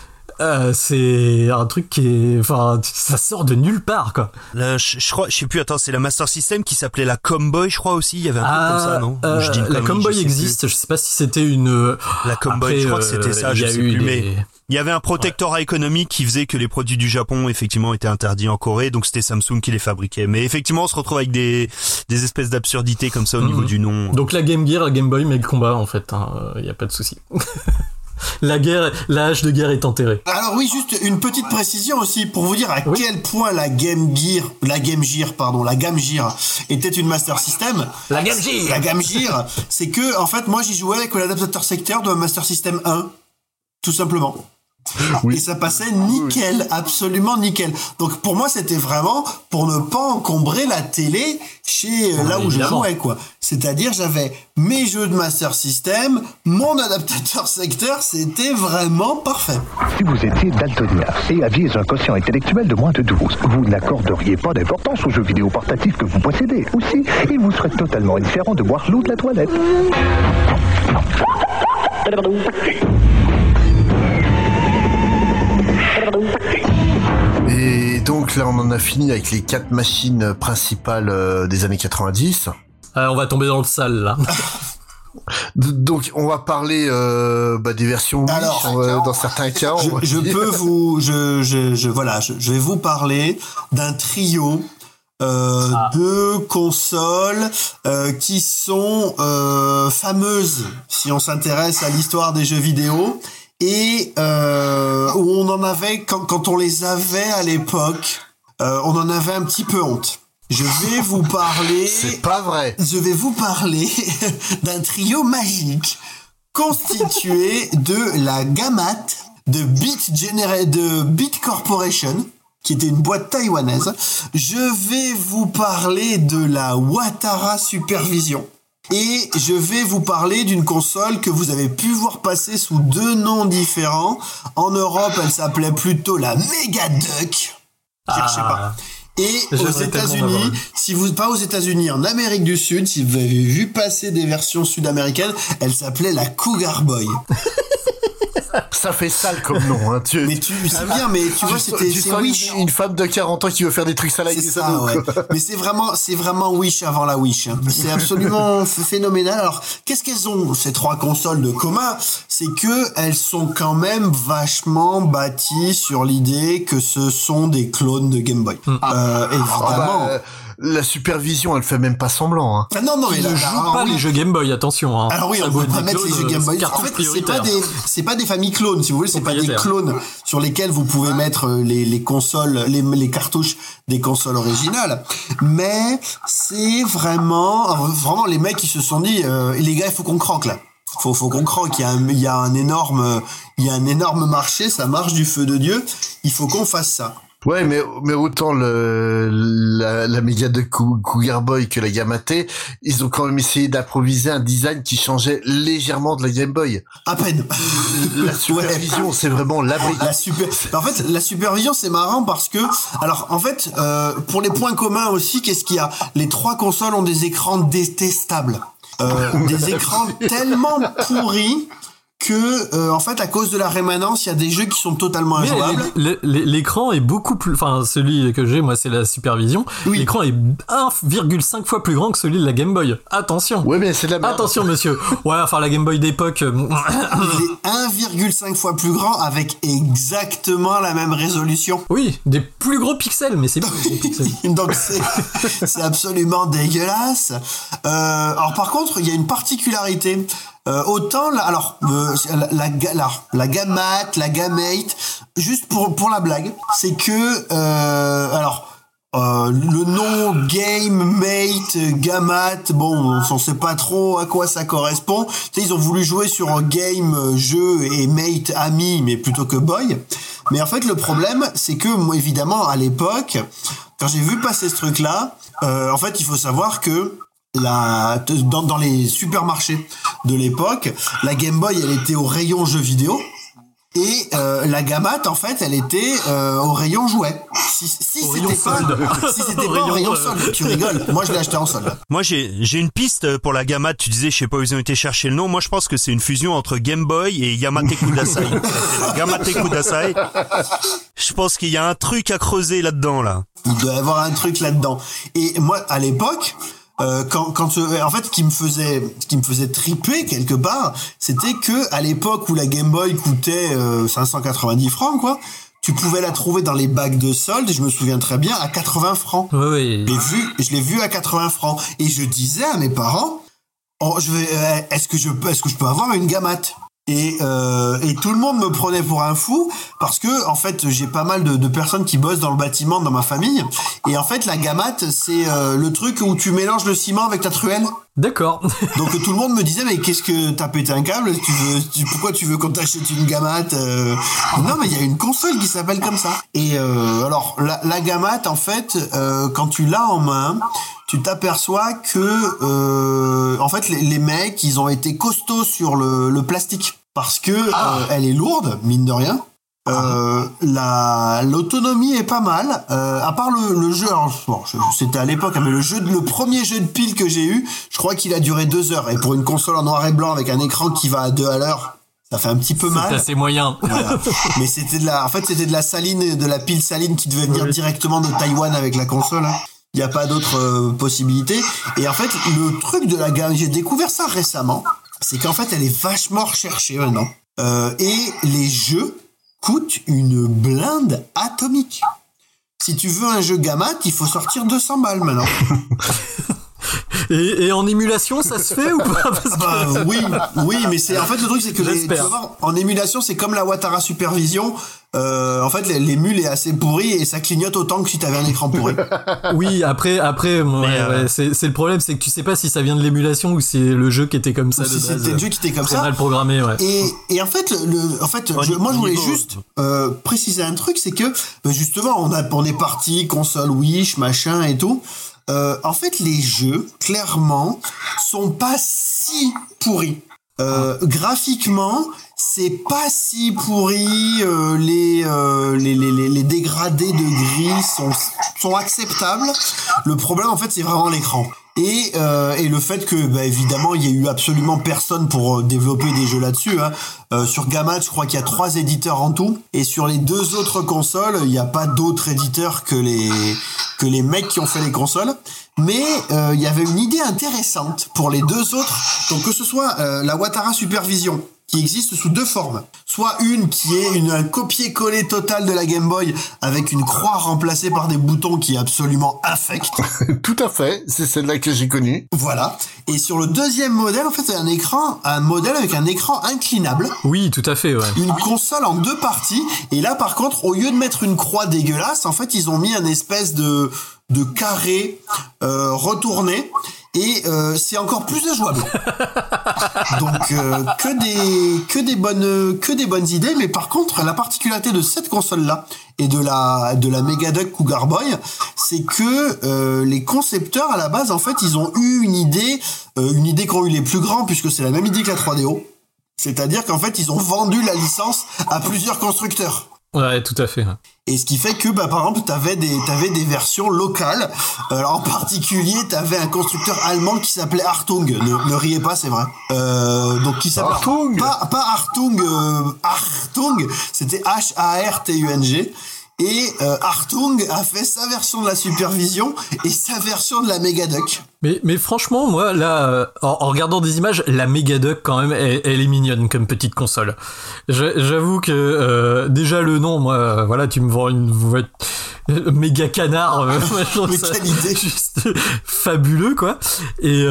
C'est un truc qui est, enfin, ça sort de nulle part, quoi. Là, je sais plus, attends, c'est la Master System qui s'appelait la Comboy, je crois aussi, il y avait un truc comme ça, non? Je dis la Comboy existe, je sais pas si c'était une... La Comboy, je crois que c'était ça, je sais plus, mais il y avait un protectorat économique qui faisait que les produits du Japon, effectivement, étaient interdits en Corée, donc c'était Samsung qui les fabriquait. Mais effectivement, on se retrouve avec des espèces d'absurdités comme ça au niveau du nom. Donc la Game Gear, la Game Boy, mais le combat, en fait, y a pas de souci. L'âge de guerre est enterré. Alors oui, juste une petite précision aussi pour vous dire à quel point la Game Gear était une Master System. La Game Gear, c'est que en fait moi j'y jouais avec l'adaptateur secteur de Master System 1, tout simplement. Oui. Et ça passait nickel, absolument nickel. Donc pour moi c'était vraiment pour ne pas encombrer la télé chez là où je jouais, quoi. C'est-à-dire j'avais mes jeux de Master System, mon adaptateur secteur, c'était vraiment parfait. Si vous étiez daltonien et aviez un quotient intellectuel de moins de 12, vous n'accorderiez pas d'importance aux jeux vidéo portatifs que vous possédez. Aussi, il vous serait totalement indifférent de boire l'eau de la toilette. Et donc là, on en a fini avec les 4 machines principales des années 90. On va tomber dans le sale, là. Donc, on va parler des versions Wii. Alors, dans certains cas. Je vais vous parler d'un trio de consoles qui sont fameuses si on s'intéresse à l'histoire des jeux vidéo. Et où on en avait, quand on les avait à l'époque, on en avait un petit peu honte. Je vais vous parler... C'est pas vrai. Je vais vous parler d'un trio magique constitué de la Gamat de Beat Corporation, qui était une boîte taïwanaise. Je vais vous parler de la Watara Supervision Et je vais vous parler d'une console que vous avez pu voir passer sous 2 noms différents. En Europe, elle s'appelait plutôt la Mega Duck. Cherchez pas. Et aux États-Unis, si vous pas aux États-Unis, en Amérique du Sud, si vous avez vu passer des versions sud-américaines, elle s'appelait la Cougar Boy. Ça fait sale comme nom, hein. Mais c'est bien, mais tu vois, c'est Wish. Une femme de 40 ans qui veut faire des trucs sales avec des ados. Ouais. Mais c'est vraiment Wish avant la Wish. Hein. C'est absolument phénoménal. Alors, qu'est-ce qu'elles ont, ces 3 consoles de commun? C'est que elles sont quand même vachement bâties sur l'idée que ce sont des clones de Game Boy. Évidemment. La supervision, elle fait même pas semblant. Hein. Ah non, mais ne joue pas les jeux Game Boy, attention. Hein. Alors oui, on peut pas mettre les jeux Game Boy. En fait, c'est pas des familles clones, si vous voulez, c'est pas des clones sur lesquels vous pouvez mettre les consoles, les cartouches des consoles originales. Mais c'est vraiment les mecs qui se sont dit, les gars, il faut qu'on croque là. Faut qu'on croque. Il y a un énorme marché, ça marche du feu de Dieu. Il faut qu'on fasse ça. Ouais, mais autant la Mega de Cougar Boy que la Gamma T, ils ont quand même essayé d'improviser un design qui changeait légèrement de la Game Boy. À peine. La supervision, c'est vraiment l'abri. En fait, la supervision, c'est marrant parce que, alors, en fait, pour les points communs aussi, qu'est-ce qu'il y a? Les 3 consoles ont des écrans détestables. Des écrans tellement pourris que en fait à cause de la rémanence il y a des jeux qui sont totalement injouables. L'écran est beaucoup plus, enfin celui que j'ai moi c'est la Supervision. Oui. L'écran est 1,5 fois plus grand que celui de la Game Boy. Attention. Ouais mais c'est de la merde. Attention monsieur. Ouais enfin la Game Boy d'époque. Il est 1,5 fois plus grand avec exactement la même résolution. Oui, des plus gros pixels mais c'est plus gros pixels. Donc c'est absolument dégueulasse. Alors par contre il y a une particularité. Autant la Gamate, la Gamate, juste pour la blague, c'est que le nom Game Mate, Gamate, bon, on sait pas trop à quoi ça correspond. Tu sais, ils ont voulu jouer sur game, jeu et Mate, ami, mais plutôt que boy. Mais en fait, le problème, c'est que moi, évidemment, à l'époque, quand j'ai vu passer ce truc-là, en fait, il faut savoir que dans les supermarchés de l'époque, la Game Boy elle était au rayon jeux vidéo et la Gamate en fait elle était au rayon jouets. Si c'était pas au rayon solde, tu rigoles. Moi je l'ai acheté en solde. Moi j'ai une piste pour la Gamate, tu disais je sais pas où ils ont été chercher le nom. Moi je pense que c'est une fusion entre Game Boy et Yamate Kudasai. La Gamate Kudasai. Je pense qu'il y a un truc à creuser là-dedans là. Il doit y avoir un truc là-dedans. Et moi à l'époque en fait, ce qui me faisait triper quelque part, c'était que à l'époque où la Game Boy coûtait 590 francs, quoi, tu pouvais la trouver dans les bacs de solde. Et je me souviens très bien à 80 francs. Oui. Je l'ai vu à 80 francs. Et je disais à mes parents, est-ce que je peux avoir une Gamate? Et tout le monde me prenait pour un fou parce que en fait j'ai pas mal de personnes qui bossent dans le bâtiment dans ma famille et en fait la Gamate c'est le truc où tu mélanges le ciment avec ta truelle. D'accord. Donc tout le monde me disait mais qu'est-ce que t'as pété un câble, pourquoi tu veux qu'on t'achète une Gamate Non mais il y a une console qui s'appelle comme ça. Et alors la Gamate en fait quand tu l'as en main tu t'aperçois que en fait les mecs ils ont été costauds sur le plastique parce que elle est lourde mine de rien. L'autonomie est pas mal à part le jeu. Alors, bon, c'était à l'époque mais le premier jeu de pile que j'ai eu je crois qu'il a duré 2 heures et pour une console en noir et blanc avec un écran qui va à 2 à l'heure ça fait un petit peu mal. C'est assez moyen. Voilà. Mais c'était de la saline, de la pile saline qui devait venir directement de Taïwan avec la console. Hein. Il n'y a pas d'autre possibilité. Et en fait, le truc de la gamme, j'ai découvert ça récemment, c'est qu'en fait, elle est vachement recherchée maintenant. Et les jeux coûtent une blinde atomique. Si tu veux un jeu Gamate, il faut sortir 200 balles maintenant. Et en émulation, ça se fait ou pas? Oui, mais c'est en fait le truc c'est que tu vas voir, en émulation c'est comme la Watara Supervision. En fait l'émule est assez pourri et ça clignote autant que si t'avais un écran pourri. Oui, après c'est le problème, c'est que tu sais pas si ça vient de l'émulation ou c'est le jeu qui était comme ça de base. C'était le jeu qui était comme ça. C'est mal programmé, ouais. Et en fait moi je voulais juste préciser un truc, c'est que justement on est parti console Wish machin et tout. en fait, les jeux, clairement, sont pas si pourris. Graphiquement, c'est pas si pourri. Les dégradés de gris sont acceptables. Le problème, en fait, c'est vraiment l'écran. Et le fait que, évidemment, il y a eu absolument personne pour développer des jeux là-dessus. Sur Gamad, je crois qu'il y a 3 éditeurs en tout. Et sur les 2 autres consoles, il n'y a pas d'autres éditeurs que les mecs qui ont fait les consoles. Mais il y avait une idée intéressante pour les 2 autres. Donc que ce soit la Watara Supervision, qui existe sous 2 formes. Soit une qui est un copier-coller total de la Game Boy avec une croix remplacée par des boutons qui est absolument infect. Tout à fait, c'est celle-là que j'ai connue. Voilà. Et sur le deuxième modèle, en fait, c'est un modèle avec un écran inclinable. Oui, tout à fait, ouais. Une console en 2 parties. Et là, par contre, au lieu de mettre une croix dégueulasse, en fait, ils ont mis un espèce de carré retourné. Et c'est encore plus jouable. Donc que des bonnes idées, mais par contre la particularité de cette console là et de la Megaduck Cougar Boy, c'est que les concepteurs à la base, en fait, ils ont eu une idée qu'ont eu les plus grands, puisque c'est la même idée que la 3DO. C'est-à-dire qu'en fait, ils ont vendu la licence à plusieurs constructeurs. Ouais, tout à fait. Et ce qui fait que, par exemple, t'avais des versions locales. En particulier, t'avais un constructeur allemand qui s'appelait Hartung. Ne riez pas, c'est vrai. Donc qui s'appelait Hartung. Pas Hartung. Hartung, c'était Hartung. Et Hartung a fait sa version de la Supervision et sa version de la Megaduck. Mais franchement, moi, là, en regardant des images, la Megaduck, quand même, elle est mignonne comme petite console. J'avoue que déjà le nom, moi, voilà, tu me vends une méga canard, mais quelle idée, juste fabuleux, quoi. Et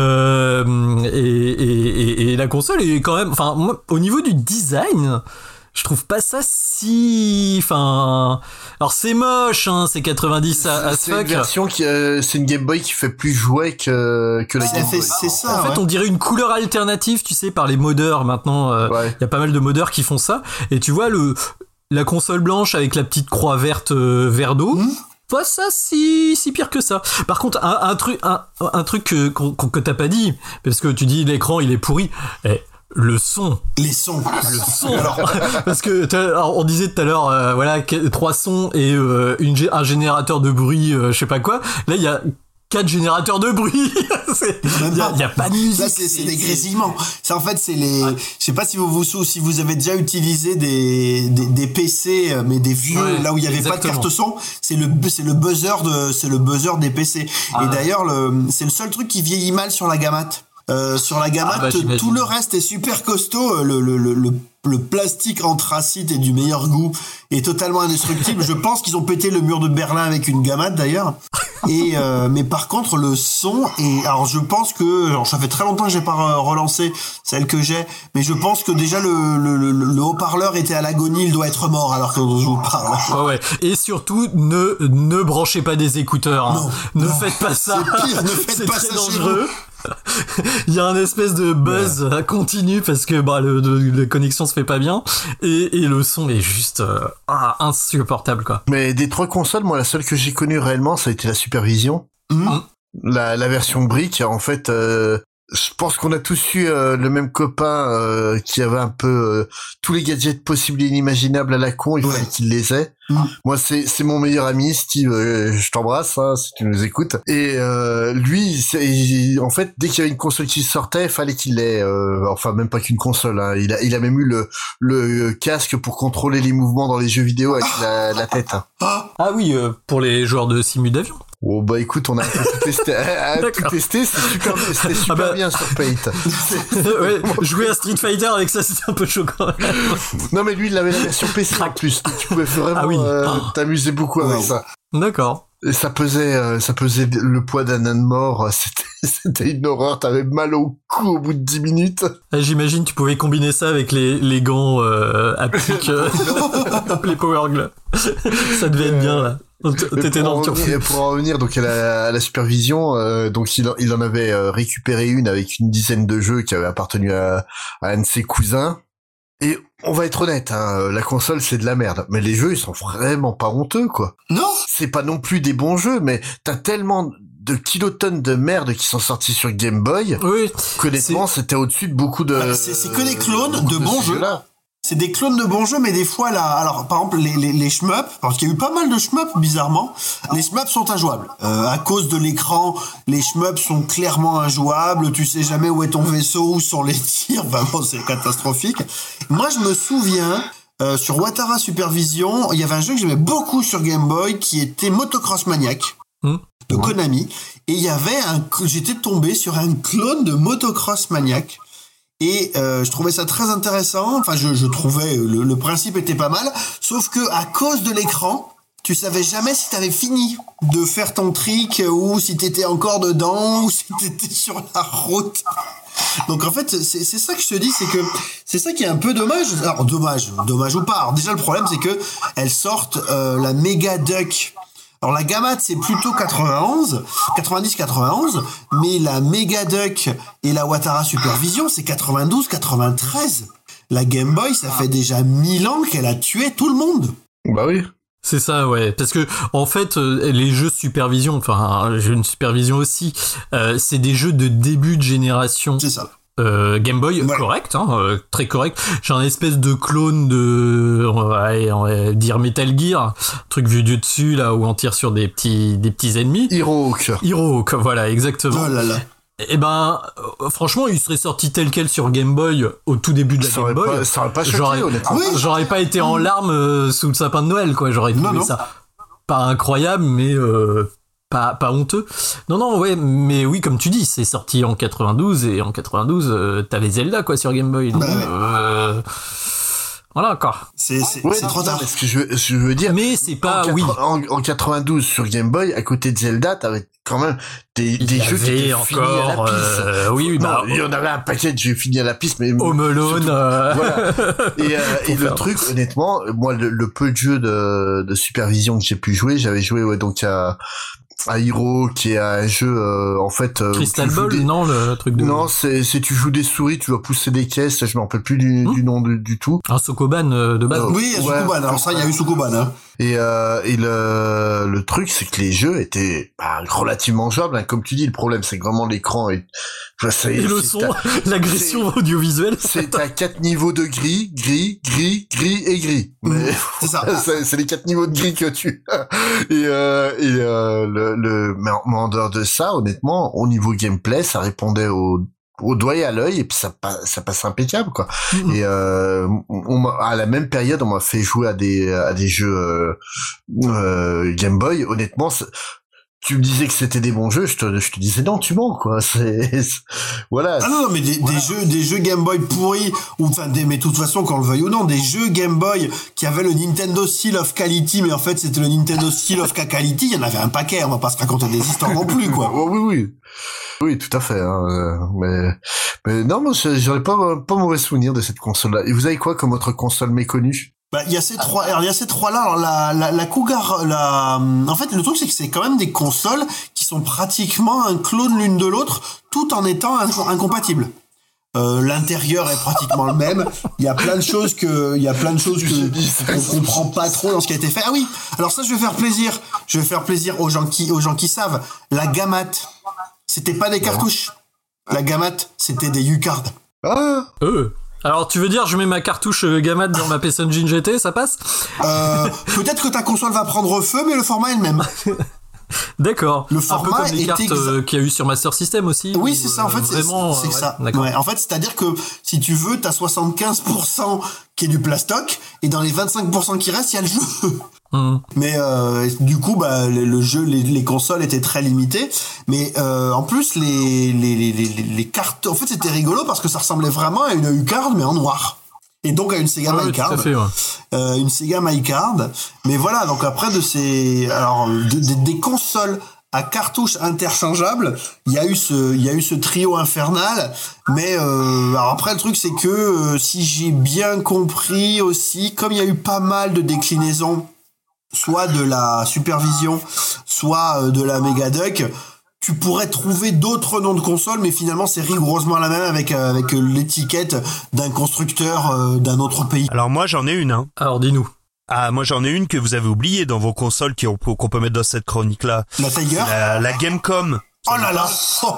la console est quand même, enfin, moi, au niveau du design, je trouve pas ça si... Enfin... Alors c'est moche, hein, c'est 90 à c'est une version c'est une Game Boy qui fait plus jouet que la Game Boy. C'est ça, en fait, on dirait une couleur alternative, tu sais, par les modeurs maintenant. Y a pas mal de modeurs qui font ça. Et tu vois, la console blanche avec la petite croix verte vert d'eau... Pas ça si pire que ça. Par contre, un truc que t'as pas dit, parce que tu dis l'écran il est pourri... Le son. Alors, parce que on disait tout à l'heure, voilà, 3 sons et un générateur de bruit, je sais pas quoi. Là, il y a 4 générateurs de bruit. Il y a pas de musique. Là, c'est des grésillements. Ça, en fait, c'est les. Je sais pas si vous avez déjà utilisé des PC, mais des vieux, là où il y avait pas de carte son. C'est le buzzer des PC. Et d'ailleurs, c'est le seul truc qui vieillit mal sur la Gamad. Sur la Gamad, tout le reste est super costaud. Le plastique anthracite est du meilleur goût et totalement indestructible. Je pense qu'ils ont pété le mur de Berlin avec une Gamad d'ailleurs. Et mais par contre le son alors je pense que ça fait très longtemps que j'ai pas relancé celle que j'ai, mais je pense que déjà le haut-parleur était à l'agonie, il doit être mort alors que je vous parle. Ouais. Et surtout ne branchez pas des écouteurs. Hein. Non, faites pas ça. C'est pire, ne faites pas ça dangereux. Il y a un espèce de buzz continu parce que la connexion se fait pas bien et le son est juste insupportable, quoi. Mais des 3 consoles, moi la seule que j'ai connue réellement, ça a été la Supervision. La version brique, en fait, je pense qu'on a tous eu le même copain qui avait un peu tous les gadgets possibles et inimaginables à la con, il fallait qu'il les ait. Moi c'est mon meilleur ami Steve, je t'embrasse hein, si tu nous écoutes. Et lui en fait dès qu'il y avait une console qui sortait, il fallait qu'il l'ait enfin même pas qu'une console hein. Il a même eu le casque pour contrôler les mouvements dans les jeux vidéo avec la tête. Hein. Ah oui, pour les joueurs de simu d'avion. Oh bah écoute, on a tout testé, c'était super bien sur Paint. Ouais, jouer à Street Fighter avec ça, c'était un peu choquant. Non mais lui, il avait la version PC en plus, tu pouvais vraiment t'amuser beaucoup avec ça. D'accord. Et ça pesait le poids d'un âne mort, c'était une horreur, t'avais mal au cou au bout de 10 minutes. J'imagine tu pouvais combiner ça avec les gants haptiques, les Power Glove. Ça devait être bien là. T'étais dans le turfu. Pour en revenir donc à la Supervision, donc il en avait récupéré une avec une dizaine de jeux qui avaient appartenu à un de ses cousins. Et on va être honnête, hein, la console c'est de la merde, mais les jeux ils sont vraiment pas honteux quoi. Non, c'est pas non plus des bons jeux, mais t'as tellement de kilotonnes de merde qui sont sortis sur Game Boy. Oui. Honnêtement, c'était au-dessus de beaucoup de... C'est que des clones de bons jeux. C'est des clones de bons jeux, mais des fois là, alors par exemple les shmups, parce qu'il y a eu pas mal de shmups bizarrement, les shmups sont injouables. À cause de l'écran, les shmups sont clairement injouables. Tu sais jamais où est ton vaisseau, où sont les tirs. Vraiment, c'est catastrophique. Moi, je me souviens. Sur Watara Supervision, il y avait un jeu que j'aimais beaucoup sur Game Boy qui était Motocross Maniac de Konami, et il y avait j'étais tombé sur un clone de Motocross Maniac. Et je trouvais ça très intéressant. Enfin, je trouvais le principe était pas mal, sauf que à cause de l'écran, tu savais jamais si t'avais fini de faire ton trick ou si t'étais encore dedans ou si t'étais sur la route. Donc en fait, c'est ça que je te dis, c'est que c'est ça qui est un peu dommage. Alors dommage ou pas. Alors déjà le problème c'est que elles sortent la Mega Duck. Alors la Gamate c'est plutôt 90-91, mais la Mega Duck et la Watara Supervision c'est 92-93. La Game Boy ça fait déjà 1000 ans qu'elle a tué tout le monde. Bah oui. C'est ça, ouais. Parce que en fait, les jeux supervision, enfin, jeux de supervision aussi, c'est des jeux de début de génération. C'est ça. Game Boy, correct, très correct. J'ai un espèce de clone de, on va dire Metal Gear, truc vu du dessus là où on tire sur des petits ennemis. Hero Hawk, voilà, exactement. Oh là là. Et ben, franchement, il serait sorti tel quel sur Game Boy au tout début de la Game Boy. Ça aurait pas choqué, honnêtement. J'aurais pas été en larmes sous le sapin de Noël, quoi. J'aurais trouvé ça pas incroyable, mais pas honteux. Non, ouais, mais oui, comme tu dis, c'est sorti en 92 et en 92, t'avais Zelda, quoi, sur Game Boy. Donc, voilà, encore. C'est trop tard. Ce que je veux dire. Mais c'est pas, en 92 sur Game Boy, à côté de Zelda, t'avais quand même des jeux qui étaient finis à la piste. Il y en avait un paquet de jeux finis à la piste, mais Home Alone. Voilà. Et le truc, honnêtement, moi, le peu de jeux de supervision que j'ai pu jouer, j'avais joué donc à Hero, qui est un jeu en fait Crystal Ball, non, le truc de... Non, c'est tu joues des souris, tu dois pousser des caisses, je me rappelle plus du nom du tout. Un Sokoban de base. Oui, Sokoban, alors ça il y a eu Sokoban hein. Et le truc c'est que les jeux étaient relativement jouables, hein. Comme tu dis, le problème c'est que vraiment l'écran est et le son, l'agression audiovisuelle. C'est à 4 niveaux de gris et gris. Mais c'est ça. c'est les 4 niveaux de gris que tu mais en dehors de ça, honnêtement, au niveau gameplay, ça répondait au doigt et à l'œil, et puis ça passe impeccable, quoi. Et à la même période, on m'a fait jouer à des jeux Game Boy. Honnêtement, tu me disais que c'était des bons jeux, je te disais non, tu mens, quoi. Voilà. Ah non, mais des jeux Game Boy pourris, mais de toute façon, qu'on le veuille ou non, des jeux Game Boy qui avaient le Nintendo Seal of Quality, mais en fait, c'était le Nintendo Seal of Quality, il y en avait un paquet, on va pas se raconter des histoires non plus, quoi. Oui, tout à fait, hein. Mais non, moi, j'aurais pas mauvais souvenir de cette console-là. Et vous avez quoi comme autre console méconnue? Il y a ces trois là. Alors la Cougar, en fait, le truc c'est que c'est quand même des consoles qui sont pratiquement un clone l'une de l'autre, tout en étant incompatibles. L'intérieur est pratiquement le même. Il y a plein de choses que on comprend pas trop dans ce qui a été fait. Ah oui. Alors ça, je vais faire plaisir aux gens qui savent. La Gamate, c'était pas des cartouches. La Gamate, c'était des U-cards. Ah. Alors, tu veux dire, je mets ma cartouche Gamate dans ma PS Engine GT, ça passe? Peut-être que ta console va prendre feu, mais le format est le même. D'accord. Le format un peu comme les cartes qu'il y a eu sur Master System aussi. Oui, c'est ça. En fait, vraiment, c'est ça. Ouais. En fait, c'est-à-dire que si tu veux, t'as 75% qui est du plastoc, et dans les 25% qui restent, il y a le jeu. Mais du coup, le jeu, les consoles étaient très limitées. Mais en plus, les cartes, en fait, c'était rigolo parce que ça ressemblait vraiment à une U-Card mais en noir. Et donc à une Sega My Card. Tout à fait, ouais. Une Sega My Card. Mais voilà, donc après des consoles à cartouches interchangeables, il y a eu ce trio infernal. Mais alors après le truc c'est que si j'ai bien compris aussi, comme il y a eu pas mal de déclinaisons, soit de la Supervision, soit de la Mega Duck, tu pourrais trouver d'autres noms de consoles, mais finalement c'est rigoureusement la même avec l'étiquette d'un constructeur d'un autre pays. Alors moi j'en ai une. Alors dis-nous. Ah, moi j'en ai une que vous avez oubliée dans vos consoles qu'on peut mettre dans cette chronique-là. La Tiger. La Gamecom. Oh là là.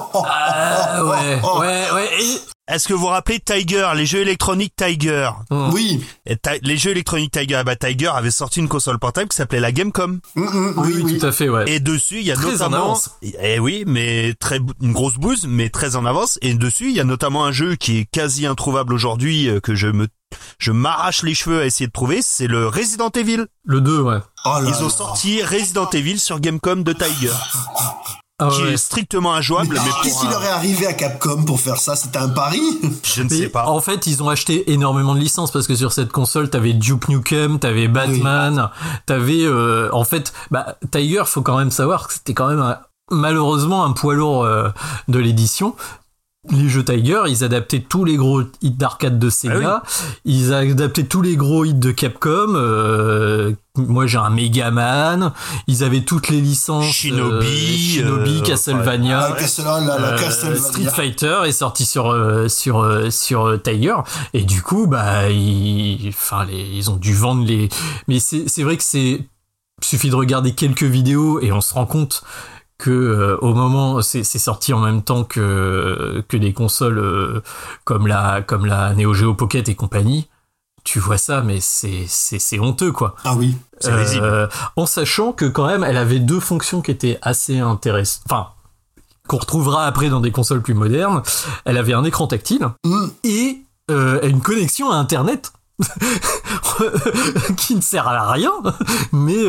Ouais. Est-ce que vous vous rappelez Tiger, les jeux électroniques Tiger? Oui. Les jeux électroniques Tiger, Tiger avait sorti une console portable qui s'appelait la Gamecom. Oui, tout à fait, ouais. Et dessus, il y a très notamment, oui, mais une grosse bouse, mais très en avance. Et dessus, il y a notamment un jeu qui est quasi introuvable aujourd'hui, que je m'arrache les cheveux à essayer de trouver, c'est le Resident Evil. Le 2, ouais. Ils ont sorti Resident Evil sur Gamecom de Tiger. Qui est strictement injouable. Mais qu'est-ce qui leur est arrivé à Capcom pour faire ça? C'était un pari? Je ne sais pas. En fait, ils ont acheté énormément de licences parce que sur cette console, t'avais Duke Nukem, t'avais Batman, t'avais en fait, Tiger, faut quand même savoir que c'était quand même malheureusement un poids lourd de l'édition. Les jeux Tiger, ils adaptaient tous les gros hits d'arcade de Sega, ils adaptaient tous les gros hits de Capcom. Moi, j'ai un Mega Man. Ils avaient toutes les licences. Shinobi, Castlevania, Castlevania. Street Fighter est sorti sur Tiger. Et du coup, ils ont dû vendre les. Mais c'est vrai que suffit de regarder quelques vidéos et on se rend compte que au moment c'est sorti en même temps que des consoles comme la Neo Geo Pocket et compagnie. Tu vois ça, mais c'est honteux, quoi. Ah oui, c'est risible. En sachant que quand même, elle avait deux fonctions qui étaient assez intéressantes. Enfin, qu'on retrouvera après dans des consoles plus modernes. Elle avait un écran tactile et une connexion à Internet. Qui ne sert à rien, mais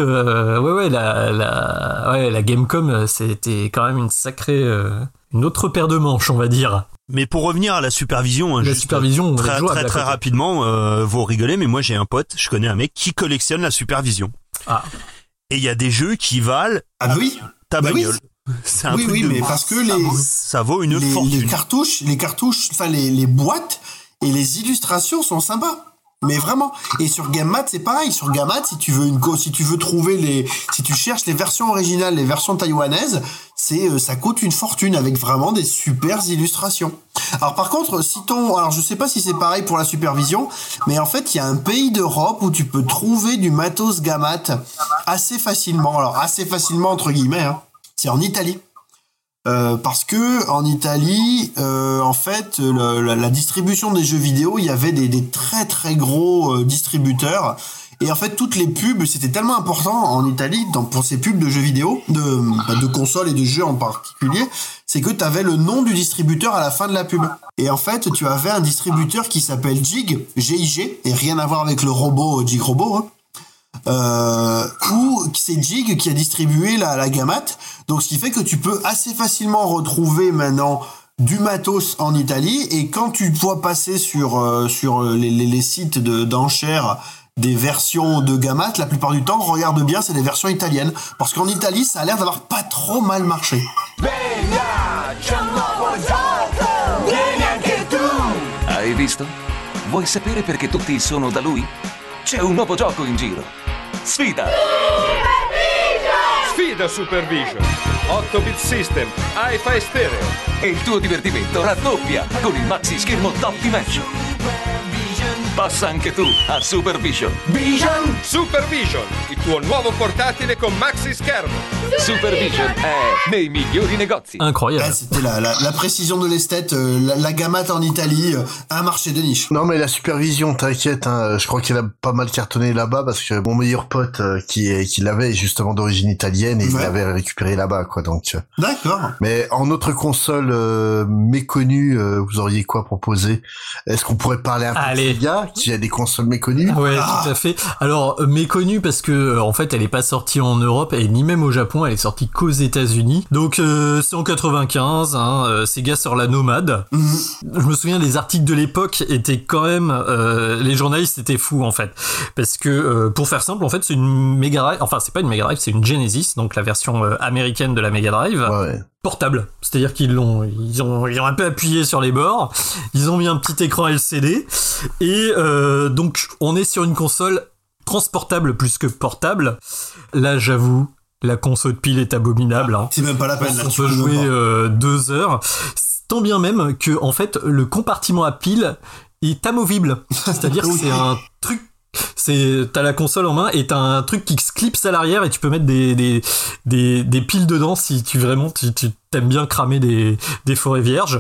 la Gamecom, c'était quand même une autre paire de manches, on va dire. Mais pour revenir à la supervision, très rapidement, vous rigolez, mais moi j'ai un pote, je connais un mec qui collectionne la supervision. Ah. Et il y a des jeux qui valent ta bagnole. Oui. C'est un truc mais parce que ça vaut une fortune. Les cartouches, enfin les boîtes et les illustrations sont sympas. Mais vraiment. Et sur GameMat, c'est pareil. Sur GameMat, si tu veux trouver si tu cherches les versions originales, les versions taïwanaises, ça coûte une fortune avec vraiment des super illustrations. Alors par contre, alors je sais pas si c'est pareil pour la supervision, mais en fait, il y a un pays d'Europe où tu peux trouver du matos GameMat assez facilement. Alors assez facilement entre guillemets, hein. C'est en Italie. Parce que en Italie, en fait, la distribution des jeux vidéo, il y avait des très très gros distributeurs. Et en fait, toutes les pubs, c'était tellement important en Italie, pour ces pubs de jeux vidéo, de consoles et de jeux en particulier, c'est que tu avais le nom du distributeur à la fin de la pub. Et en fait, tu avais un distributeur qui s'appelle Jig, G-I-G, et rien à voir avec le robot Jig Robot, hein. Où c'est Jig qui a distribué la GameMat, donc ce qui fait que tu peux assez facilement retrouver maintenant du matos en Italie. Et quand tu vois passer sur les sites d'enchères des versions de GameMat, la plupart du temps, regarde bien, c'est des versions italiennes, parce qu'en Italie ça a l'air d'avoir pas trop mal marché. Hai visto? Vuoi sapere perché tutti sono da lui? C'è un nuovo gioco in giro. Sfida! Sfida Supervision! 8-bit system, hi-fi stereo. E il tuo divertimento raddoppia con il maxi schermo Top Dimension. Passa anche tu a Supervision. Vision! Supervision, il tuo nuovo portatile con maxi schermo. Supervision è nei migliori negozi. Incroyable. Là, c'était la précision de l'esthète, la GameMat en Italie, un marché de niche. Non mais la supervision, t'inquiète, hein, je crois qu'elle a pas mal cartonné là-bas parce que mon meilleur pote qui l'avait est justement d'origine italienne et il l'avait récupéré là-bas, quoi. Donc. D'accord. Mais en autre console méconnue, vous auriez quoi proposer? Est-ce qu'on pourrait parler un peu de Sega, qui a des consoles méconnues? Ouais, tout à fait. Alors méconnue parce que en fait, elle est pas sortie en Europe et ni même au Japon. Elle est sortie qu'aux États-Unis. Donc c'est en 95. Sega sort la Nomad. Je me souviens, les articles de l'époque étaient quand même. Les journalistes étaient fous en fait, parce que pour faire simple, en fait, c'est une Mega Drive. Enfin, c'est pas une Mega Drive, c'est une Genesis, donc la version américaine de la Mega Drive. Ouais. Portable, c'est-à-dire qu'ils ont un peu appuyé sur les bords, ils ont mis un petit écran LCD et donc on est sur une console transportable plus que portable. Là, j'avoue, la console de pile est abominable. Hein. C'est même pas la peine. On peut jouer 2 heures, tant bien même que en fait le compartiment à pile est amovible, c'est-à-dire que c'est un truc T'as la console en main et t'as un truc qui se clipse à l'arrière et tu peux mettre des piles dedans si tu t'aimes bien cramer des forêts vierges.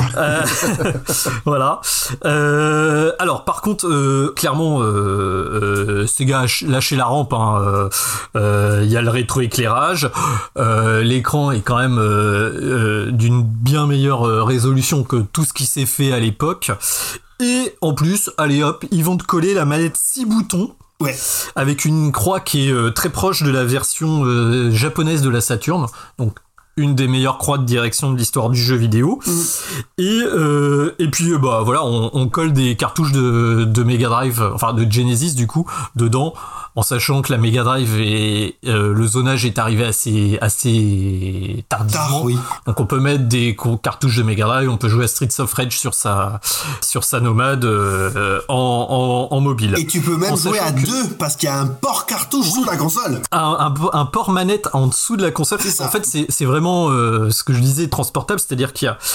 Voilà. Alors par contre, clairement, Sega a lâché la rampe. Il y a le rétroéclairage. L'écran est quand même d'une bien meilleure résolution que tout ce qui s'est fait à l'époque. Et en plus, allez hop, ils vont te coller la manette 6 boutons. Ouais. Avec une croix qui est très proche de la version japonaise de la Saturn. Donc une des meilleures croix de direction de l'histoire du jeu vidéo. Et puis voilà, on colle des cartouches de Mega Drive, enfin de Genesis du coup, dedans, en sachant que la Mega Drive et le zonage est arrivé assez tardivement. Oui. Donc on peut mettre des cartouches de Mega Drive, on peut jouer à Streets of Rage sur sa Nomad en mobile. Et tu peux même jouer à deux parce qu'il y a un port cartouche sous la console. Un port manette en dessous de la console. En fait, c'est vraiment ce que je disais transportable, c'est-à-dire qu'il y a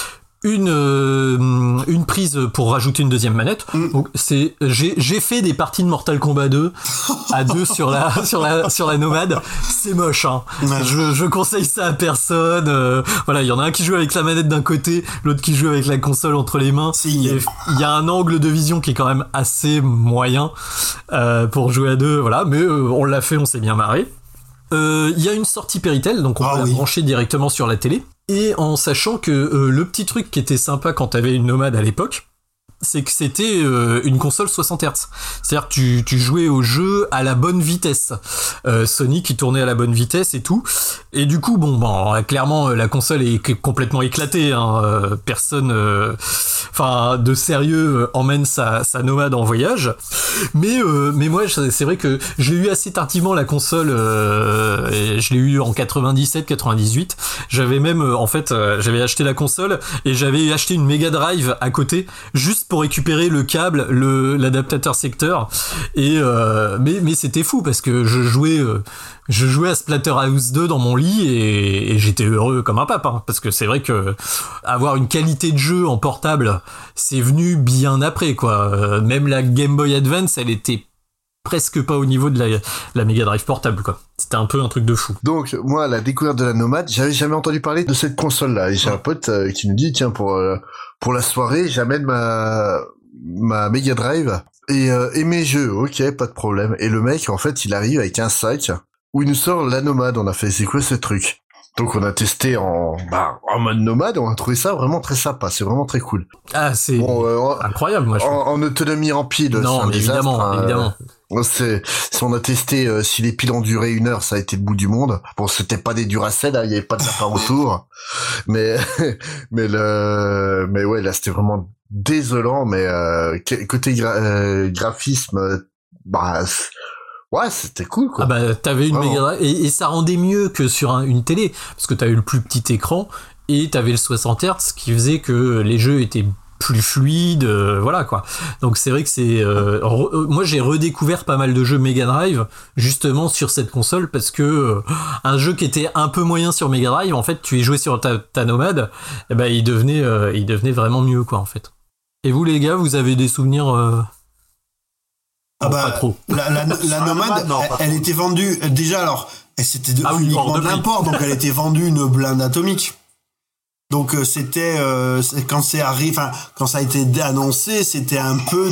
une prise pour rajouter une deuxième manette. Donc j'ai fait des parties de Mortal Kombat 2 à deux sur la Nomad. C'est moche, hein. Ouais. Je conseille ça à personne. Voilà, il y en a un qui joue avec la manette d'un côté, l'autre qui joue avec la console entre les mains. Il y a un angle de vision qui est quand même assez moyen pour jouer à deux. Voilà, mais on l'a fait, on s'est bien marré. Il y a une sortie Péritel, donc on peut la brancher directement sur la télé. Et en sachant que le petit truc qui était sympa quand t'avais une Nomad à l'époque, c'est que c'était une console 60 Hz. C'est-à-dire que tu jouais au jeu à la bonne vitesse. Sony qui tournait à la bonne vitesse et tout. Et du coup, clairement, la console est complètement éclatée. Hein. Personne, de sérieux emmène sa Nomad en voyage. Mais moi, c'est vrai que je l'ai eu assez tardivement, la console. Je l'ai eu en 97-98. J'avais même, j'avais acheté la console et j'avais acheté une Mega Drive à côté, juste pour récupérer le câble, l'adaptateur secteur. Et mais c'était fou parce que je jouais à Splatterhouse 2 dans mon lit et j'étais heureux comme un pape, hein, parce que c'est vrai que avoir une qualité de jeu en portable, c'est venu bien après, quoi. Même la Game Boy Advance, elle était presque pas au niveau de la Mega Drive portable, quoi. C'était un peu un truc de fou. Donc moi, la découverte de la Nomad, j'avais jamais entendu parler de cette console-là. Et j'ai un pote qui me dit, tiens, pour la soirée, j'amène ma Mega Drive et mes jeux. Ok, pas de problème. Et le mec, en fait, il arrive avec un sac où il nous sort la Nomad. On a fait, c'est quoi ce truc? Donc on a testé en mode Nomad, on a trouvé ça vraiment très sympa, c'est vraiment très cool. Ah, c'est incroyable, moi je trouve. En autonomie en pile, non, c'est un désastre, évidemment. Si on a testé si les piles ont duré 1 heure, ça a été le bout du monde. Bon, c'était pas des Duracell, il y avait pas de lapin autour. mais ouais, là c'était vraiment désolant, mais côté graphisme, ouais, c'était cool, quoi. Ah bah, t'avais une Mega Drive, et ça rendait mieux que sur une télé, parce que t'avais le plus petit écran, et t'avais le 60 Hz, qui faisait que les jeux étaient plus fluides, voilà, quoi. Donc c'est vrai que c'est... moi, j'ai redécouvert pas mal de jeux Mega Drive, justement, sur cette console, parce que un jeu qui était un peu moyen sur Mega Drive, en fait, tu y jouais sur ta Nomad, et ben, il devenait vraiment mieux, quoi, en fait. Et vous, les gars, vous avez des souvenirs... pas trop. La Nomad, elle était vendue déjà, alors c'était uniquement de l'import, donc elle était vendue une blinde atomique. Donc c'était quand ça a été annoncé, c'était un peu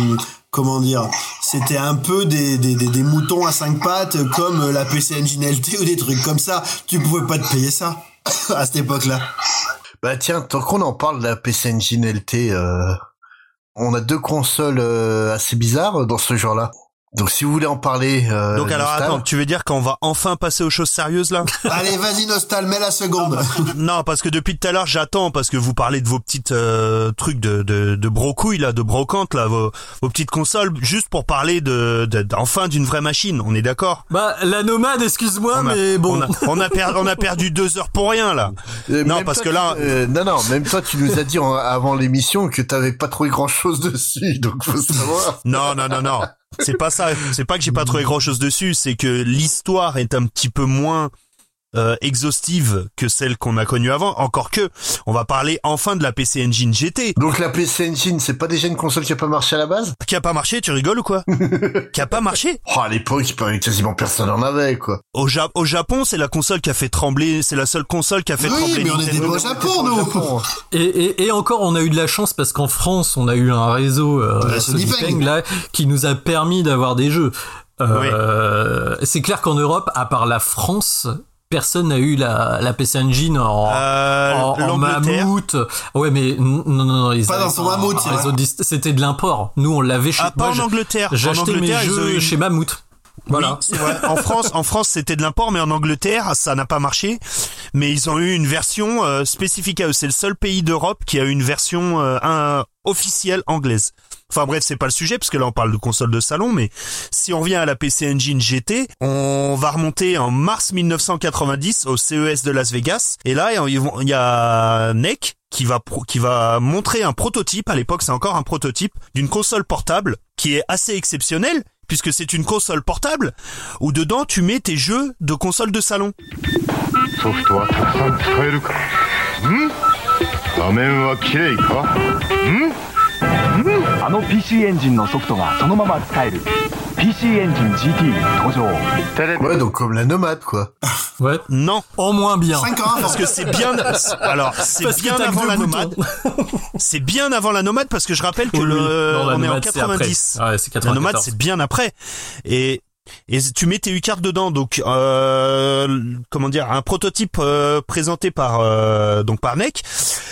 c'était un peu des moutons à 5 pattes comme la PC Engine LT ou des trucs comme ça. Tu pouvais pas te payer ça à cette époque-là. Bah tiens, tant qu'on en parle de la PC Engine LT, on a 2 consoles assez bizarres dans ce genre-là. Donc si vous voulez en parler... Donc alors Nostal, attends, tu veux dire qu'on va enfin passer aux choses sérieuses là? Allez, vas-y Nostal, mets la seconde. Non, parce que depuis tout à l'heure j'attends, parce que vous parlez de vos petites trucs de brocouilles là, de brocantes là, vos petites consoles, juste pour parler enfin d'une vraie machine, on est d'accord? Bah la Nomad, excuse-moi, mais bon... On a perdu 2 heures pour rien là. Non, parce que là... non, même toi tu nous as dit avant l'émission que t'avais pas trouvé grand-chose dessus, donc faut savoir. Non. C'est pas ça, c'est pas que j'ai pas trouvé grand chose dessus, c'est que l'histoire est un petit peu moins exhaustive que celle qu'on a connue avant. Encore que, on va parler enfin de la PC Engine GT. Donc la PC Engine, c'est pas déjà une console qui a pas marché à la base? Qui a pas marché, tu rigoles ou quoi? Qui a pas marché? Oh, à l'époque, quasiment personne en avait, quoi. Au Japon, c'est la console qui a fait trembler, c'est la seule console qui a fait trembler. Oui, mais on était pas au Japon, nous. Et encore, on a eu de la chance parce qu'en France, on a eu un réseau Sony là qui nous a permis d'avoir des jeux. Oui. C'est clair qu'en Europe, à part la France, personne n'a eu la PC Engine en mammouth. Ouais, mais non, pas dans son mammouth. C'était de l'import. Nous, on l'avait chez. Pas en Angleterre. J'achetais mes jeux chez Mammouth. Voilà. Oui, c'est vrai. En France, c'était de l'import, mais en Angleterre, ça n'a pas marché. Mais ils ont eu une version spécifique à eux. C'est le seul pays d'Europe qui a eu une version officielle anglaise. Enfin bref, c'est pas le sujet, parce que là on parle de console de salon, mais si on revient à la PC Engine GT, on va remonter en mars 1990 au CES de Las Vegas. Et là, il y a NEC qui va montrer un prototype, à l'époque c'est encore un prototype, d'une console portable qui est assez exceptionnelle, puisque c'est une console portable où dedans tu mets tes jeux de console de salon. PC Engine のソフトがそのまま使える PC Engine GT 登場。 Ouais, donc comme la Nomade, quoi. Ouais. Non. En moins bien. 5 ans avant. Parce que c'est bien, alors, c'est parce bien avant la Nomade. C'est bien avant la Nomade parce que je rappelle que on est en 90. Ouais, c'est 94. La Nomade, c'est bien après. Et tu mets tes U-cartes dedans, donc comment dire, un prototype présenté par NEC,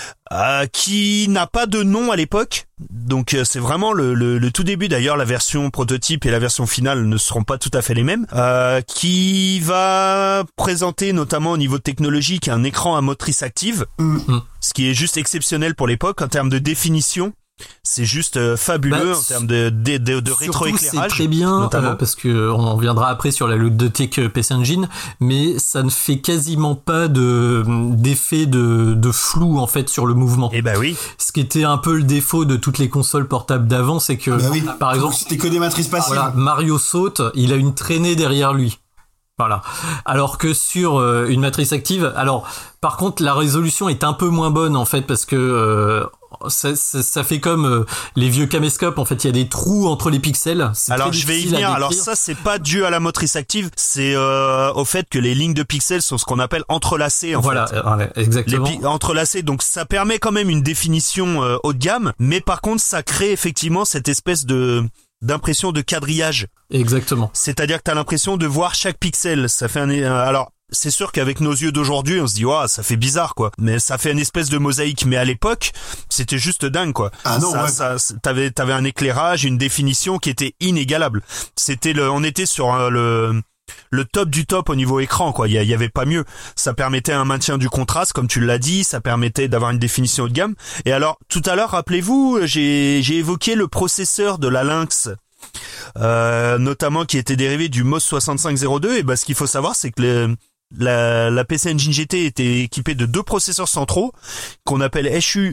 qui n'a pas de nom à l'époque. Donc c'est vraiment le tout début. D'ailleurs, la version prototype et la version finale ne seront pas tout à fait les mêmes. Qui va présenter notamment au niveau technologique un écran à motrice active, ce qui est juste exceptionnel pour l'époque en termes de définition. C'est juste fabuleux en termes de rétroéclairage. C'est très bien parce que on viendra après sur la ludothèque PC Engine, mais ça ne fait quasiment pas d'effet de flou en fait sur le mouvement. Et bah oui. Ce qui était un peu le défaut de toutes les consoles portables d'avant, c'est que par exemple, c'était que des matrices passives. Voilà, Mario saute, il a une traînée derrière lui. Voilà. Alors que sur une matrice active, alors par contre la résolution est un peu moins bonne en fait parce que ça fait comme les vieux caméscopes, en fait il y a des trous entre les pixels. Alors je vais y venir. Alors ça c'est pas dû à la motrice active, c'est au fait que les lignes de pixels sont ce qu'on appelle entrelacées en fait. Voilà, exactement. Entrelacées, donc ça permet quand même une définition haut de gamme, mais par contre ça crée effectivement cette espèce d'impression de quadrillage. Exactement. C'est-à-dire que t'as l'impression de voir chaque pixel. Ça fait alors c'est sûr qu'avec nos yeux d'aujourd'hui, on se dit ça fait bizarre quoi. Mais ça fait une espèce de mosaïque. Mais à l'époque, c'était juste dingue quoi. Ah non, t'avais un éclairage, une définition qui était inégalable. On était sur le top du top au niveau écran quoi. Il y avait pas mieux. Ça permettait un maintien du contraste comme tu l'as dit. Ça permettait d'avoir une définition haut de gamme. Et alors tout à l'heure, rappelez-vous, j'ai évoqué le processeur de la Lynx. Notamment qui était dérivé du MOS 6502. Et ce qu'il faut savoir, c'est que la PC Engine GT était équipée de 2 processeurs centraux qu'on appelle HU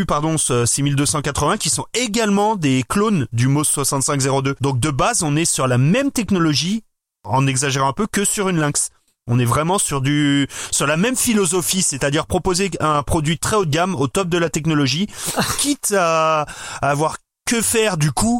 6280 qui sont également des clones du MOS 6502. Donc de base, on est sur la même technologie, en exagérant un peu, que sur une Lynx. On est vraiment sur la même philosophie, c'est-à-dire proposer un produit très haut de gamme au top de la technologie, quitte à avoir que faire du coup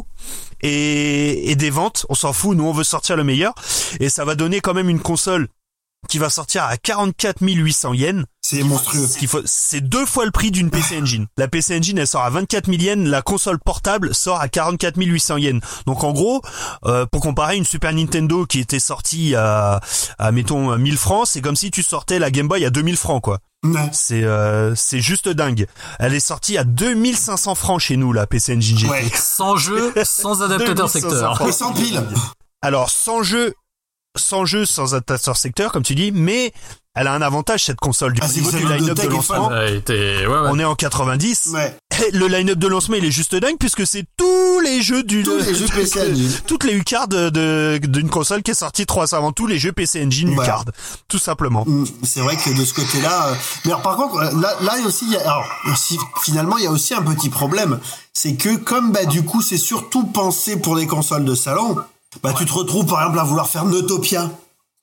et des ventes, on s'en fout, nous on veut sortir le meilleur et ça va donner quand même une console qui va sortir à 44 800 yens. C'est monstrueux. C'est 2 fois le prix d'une PC Engine. La PC Engine, elle sort à 24 000 yens, la console portable sort à 44 800 yens. Donc en gros, pour comparer, une Super Nintendo qui était sortie à mettons 1000 francs, c'est comme si tu sortais la Game Boy à 2000 francs quoi. Ouais. C'est juste dingue. Elle est sortie à 2500 francs chez nous, la PC Engine GT. Ouais. Sans jeu, sans adaptateur secteur. Et sans pile. Alors sans jeu, sans adaptateur secteur, comme tu dis, mais elle a un avantage cette console du niveau du line-up de lancement. On est en 90. Ouais. Le line-up de lancement il est juste dingue puisque c'est tous les jeux PC Engine. Toutes les U-cards d'une console qui est sortie 3 ans avant, tous les jeux PC Engine U-card, tout simplement. C'est vrai que de ce côté-là, mais alors, par contre là aussi finalement il y a aussi un petit problème, c'est que comme du coup c'est surtout pensé pour les consoles de salon, tu te retrouves par exemple à vouloir faire Neutopia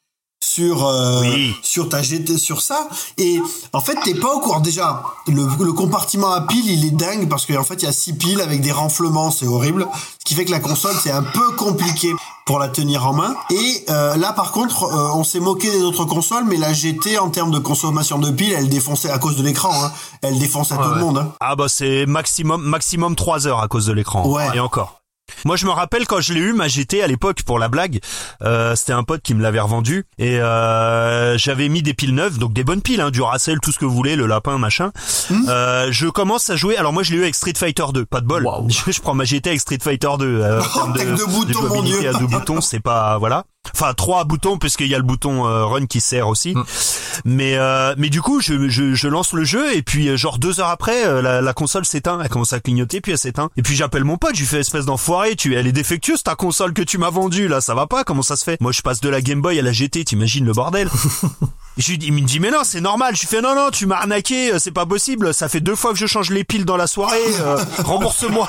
sur ta GT, sur ça. Et en fait, t'es pas au courant. Déjà, le compartiment à piles, il est dingue parce qu'en fait, il y a 6 piles avec des renflements, c'est horrible. Ce qui fait que la console, c'est un peu compliqué pour la tenir en main. Et là, par contre, on s'est moqué des autres consoles, mais la GT, en termes de consommation de piles, elle défonçait à cause de l'écran. Hein. Elle défonce à tout le monde. Hein. Ah bah c'est maximum 3 heures à cause de l'écran. Ouais. Et encore. Moi je me rappelle quand je l'ai eu ma GT à l'époque pour la blague, c'était un pote qui me l'avait revendu et j'avais mis des piles neuves, donc des bonnes piles, hein, Duracell, tout ce que vous voulez, le lapin, machin. Je commence à jouer. Alors moi je l'ai eu avec Street Fighter 2, pas de bol. Wow. Je prends ma GT avec Street Fighter 2. En termes de boutons, mon Dieu. À 2 boutons, c'est pas voilà. Enfin 3 boutons puisqu'il y a le bouton run qui sert aussi. Mais du coup je lance le jeu et puis genre 2 heures après la console s'éteint, elle commence à clignoter puis elle s'éteint. Et puis j'appelle mon pote, je lui fais espèce d'enfoiré, elle est défectueuse ta console que tu m'as vendue là, ça va pas, comment ça se fait? Moi je passe de la Game Boy à la GT, t'imagines le bordel? Il me dit mais non c'est normal, je lui fais non tu m'as arnaqué, c'est pas possible, ça fait 2 fois que je change les piles dans la soirée, rembourse-moi.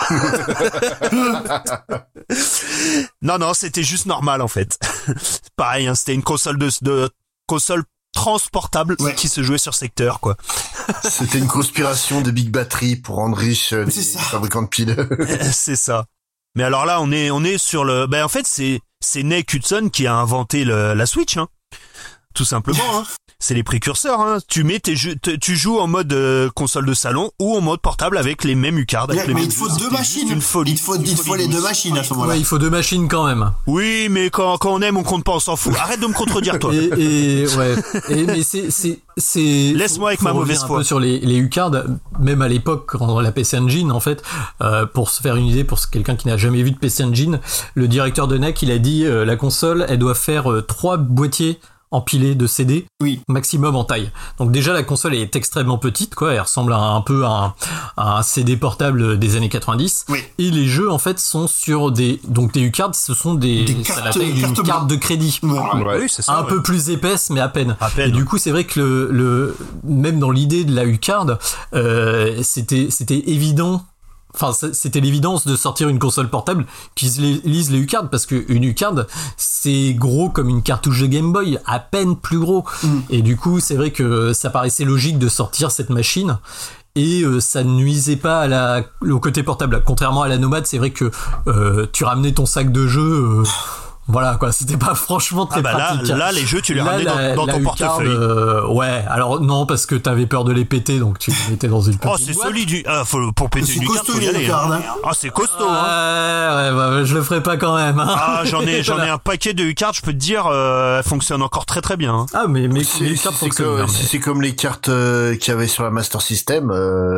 Non c'était juste normal en fait. Pareil, hein, c'était une console de console transportable qui se jouait sur secteur quoi. C'était une conspiration de Big Battery pour rendre riches les fabricants de piles. C'est ça. Mais alors là on est sur le en fait c'est Nick Hudson qui a inventé la Switch hein. Tout simplement hein. C'est les précurseurs hein. Tu joues en mode console de salon ou en mode portable avec les mêmes U-cards. Mais il faut 2 machines. Il faut les 2 machines à ce moment-là. Ouais, il faut 2 machines quand même. Oui, mais quand on aime, on compte pas, on s'en fout. Arrête de me contredire toi. Mais c'est laisse-moi avec ma mauvaise foi. Un peu sur les U-cards, même à l'époque quand la PC Engine en fait, pour se faire une idée, pour quelqu'un qui n'a jamais vu de PC Engine, le directeur de NEC, il a dit la console, elle doit faire 3 boîtiers empilés de CD maximum en taille. Donc déjà la console est extrêmement petite quoi, elle ressemble un peu à un CD portable des années 90 et les jeux en fait sont sur des U-cards, ce sont des la taille d'une carte de crédit. Oui, c'est ça, un peu plus épaisse mais à peine. Et du coup c'est vrai que même dans l'idée de la U-card c'était évident. Enfin, c'était l'évidence de sortir une console portable qui lise les U-cards parce qu'une U-card, c'est gros comme une cartouche de Game Boy, à peine plus gros. Et du coup, c'est vrai que ça paraissait logique de sortir cette machine et ça ne nuisait pas au côté portable. Contrairement à la Nomad, c'est vrai que tu ramenais ton sac de jeu... Voilà quoi, c'était pas franchement très pratique. Là, les jeux, tu les ramenais dans ton portefeuille. Ouais, alors non, parce que t'avais peur de les péter, donc tu les mettais dans une petite c'est solide. Pour péter une carte, faut y aller. Hein. Ah, c'est costaud. Ouais, je le ferai pas quand même. Hein. Ah, j'en ai un paquet de U-cards, je peux te dire, elles fonctionnent encore très très bien. Hein. Ah, mais les cartes fonctionnent bien. C'est comme les cartes qu'il y avait sur la Master System,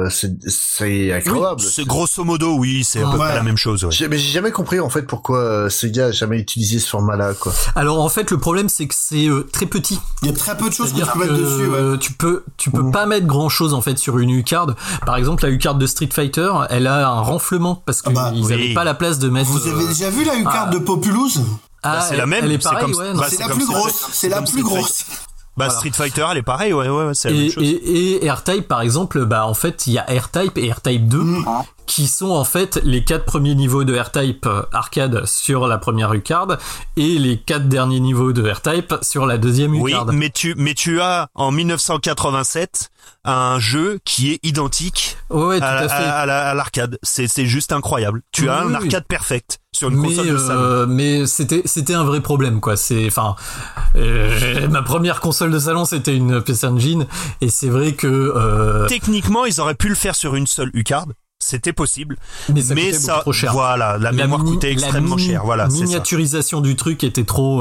c'est incroyable. C'est grosso modo, oui, c'est à peu près la même chose. Ouais. Mais j'ai jamais compris en fait pourquoi Sega a jamais utilisé ce format-là, quoi. Alors en fait le problème c'est que c'est très petit. Il y a très peu de choses que tu peux mettre dessus. Tu peux pas mettre grand chose en fait sur une U-card. Par exemple la U-card de Street Fighter, elle a un renflement parce qu'ils avaient pas la place de mettre. Vous avez déjà vu la U-card de Populous? C'est la même. Elle est pareille, c'est la plus grosse. C'est la plus grosse. Street Fighter, elle est pareille, c'est la même chose. Et R-Type, par exemple, en fait, il y a R-Type et R-Type 2, qui sont en fait les 4 premiers niveaux de R-Type arcade sur la première U-card, et les 4 derniers niveaux de R-Type sur la deuxième U-card. Oui, mais tu as, en 1987, un jeu qui est identique à l'arcade. C'est juste incroyable. Tu as un arcade perfect sur une console de salon. Mais c'était un vrai problème, quoi. Ma première console de salon, c'était une PC Engine, et c'est vrai que techniquement, ils auraient pu le faire sur une seule U-card. C'était possible, mais ça trop cher. Voilà, la mémoire coûtait extrêmement cher. Voilà, la miniaturisation du truc était trop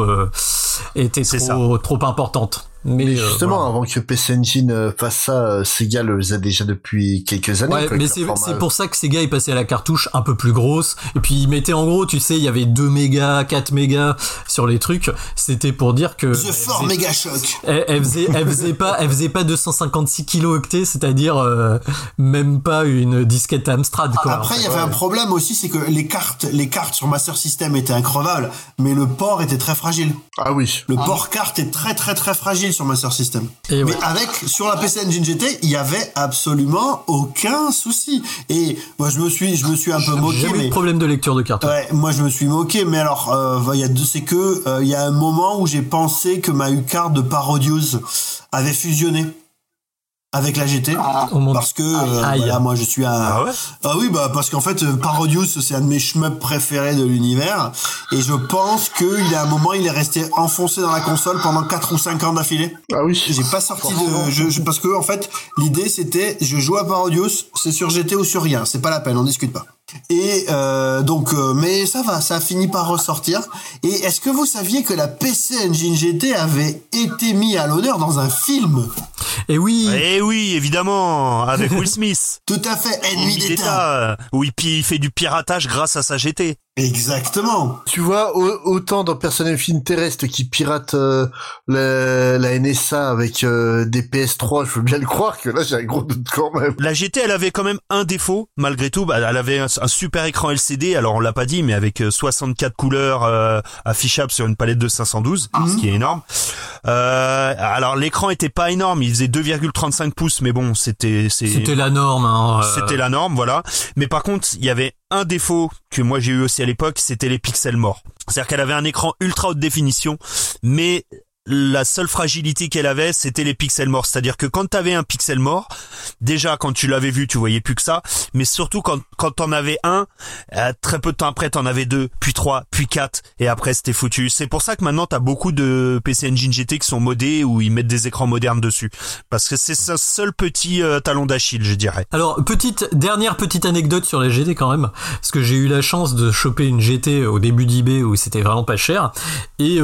importante. Mais justement, avant que PC Engine fasse ça, Sega le faisait déjà depuis quelques années. Ouais, mais c'est pour ça que Sega est passé à la cartouche un peu plus grosse. Et puis il mettait en gros, tu sais, il y avait 2 mégas, 4 mégas sur les trucs. C'était pour dire que The 4 Mega Shock. Elle faisait pas 256 kilooctets, c'est-à-dire même pas une disquette Amstrad. Quoi. Après, il y avait un problème aussi, c'est que les cartes sur Master System étaient increvables, mais le port était très fragile. Ah oui. Le port carte est très très très fragile sur Master System. Et mais sur la PC Engine GT, il y avait absolument aucun souci. Et moi, je me suis un peu moqué. J'ai eu de problème de lecture de carte. Ouais, moi, je me suis moqué. Mais alors, il y a un moment où j'ai pensé que ma U-Card de Parodius avait fusionné avec la GT, parce que voilà, moi je suis un parce qu'en fait Parodius, c'est un de mes shmups préférés de l'univers, et je pense qu'il y a un moment il est resté enfoncé dans la console pendant 4 ou 5 ans d'affilée. Ah oui. J'ai pas sorti parce que en fait l'idée c'était je joue à Parodius, c'est sur GT ou sur rien, c'est pas la peine, on discute pas. Et mais ça va, ça a fini par ressortir. Et est-ce que vous saviez que la PC Engine GT avait été mis à l'honneur dans un film? Et oui, évidemment, avec Will Smith. Tout à fait, Ennemi d'État. Oui, puis il fait du piratage grâce à sa GT. Exactement. Tu vois, autant dans Personnel Film Terrestre qui pirate la NSA avec des PS3, je veux bien le croire, que là j'ai un gros doute quand même. La GT, elle avait quand même un défaut, malgré tout. Bah, elle avait un super écran LCD, alors on l'a pas dit, mais avec 64 couleurs affichables sur une palette de 512, ce qui est énorme. Alors l'écran était pas énorme, il faisait 2,35 pouces, mais bon, c'était la norme. Hein, C'était la norme, voilà. Mais par contre, il y avait un défaut que moi j'ai eu aussi à l'époque, c'était les pixels morts. C'est-à-dire qu'elle avait un écran ultra haute définition, mais la seule fragilité qu'elle avait, c'était les pixels morts. C'est-à-dire que quand t'avais un pixel mort, déjà quand tu l'avais vu, tu voyais plus que ça, mais surtout quand t'en avais un, très peu de temps après t'en avais 2, puis 3, puis 4, et après c'était foutu. C'est pour ça que maintenant t'as beaucoup de PC Engine GT qui sont modés, où ils mettent des écrans modernes dessus. Parce que c'est ce seul petit talon d'Achille, je dirais. Alors, dernière petite anecdote sur les GT quand même, parce que j'ai eu la chance de choper une GT au début d'eBay où c'était vraiment pas cher, et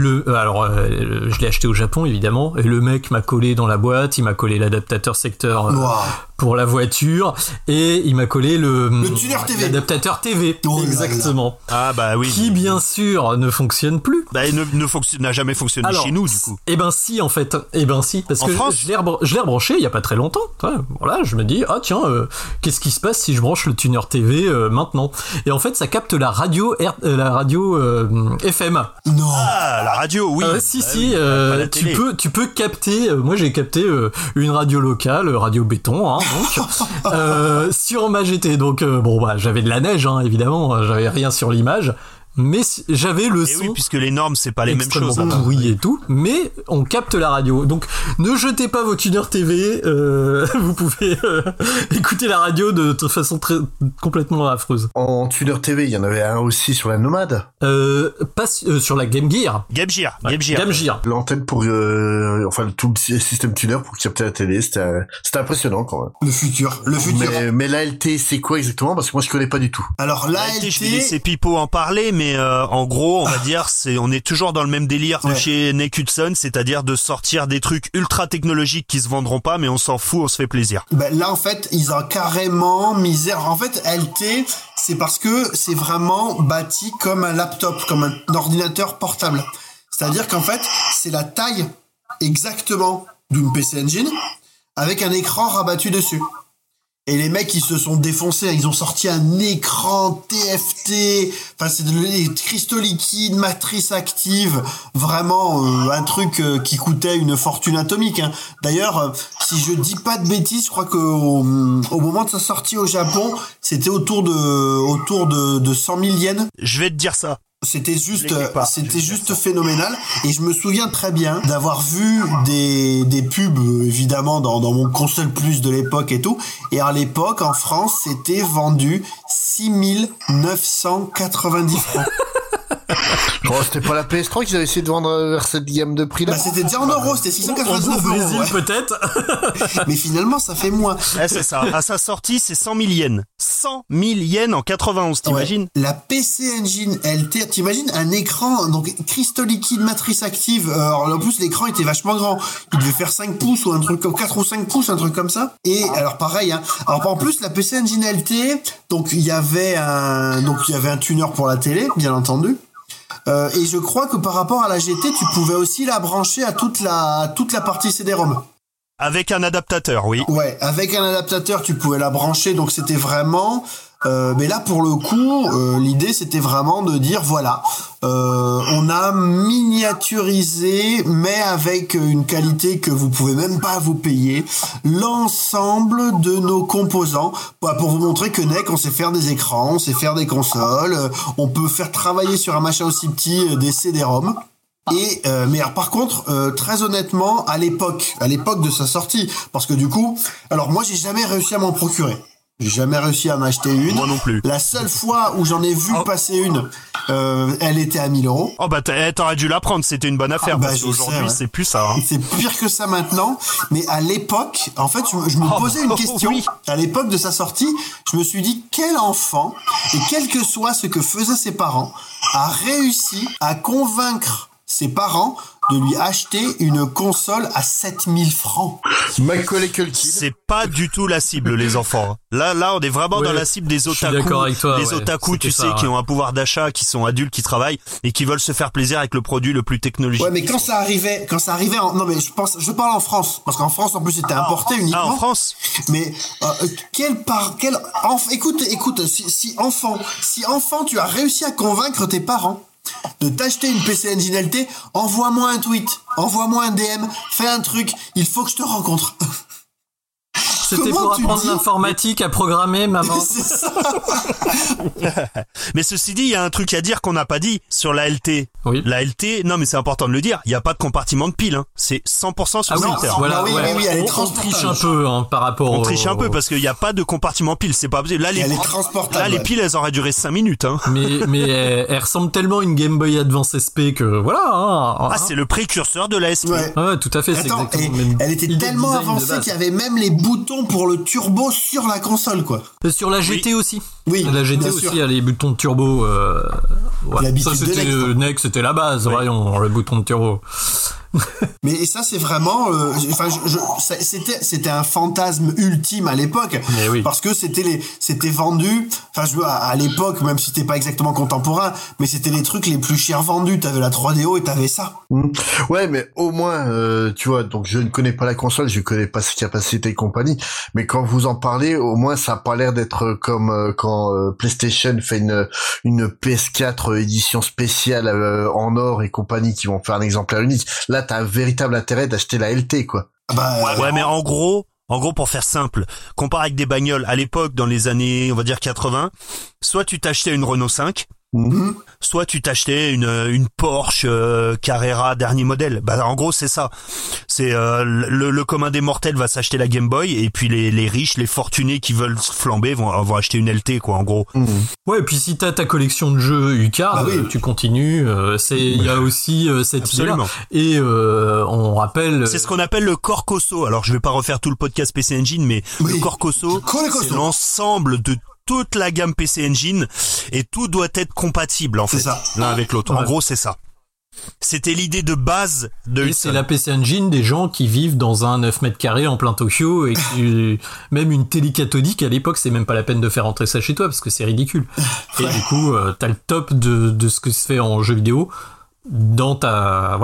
je l'ai acheté au Japon évidemment, et le mec m'a collé dans la boîte, il m'a collé l'adaptateur secteur pour la voiture, et il m'a collé le tuner TV, l'adaptateur TV, exactement. Ah bah oui. Qui bien sûr ne fonctionne plus. Bah il n'a jamais fonctionné chez nous du coup. Eh ben si en fait, parce en que France, je l'ai rebranché il y a pas très longtemps. Voilà, je me dis qu'est-ce qui se passe si je branche le tuner TV maintenant? Et en fait ça capte la radio FM. Non. Ah la radio, oui. Tu peux capter. Moi j'ai capté une radio locale, radio béton, donc sur ma GT. Donc j'avais de la neige, évidemment, j'avais rien sur l'image. Mais j'avais le son. Oui, puisque les normes, c'est pas les mêmes choses. Oui et tout, mais on capte la radio. Donc, ne jetez pas vos tuners TV. Vous pouvez écouter la radio de façon complètement affreuse. En tuner TV, il y en avait un aussi sur la Nomade. Pas sur la Game Gear. Game Gear. L'antenne pour, tout le système tuner pour capter la télé, c'était impressionnant quand même. Le futur. Mais l'ALT, c'est quoi exactement? Parce que moi, je connais pas du tout. Alors, l'ALT, je vais laisser Pipo en parler, mais en gros, on va dire, on est toujours dans le même délire de chez Nick Hudson, c'est-à-dire de sortir des trucs ultra technologiques qui se vendront pas, mais on s'en fout, on se fait plaisir. Là, en fait, ils ont carrément misère. En fait, LT, c'est parce que c'est vraiment bâti comme un laptop, comme un ordinateur portable. C'est-à-dire qu'en fait, c'est la taille exactement d'une PC Engine avec un écran rabattu dessus. Et les mecs, ils se sont défoncés. Ils ont sorti un écran TFT. Enfin, c'est des cristaux liquides, matrice active. Vraiment, un truc qui coûtait une fortune atomique. D'ailleurs, si je dis pas de bêtises, je crois que au moment de sa sortie au Japon, c'était autour de 100 000 yens. Je vais te dire ça. C'était juste phénoménal, et je me souviens très bien d'avoir vu des pubs évidemment dans mon console plus de l'époque et tout, et à l'époque en France c'était vendu 6 990 francs. C'était pas la PS3 qu'ils avaient essayé de vendre vers cette gamme de prix là. C'était déjà en euros, c'était 689 euros. Au Brésil peut-être. Mais finalement ça fait moins. C'est ça. À sa sortie c'est 100 000 yens. 100 000 yens en 91, t'imagines? La PC Engine LT, t'imagines un écran, donc cristaux liquides, matrice active. Alors en plus l'écran était vachement grand. Il devait faire 5 pouces ou un truc comme 4 ou 5 pouces, un truc comme ça. Et alors pareil, alors en plus la PC Engine LT, donc il y avait un tuner pour la télé, bien entendu. Et je crois que par rapport à la GT, tu pouvais aussi la brancher à toute la partie CD-ROM. Avec un adaptateur, oui. Ouais, avec un adaptateur, tu pouvais la brancher, donc c'était vraiment Mais là, pour le coup, l'idée, c'était vraiment de dire, voilà, on a miniaturisé, mais avec une qualité que vous pouvez même pas vous payer, l'ensemble de nos composants, pour vous montrer que NEC, on sait faire des écrans, on sait faire des consoles, on peut faire travailler sur un machin aussi petit des CD-ROM. Et mais alors, par contre, très honnêtement, à l'époque de sa sortie, parce que du coup, alors moi j'ai jamais réussi à m'en procurer. J'ai jamais réussi à en acheter une. Moi non plus. La seule fois où j'en ai vu passer une, elle était à 1 000 €. Oh bah t'aurais dû la prendre, c'était une bonne affaire. Parce qu'aujourd'hui c'est plus ça. Hein. C'est pire que ça maintenant. Mais à l'époque, en fait, je me posais une question. Oui. À l'époque de sa sortie, je me suis dit, quel enfant, et quel que soit ce que faisaient ses parents, a réussi à convaincre ses parents de lui acheter une console à 7 000 francs. Macaulay Culkin. C'est pas du tout la cible, les enfants. Là, on est vraiment dans la cible des otaku. Otaku, tu sais, qui ont un pouvoir d'achat, qui sont adultes, qui travaillent et qui veulent se faire plaisir avec le produit le plus technologique. Ouais, mais quand ça arrivait non, mais je parle en France, parce qu'en France, en plus, c'était importé uniquement. Ah, en France. Mais, écoute, si enfant, tu as réussi à convaincre tes parents de t'acheter une PC Engine LT, envoie-moi un tweet, envoie-moi un DM, fais un truc, il faut que je te rencontre. C'était pour apprendre l'informatique à programmer, maman. C'est ça. Mais ceci dit, il y a un truc à dire qu'on n'a pas dit sur la LT. Oui. La LT, non mais c'est important de le dire, il n'y a pas de compartiment de pile. Hein. C'est 100% sur Twitter. Voilà, oui, elle est transportable. On triche un peu par rapport On triche un peu parce qu'il n'y a pas de compartiment pile, c'est pas possible. Là, les piles, elles auraient duré 5 minutes. Hein. Mais elle ressemble tellement à une Game Boy Advance SP que voilà. C'est le précurseur de la SP. Ouais, tout à fait. Attends, c'est exactement. Elle était tellement avancée qu'il y avait même les boutons pour le turbo sur la console, quoi. Sur la GT aussi. Oui. La GT aussi, il y a les boutons de turbo. Ça, c'était NEC, c'était la base. Oui. Voyons, le bouton de turbo. Mais ça, c'est vraiment, c'était un fantasme ultime à l'époque, parce que c'était vendu. À l'époque, même si c'était pas exactement contemporain, mais c'était les trucs les plus chers vendus. T'avais la 3DO et t'avais ça. Ouais, mais au moins, tu vois, donc je ne connais pas la console, je connais pas ses capacités et compagnie, mais quand vous en parlez, au moins ça a pas l'air d'être comme quand PlayStation fait une PS4 édition spéciale en or et compagnie qui vont faire un exemplaire unique. Là, t'as un véritable intérêt d'acheter la LT, quoi. Ouais, mais en gros, pour faire simple, comparé avec des bagnoles à l'époque, dans les années, on va dire 80, soit tu t'achetais une Renault 5, soit tu t'achetais une Porsche Carrera dernier modèle. En gros, c'est ça. C'est le commun des mortels va s'acheter la Game Boy et puis les riches, les fortunés qui veulent flamber vont acheter une LT, quoi, en gros. Ouais, et puis si t'as ta collection de jeux UCAR, tu continues. Il y a aussi cette idée-là. Et on rappelle. C'est ce qu'on appelle le Core Cosso. Alors, je vais pas refaire tout le podcast PC Engine, mais le Core Cosso, c'est l'ensemble de toute la gamme PC Engine et tout doit être compatible en fait l'un avec l'autre. En gros, c'est ça. C'était l'idée de base de Hudson. C'est la PC Engine des gens qui vivent dans un 9 mètres carrés en plein Tokyo et qui, même une télé cathodique à l'époque, c'est même pas la peine de faire rentrer ça chez toi parce que c'est ridicule. Et du coup, t'as le top de ce que se fait en jeu vidéo dans ta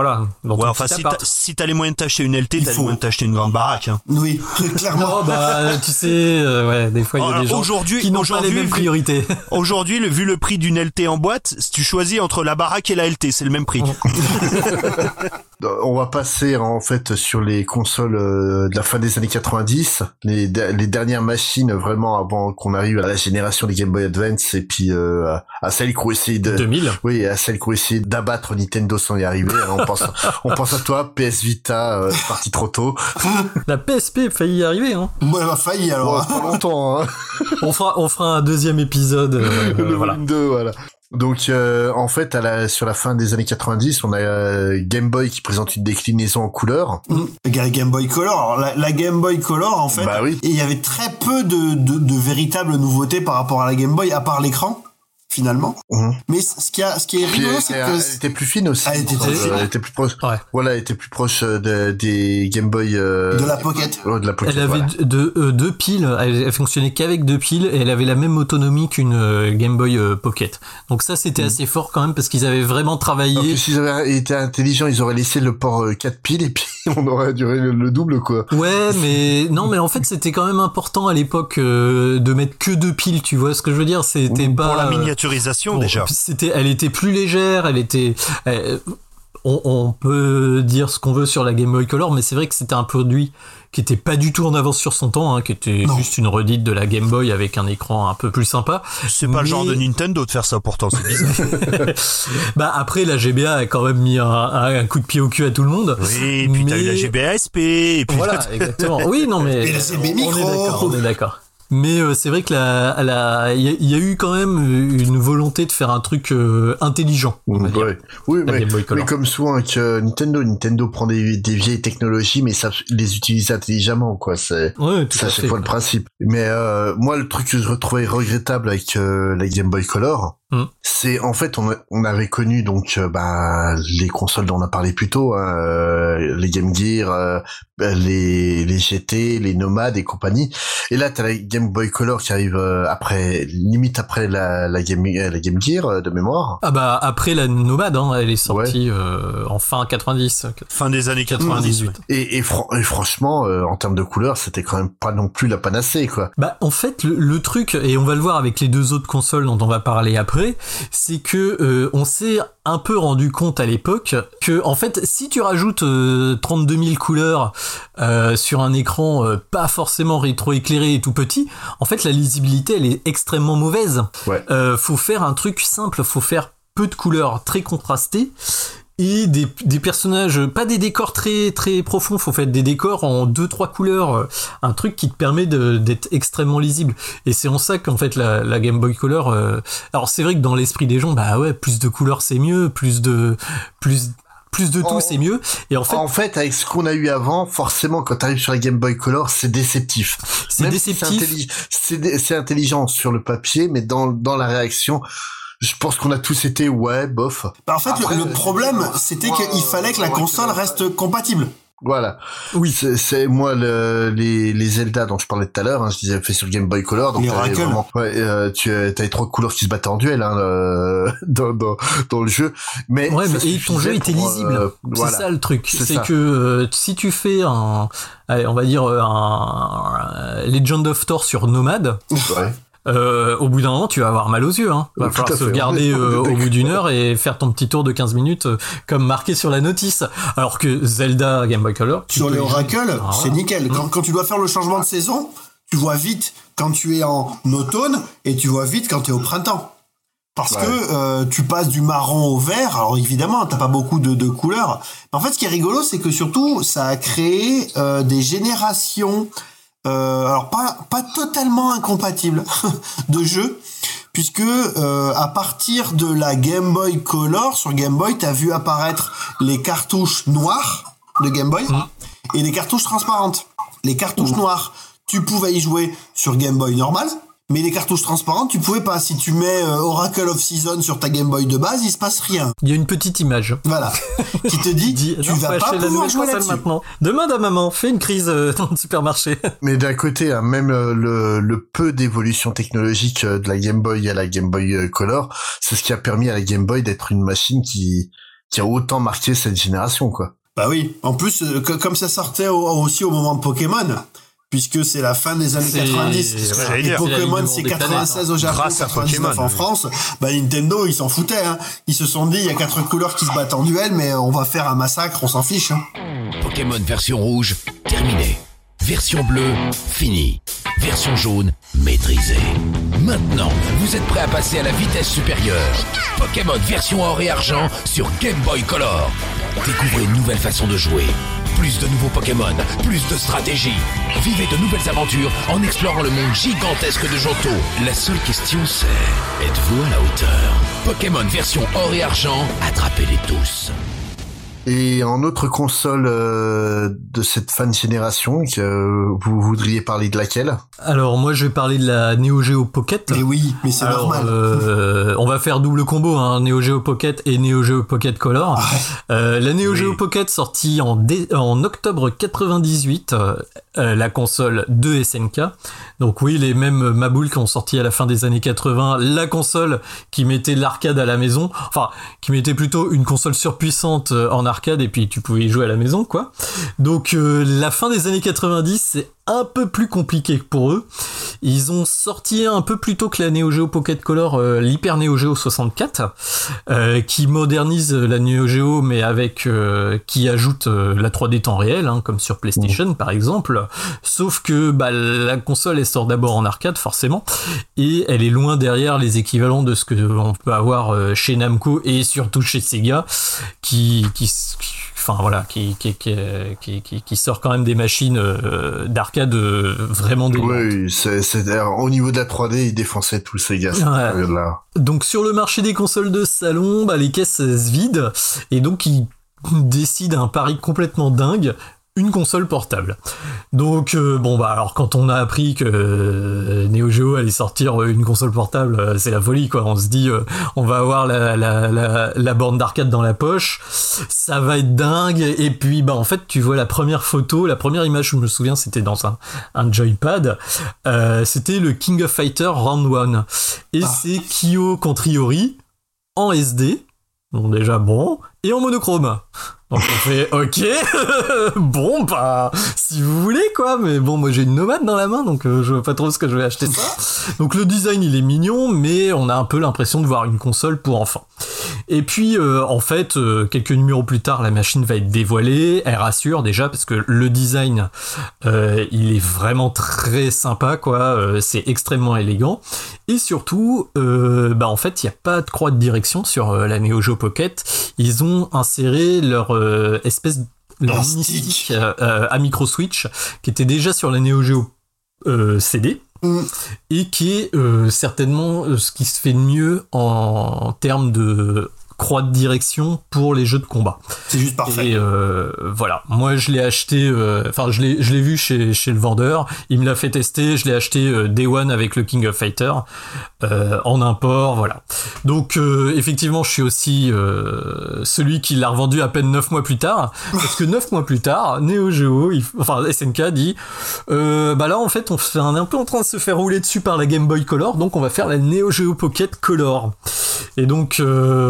si t'as les moyens de t'acheter une LT, t'as les moyens de t'acheter une grande baraque. Hein. Oui, clairement. Tu sais, des fois il y a des gens qui n'ont pas les mêmes priorités. Aujourd'hui, vu le prix d'une LT en boîte, si tu choisis entre la baraque et la LT, c'est le même prix. On va passer en fait sur les consoles de la fin des années 90, les dernières machines vraiment avant qu'on arrive à la génération des Game Boy Advance et puis à celle qui ont essayé 2000. Oui, à celle qui ont essayé d'abattre Nintendo sans y arriver. Alors, on pense à toi, PS Vita, parti trop tôt. La PSP a failli y arriver, hein. Bon, elle a failli alors. Pas longtemps, hein. On fera un deuxième épisode. Voilà. 2, voilà. Donc en fait sur la fin des années 90, on a Game Boy qui présente une déclinaison en couleur. Game Boy Color. Alors, la Game Boy Color en fait, et il y avait très peu de véritables nouveautés par rapport à la Game Boy à part l'écran. Finalement. Mais ce qui est rigolo, c'est que elle était plus fine aussi. Elle était plus proche. Ouais. Voilà, elle était plus proche des Game Boy de la Pocket. De la Pocket. Elle avait deux piles. Elle fonctionnait qu'avec 2 piles et elle avait la même autonomie qu'une Game Boy Pocket. Donc ça, c'était assez fort quand même parce qu'ils avaient vraiment travaillé. En plus, s'ils avaient été intelligents, ils auraient laissé le port 4 piles et puis On aurait duré le double, quoi. Ouais, mais en fait, c'était quand même important à l'époque de mettre que 2 piles, tu vois ce que je veux dire? C'était pas pour la miniaturisation déjà. Elle était plus légère, on peut dire ce qu'on veut sur la Game Boy Color, mais c'est vrai que c'était un produit qui était pas du tout en avance sur son temps, qui était juste une redite de la Game Boy avec un écran un peu plus sympa. C'est pas le genre de Nintendo de faire ça pourtant, c'est bizarre. Après, la GBA a quand même mis un coup de pied au cul à tout le monde. Oui, et puis t'as eu la GBA SP, et puis... Voilà, exactement. Oui, non mais... Et la CB Micro. On est d'accord. Mais c'est vrai que il y a eu quand même une volonté de faire un truc intelligent. Ouais. Oui, mais comme souvent avec Nintendo prend des vieilles technologies, mais ça les utilise intelligemment, quoi. C'est chaque fois le principe. Mais moi, le truc que je retrouvais regrettable avec la Game Boy Color, c'est en fait on avait connu donc les consoles dont on a parlé plus tôt, les Game Gear, les GT, les Nomad et compagnie. Et là t'as la Game Boy Color qui arrive après la Game Gear de mémoire. Après la Nomad, elle est sortie en fin 90, fin des années 98. Et franchement, en termes de couleurs, c'était quand même pas non plus la panacée, quoi. En fait, le truc, et on va le voir avec les 2 autres consoles dont on va parler après, c'est que on s'est un peu rendu compte à l'époque que, en fait, si tu rajoutes 32 000 couleurs sur un écran pas forcément rétroéclairé et tout petit, en fait, la lisibilité, elle est extrêmement mauvaise. Faut faire un truc simple, faut faire peu de couleurs très contrastées et des personnages, pas des décors très très profonds, faut faire des décors en 2-3 couleurs, un truc qui te permet d'être extrêmement lisible. Et c'est en ça qu'en fait la Game Boy Color, alors c'est vrai que dans l'esprit des gens, plus de couleurs c'est mieux, plus de tout c'est mieux. Et en fait avec ce qu'on a eu avant, forcément quand t'arrives sur la Game Boy Color, c'est déceptif. C'est intelligent sur le papier, mais dans la réaction, je pense qu'on a tous été bof. En fait, après, le problème, c'était qu'il fallait que la console reste compatible. Voilà. Oui. C'est moi les Zelda dont je parlais tout à l'heure, je disais fait sur Game Boy Color, donc t'avais 3 couleurs qui se battaient en duel dans le jeu. Mais ton jeu était lisible. C'est ça le truc. C'est que si tu fais on va dire un Legend of Thor sur Nomad. Au bout d'un moment, tu vas avoir mal aux yeux. Va falloir sauvegarder au bout d'une heure et faire ton petit tour de 15 minutes comme marqué sur la notice. Alors que Zelda Game Boy Color... Sur les Oracle, c'est nickel. Quand tu dois faire le changement de saison, tu vois vite quand tu es en automne et tu vois vite quand tu es au printemps. Parce que tu passes du marron au vert. Alors évidemment, t'as pas beaucoup de couleurs. Mais en fait, ce qui est rigolo, c'est que surtout, ça a créé des générations... alors pas totalement incompatible de jeux, puisque à partir de la Game Boy Color, sur Game Boy, t'as vu apparaître les cartouches noires de Game Boy et les cartouches transparentes. Les cartouches noires, tu pouvais y jouer sur Game Boy normal, mais les cartouches transparentes, tu pouvais pas. Si tu mets Oracle of Season sur ta Game Boy de base, il se passe rien. Il y a une petite image. Voilà. Qui te dit, tu vas pas pouvoir jouer là-dessus. Maintenant. Demande à maman, fais une crise dans le supermarché. Mais d'un côté, même le peu d'évolution technologique de la Game Boy à la Game Boy Color, c'est ce qui a permis à la Game Boy d'être une machine qui a autant marqué cette génération, quoi. Bah oui. En plus, comme ça sortait aussi au moment de Pokémon, puisque c'est la fin des années 90. Et Pokémon, c'est 96 au Japon, 99 en France. Nintendo, ils s'en foutaient. Ils se sont dit, il y a 4 couleurs qui se battent en duel, mais on va faire un massacre, on s'en fiche. Pokémon version rouge, terminé. Version bleue, fini. Version jaune, maîtrisée. Maintenant, vous êtes prêts à passer à la vitesse supérieure. Pokémon version or et argent sur Game Boy Color. Découvrez une nouvelle façon de jouer. Plus de nouveaux Pokémon, plus de stratégie. Vivez de nouvelles aventures en explorant le monde gigantesque de Johto. La seule question c'est, êtes-vous à la hauteur? Pokémon version or et argent, attrapez-les tous. Et en autre console de cette fin de génération, vous voudriez parler de laquelle? Alors moi je vais parler de la Neo Geo Pocket. Mais oui, mais c'est normal. On va faire double combo, Neo Geo Pocket et Neo Geo Pocket Color. La Neo Geo Pocket sortie en octobre 98, la console de SNK. Donc oui, les mêmes maboules qui ont sorti à la fin des années 80, la console qui mettait l'arcade à la maison, enfin qui mettait plutôt une console surpuissante en arcade arcade et puis tu pouvais y jouer à la maison, quoi. Donc la fin des années 90, c'est un peu plus compliqué pour eux. Ils ont sorti un peu plus tôt que la Neo Geo Pocket Color l'Hyper Neo Geo 64, qui modernise la Neo Geo, mais avec qui ajoute la 3D temps réel, hein, comme sur PlayStation par exemple. Sauf que la console elle sort d'abord en arcade forcément, et elle est loin derrière les équivalents de ce que on peut avoir chez Namco et surtout chez Sega, qui sort quand même des machines d'arcade vraiment délirantes. Oui, au niveau de la 3D, ils défonçaient tout Sega. Ouais. Là. Donc sur le marché des consoles de salon, les caisses se vident, et donc ils décident un pari complètement dingue. Une console portable. Donc alors quand on a appris que Neo Geo allait sortir une console portable, c'est la folie quoi. On se dit on va avoir la borne d'arcade dans la poche, ça va être dingue. Et puis en fait tu vois la première photo, la première image, je me souviens, c'était dans un joypad, c'était le King of Fighter Round 1 et c'est Kyo Contriori en SD. Donc déjà et en monochrome. Donc on fait ok, si vous voulez quoi, mais moi j'ai une Nomad dans la main, donc je vois pas trop ce que je vais acheter ça. Donc le design il est mignon, mais on a un peu l'impression de voir une console pour enfants. Et puis en fait quelques numéros plus tard la machine va être dévoilée, elle rassure déjà parce que le design il est vraiment très sympa quoi, c'est extrêmement élégant, et surtout en fait il n'y a pas de croix de direction sur la Neo Geo Pocket. Ils ont inséré leur mini-stick à micro switch qui était déjà sur la Neo Geo CD et qui est certainement ce qui se fait de mieux en termes de croix de direction pour les jeux de combat. C'est juste parfait. Et voilà, moi je l'ai acheté, je l'ai vu chez le vendeur, il me l'a fait tester, je l'ai acheté Day One avec le King of Fighter en import, voilà. Donc effectivement je suis aussi celui qui l'a revendu à peine 9 mois plus tard, parce que 9 mois plus tard, Neo Geo, SNK dit là en fait on est un peu en train de se faire rouler dessus par la Game Boy Color, donc on va faire la Neo Geo Pocket Color. Et donc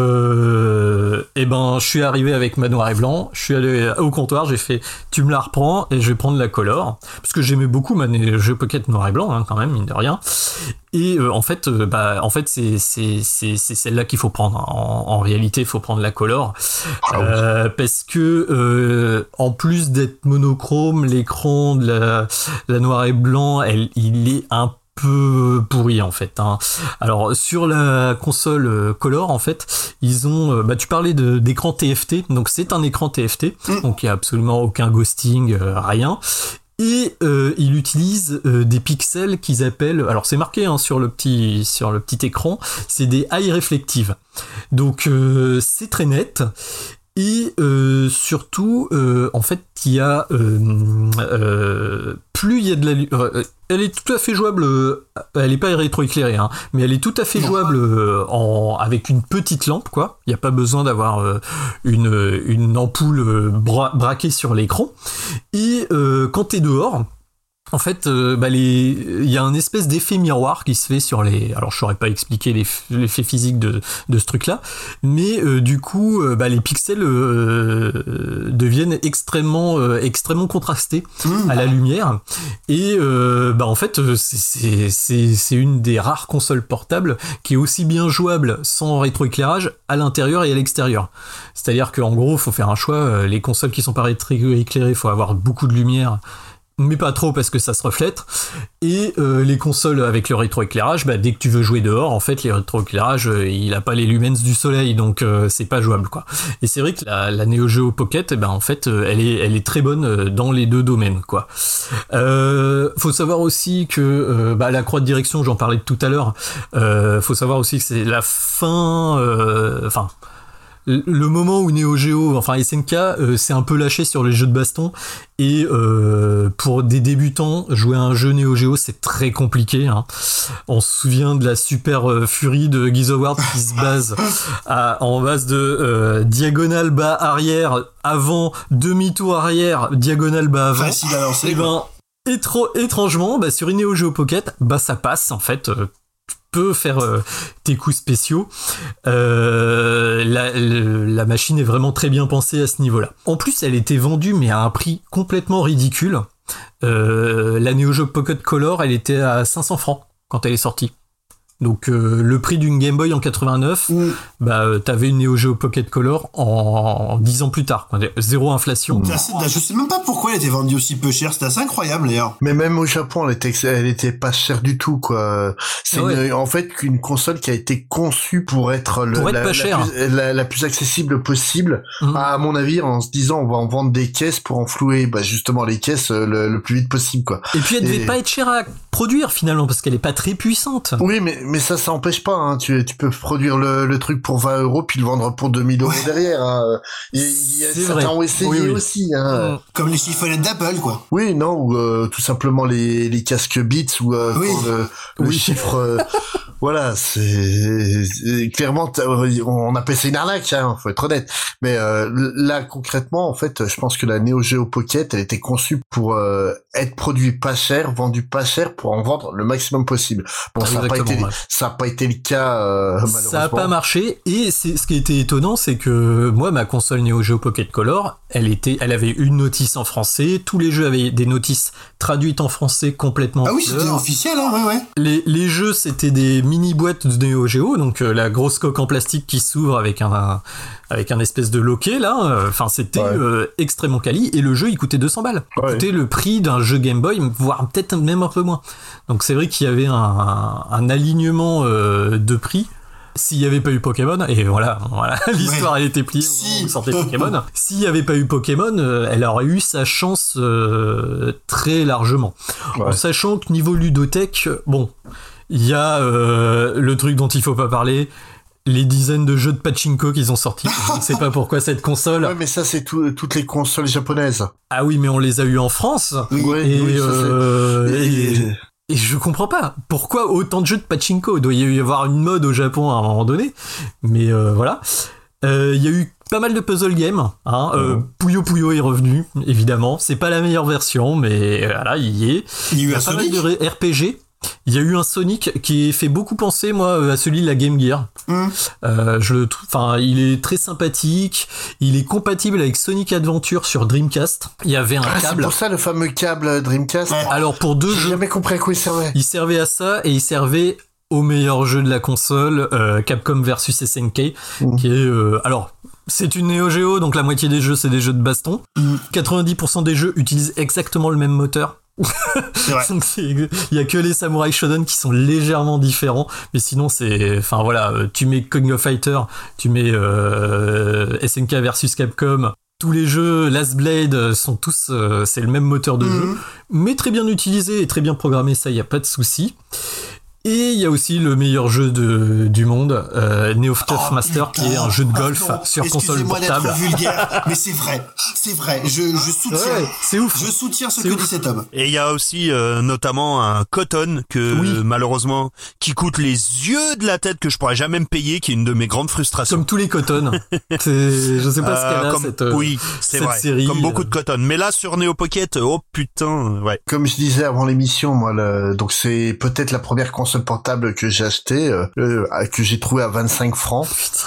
je suis arrivé avec ma noir et blanc, je suis allé au comptoir, j'ai fait tu me la reprends et je vais prendre la Color, parce que j'aimais beaucoup ma Neo Geo Pocket noir et blanc, hein, quand même, mine de rien. Et en fait c'est celle-là qu'il faut prendre. En réalité il faut prendre la Color, parce que en plus d'être monochrome, l'écran de la noir et blanc il est un peu pourri en fait, hein. Alors sur la console Color en fait ils ont tu parlais d'écran TFT, donc c'est un écran TFT, donc il n'y a absolument aucun ghosting, rien. Et il utilise des pixels qu'ils appellent, alors c'est marqué hein, sur le petit écran, c'est des high reflective. Donc c'est très net. Et surtout, en fait, il y a plus il y a de la, elle est tout à fait jouable. Elle est pas rétroéclairée, hein, mais elle est tout à fait jouable avec une petite lampe, quoi. Il y a pas besoin d'avoir une ampoule braquée sur l'écran. Et quand t'es dehors, en fait, il y a un espèce d'effet miroir qui se fait sur les... Alors, je saurais pas expliquer l'effet physique de ce truc-là, mais du coup, les pixels deviennent extrêmement contrastés à la lumière. Et en fait, c'est une des rares consoles portables qui est aussi bien jouable sans rétroéclairage à l'intérieur et à l'extérieur. C'est-à-dire qu'en gros, faut faire un choix. Les consoles qui sont pas rétroéclairées, faut avoir beaucoup de lumière, mais pas trop parce que ça se reflète. Et les consoles avec le rétroéclairage, dès que tu veux jouer dehors, en fait, les rétroéclairages, il a pas les lumens du soleil, donc c'est pas jouable, quoi. Et c'est vrai que la Neo Geo Pocket, en fait, elle est très bonne dans les deux domaines, quoi. Faut savoir aussi que la croix de direction, j'en parlais tout à l'heure. Faut savoir aussi que c'est la fin, le moment où Neo Geo, SNK, s'est un peu lâché sur les jeux de baston, et pour des débutants, jouer à un jeu Neo Geo, c'est très compliqué, hein. On se souvient de la Super Fury de Gears of War qui se base en base de diagonale bas arrière avant, demi-tour arrière, diagonale bas avant. Facile à lancer. Étrangement, sur une Neo Geo Pocket, ça passe en fait. peux faire tes coups spéciaux. La machine est vraiment très bien pensée à ce niveau-là. En plus, elle était vendue mais à un prix complètement ridicule. La Neo Geo Pocket Color, elle était à 500 francs quand elle est sortie. Donc le prix d'une Game Boy en 89, t'avais une Neo Geo Pocket Color en 10 ans plus tard, quoi. Zéro inflation. Je sais même pas pourquoi elle était vendue aussi peu cher, c'était assez incroyable d'ailleurs. Mais même au Japon, elle était pas chère du tout, quoi. C'est en fait une console qui a été conçue pour être la plus accessible possible, à mon avis, en se disant on va en vendre des caisses pour en flouer justement les caisses le plus vite possible, quoi. Et puis elle devait pas être chère à produire finalement parce qu'elle est pas très puissante. Oui, mais ça empêche pas, hein. Tu peux produire le truc pour 20 € puis le vendre pour 2000 € derrière, hein. Certains ont essayé aussi, hein. Comme les chiffonnettes d'Apple, quoi. Oui, non, ou tout simplement les casques Beats ou le chiffre. Voilà, c'est clairement on appelle ça une arnaque, hein, faut être honnête. Mais là concrètement, en fait, je pense que la Neo Geo Pocket, elle était conçue pour être produit pas cher, vendu pas cher pour en vendre le maximum possible. Bon, ça a pas été le cas malheureusement. Ça a pas marché, et ce qui était étonnant, c'est que moi, ma console Neo Geo Pocket Color, elle avait une notice en français, tous les jeux avaient des notices traduites en français complètement. Ah oui, c'était officiel, hein, ouais. Les jeux, c'était des mini boîtes de Neo Geo, donc la grosse coque en plastique qui s'ouvre avec un espèce de loquet là. Enfin, c'était extrêmement quali, et le jeu il coûtait 200 balles. Il coûtait le prix d'un jeu Game Boy, voire peut-être même un peu moins. Donc c'est vrai qu'il y avait un alignement de prix. S'il n'y avait pas eu Pokémon, et voilà, l'histoire elle était pliée au moment où sortait Pokémon. S'il n'y avait pas eu Pokémon, elle aurait eu sa chance très largement. En sachant que niveau ludothèque, bon, il y a le truc dont il faut pas parler, les dizaines de jeux de pachinko qu'ils ont sortis. Je ne sais pas pourquoi cette console. Ouais, mais ça c'est toutes les consoles japonaises. Ah oui, mais on les a eues en France. Et je comprends pas pourquoi autant de jeux de pachinko. Il doit y avoir une mode au Japon à un moment donné, mais voilà. Il y a eu pas mal de puzzle games, hein. Puyo Puyo est revenu, évidemment. C'est pas la meilleure version, mais voilà, il y est. Il y a eu un pas mal de RPG. Il y a eu un Sonic qui fait beaucoup penser, moi, à celui de la Game Gear. Il est très sympathique. Il est compatible avec Sonic Adventure sur Dreamcast. Il y avait un câble. C'est pour ça le fameux câble Dreamcast. Alors pour deux jeux. J'ai jamais compris à quoi il servait. Il servait à ça, et il servait au meilleur jeu de la console, Capcom versus SNK, qui est alors. C'est une Neo Geo, donc la moitié des jeux c'est des jeux de baston. 90% des jeux utilisent exactement le même moteur. C'est vrai. Donc il y a que les Samurai Shodown qui sont légèrement différents, mais sinon tu mets King of Fighter, tu mets SNK versus Capcom, tous les jeux Last Blade sont tous c'est le même moteur de jeu, mais très bien utilisé et très bien programmé, ça y a pas de souci. Et il y a aussi le meilleur jeu du monde, Neo Tough Master, qui est un jeu de golf sur console portable. Excusez-moi d'être vulgaire, mais c'est vrai. Je soutiens. C'est ouf. Je soutiens ce que dit cet homme. Et il y a aussi notamment un Cotton malheureusement qui coûte les yeux de la tête, que je pourrais jamais me payer, qui est une de mes grandes frustrations. Comme tous les Cotton. Je sais pas ce qu'elle a c'est cette vrai. série. Comme beaucoup de Cotton. Mais là sur Neo Pocket, oh putain, ouais. Comme je disais avant l'émission, moi, donc c'est peut-être la première console portable que j'ai acheté, que j'ai trouvé à 25 francs,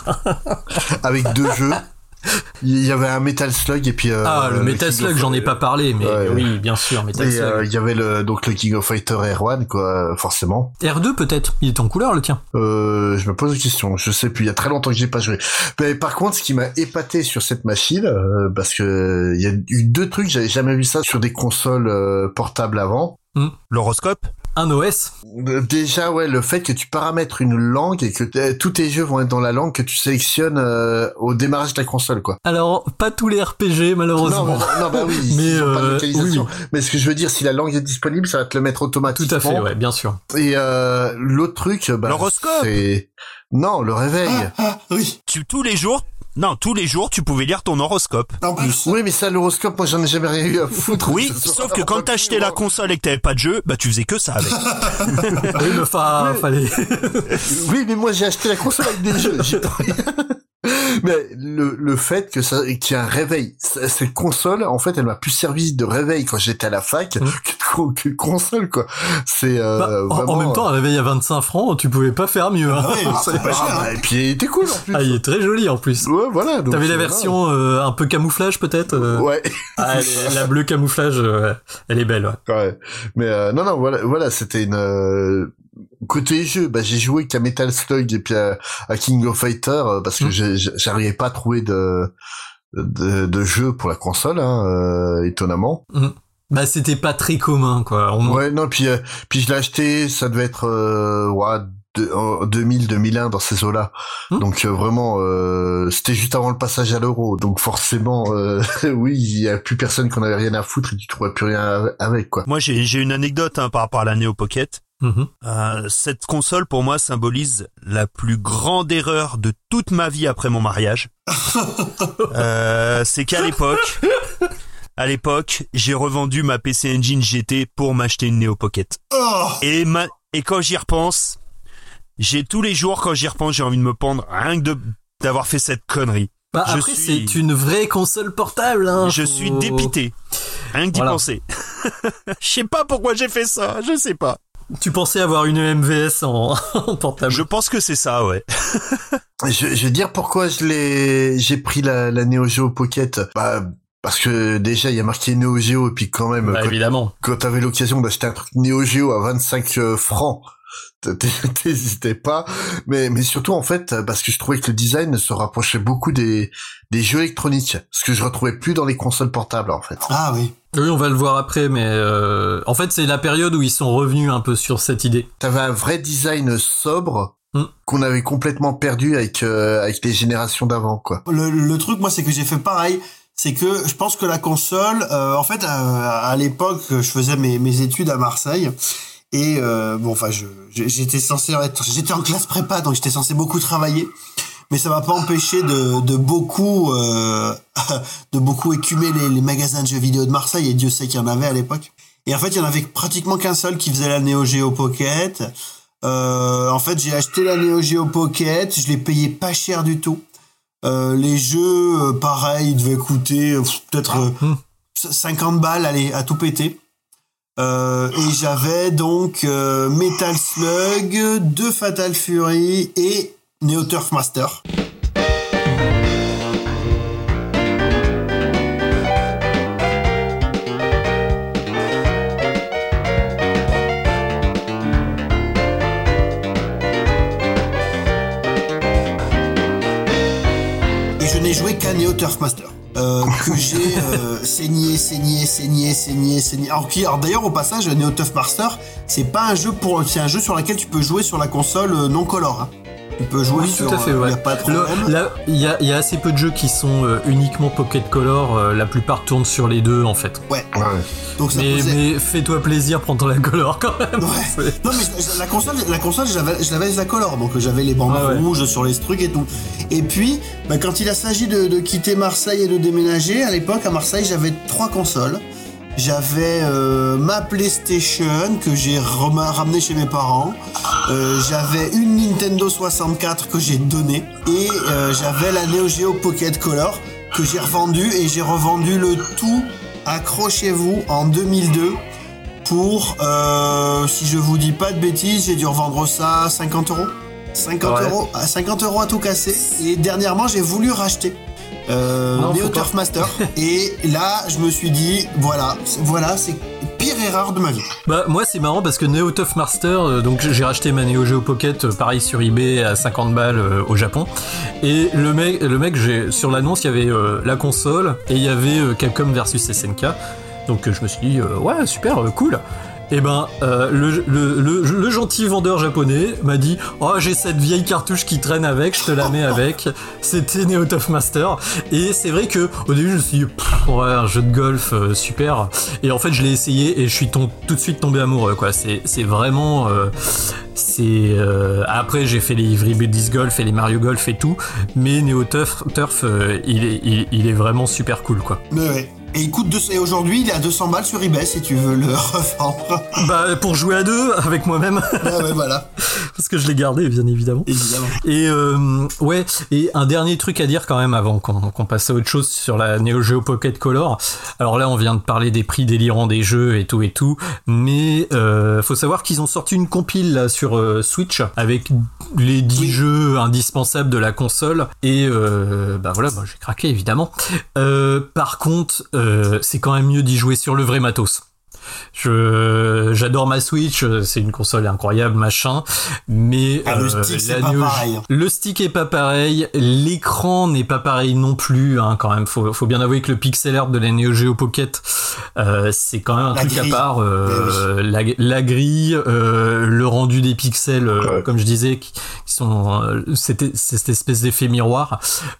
avec 2 jeux. Il y avait un Metal Slug et puis le Metal Slug, j'en ai pas parlé, mais oui, bien sûr, Metal Slug. Il y avait le King of Fighter R1, quoi, forcément. R2 peut-être, il est en couleur le tien. Je me pose une question, je sais plus, il y a très longtemps que j'ai pas joué. Mais par contre, ce qui m'a épaté sur cette machine, parce que il y a eu 2 trucs, j'avais jamais vu ça sur des consoles portables avant. L'horoscope. Un OS. Déjà, le fait que tu paramètres une langue et que tous tes jeux vont être dans la langue que tu sélectionnes au démarrage de la console, quoi. Alors, pas tous les RPG, malheureusement. Non, bah oui, mais pas de localisation. Oui. Mais ce que je veux dire, si la langue est disponible, ça va te le mettre automatiquement. Tout à fait, ouais, bien sûr. Et l'autre truc, l'horoscope. C'est... Non, le réveil. Oui. Tous les jours, tu pouvais lire ton horoscope. En plus. Oui, mais ça, l'horoscope, moi, j'en ai jamais rien eu à foutre. Oui, sauf que quand t'achetais la console et que t'avais pas de jeu, bah, tu faisais que ça avec. Oui, mais fallait. Oui, mais moi, j'ai acheté la console avec des jeux. Mais le fait qu'il y a un réveil, cette console, en fait, elle m'a plus servi de réveil quand j'étais à la fac que de console, quoi. C'est vraiment... En même temps, un réveil à 25 francs, tu pouvais pas faire mieux. Hein. Ouais, c'est pas cher. Et puis il était cool en plus. Ah, il est très joli en plus. Ouais, voilà. Donc, t'avais la version un peu camouflage peut-être. Ouais. Ah, la bleue camouflage, elle est belle. Ouais. Ouais. Mais non, voilà, c'était une. Côté jeu, j'ai joué qu'à Metal Slug et puis à King of Fighter parce que j'arrivais pas à trouver de jeu pour la console, étonnamment. C'était pas très commun, quoi. Ouais, non, puis je l'ai acheté, ça devait être en 2000-2001 dans ces eaux-là. Donc vraiment, c'était juste avant le passage à l'euro. Donc forcément, oui, il y a plus personne qu'on avait rien à foutre et tu trouvais plus rien avec, quoi. Moi, j'ai une anecdote par rapport à la Neo Pocket. Cette console, pour moi, symbolise la plus grande erreur de toute ma vie après mon mariage. C'est qu'à l'époque, j'ai revendu ma PC Engine GT pour m'acheter une Neo Pocket. Et quand j'y repense, j'ai envie de me pendre rien que d'avoir fait cette connerie. Après, c'est une vraie console portable, hein. Je suis dépité. Rien que d'y penser. Je sais pas pourquoi j'ai fait ça, je sais pas. Tu pensais avoir une MVS en portable? Je pense que c'est ça, ouais. Je vais dire pourquoi j'ai pris la Neo Geo Pocket. Parce que déjà il y a marqué Neo Geo et puis quand même évidemment quand t'avais l'occasion d'acheter un truc Neo Geo à 25 francs, t'hésitais pas. Mais surtout en fait parce que je trouvais que le design se rapprochait beaucoup des jeux électroniques, ce que je retrouvais plus dans les consoles portables en fait. Ah oui. Oui, on va le voir après, mais en fait c'est la période où ils sont revenus un peu sur cette idée. T'avais un vrai design sobre qu'on avait complètement perdu avec les générations d'avant, quoi. Le truc, moi, c'est que j'ai fait pareil. C'est que je pense que la console, en fait, à l'époque, je faisais mes études à Marseille. Et j'étais censé j'étais en classe prépa, donc j'étais censé beaucoup travailler. Mais ça m'a pas empêché de beaucoup écumer les magasins de jeux vidéo de Marseille, et Dieu sait qu'il y en avait à l'époque. Et en fait, il y en avait pratiquement qu'un seul qui faisait la Neo Geo Pocket. En fait, j'ai acheté la Neo Geo Pocket, je l'ai payé pas cher du tout. Les jeux, pareil, ils devaient coûter peut-être 50 balles, allez, à tout péter. Et j'avais donc Metal Slug, 2 Fatal Fury et Neo Turf Master. Et je n'ai joué qu'à Neo Turf Master. Que j'ai saigné. Alors d'ailleurs, au passage, Neo Turf Master, c'est un jeu sur lequel tu peux jouer sur la console non color. Hein. Tu peux jouer sur. Tout à fait, ouais. Y a pas de problème. Là, il y a assez peu de jeux qui sont uniquement Pocket Color. La plupart tournent sur les deux, en fait. Ouais. Donc ça mais fais-toi plaisir, prends-toi la color quand même. Ouais. Non mais la console, je l'avais la color, donc j'avais les bandes rouges sur les trucs et tout. Et puis, quand il a s'agi de quitter Marseille et de déménager, à l'époque à Marseille, j'avais 3 consoles. J'avais ma PlayStation que j'ai ramené chez mes parents. J'avais une Nintendo 64 que j'ai donnée. Et j'avais la Neo Geo Pocket Color que j'ai revendue. Et j'ai revendu le tout, accrochez-vous, en 2002 pour, si je vous dis pas de bêtises, j'ai dû revendre ça à 50 €. 50 € à tout casser. Et dernièrement, j'ai voulu racheter Neo Turf Master. Et là, je me suis dit, voilà, c'est pire erreur de ma vie. Moi, c'est marrant parce que Neo Turf Master, donc j'ai racheté ma Neo Geo Pocket, pareil sur eBay à 50 balles au Japon. Et le mec, sur l'annonce, il y avait la console et il y avait Capcom versus SNK. Donc je me suis dit, ouais, super, cool. Et le gentil vendeur japonais m'a dit « Oh, j'ai cette vieille cartouche qui traîne avec, je te la mets avec. » C'était Neo Turf Master. Et c'est vrai que au début, je me suis dit « Ouais, un jeu de golf, super. » Et en fait, je l'ai essayé et je suis tout de suite tombé amoureux, quoi. C'est vraiment... Après, j'ai fait les Ivry Buddies Golf et les Mario Golf et tout. Mais Neo Turf, il est vraiment super cool, quoi. Mais ouais. Et et aujourd'hui, il est à 200 balles sur eBay si tu veux le revendre. Pour jouer à 2 avec moi-même. Ouais, voilà. parce que je l'ai gardé, bien évidemment. Et ouais, et un dernier truc à dire quand même avant qu'on passe à autre chose sur la Neo Geo Pocket Color. Alors là, on vient de parler des prix délirants des jeux et tout, mais faut savoir qu'ils ont sorti une compile là sur Switch avec les 10 jeux indispensables de la console et voilà, j'ai craqué évidemment. Par contre, c'est quand même mieux d'y jouer sur le vrai matos. J'adore ma Switch, c'est une console incroyable, machin, mais le stick c'est pas pareil. Le stick est pas pareil, l'écran n'est pas pareil non plus, hein, quand même. Faut bien avouer que le pixel art de la Neo Geo Pocket, c'est quand même un truc à part. La grille, le rendu des pixels, comme je disais, qui sont cette espèce d'effet miroir.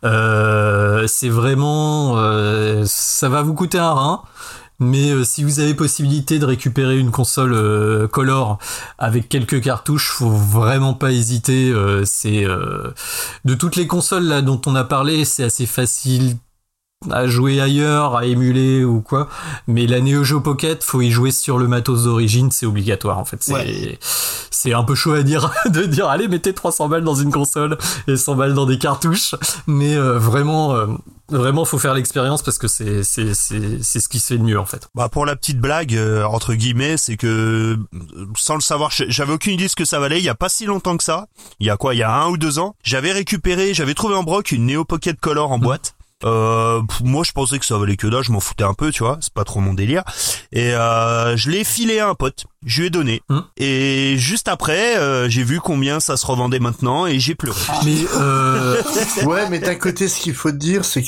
C'est vraiment, ça va vous coûter un rein. Mais si vous avez possibilité de récupérer une console color avec quelques cartouches, faut vraiment pas hésiter. De toutes les consoles là dont on a parlé, c'est assez facile à jouer ailleurs, à émuler ou quoi. Mais la Neo Geo Pocket, faut y jouer sur le matos d'origine, c'est obligatoire en fait. C'est un peu chaud à dire de dire allez mettez 300 balles dans une console et 100 balles dans des cartouches. Mais vraiment faut faire l'expérience parce que c'est ce qui se fait de mieux en fait. Pour la petite blague entre guillemets, c'est que sans le savoir, j'avais aucune idée de ce que ça valait. Il y a pas si longtemps que ça. Il y a 1 ou 2 ans, j'avais trouvé en broc une Neo Pocket Color en boîte. Moi je pensais que ça valait que dalle, je m'en foutais un peu, tu vois, c'est pas trop mon délire. Et je l'ai filé à un pote, je lui ai donné. Et juste après, j'ai vu combien ça se revendait maintenant et j'ai pleuré. Mais ouais, mais d'un côté, ce qu'il faut te dire, c'est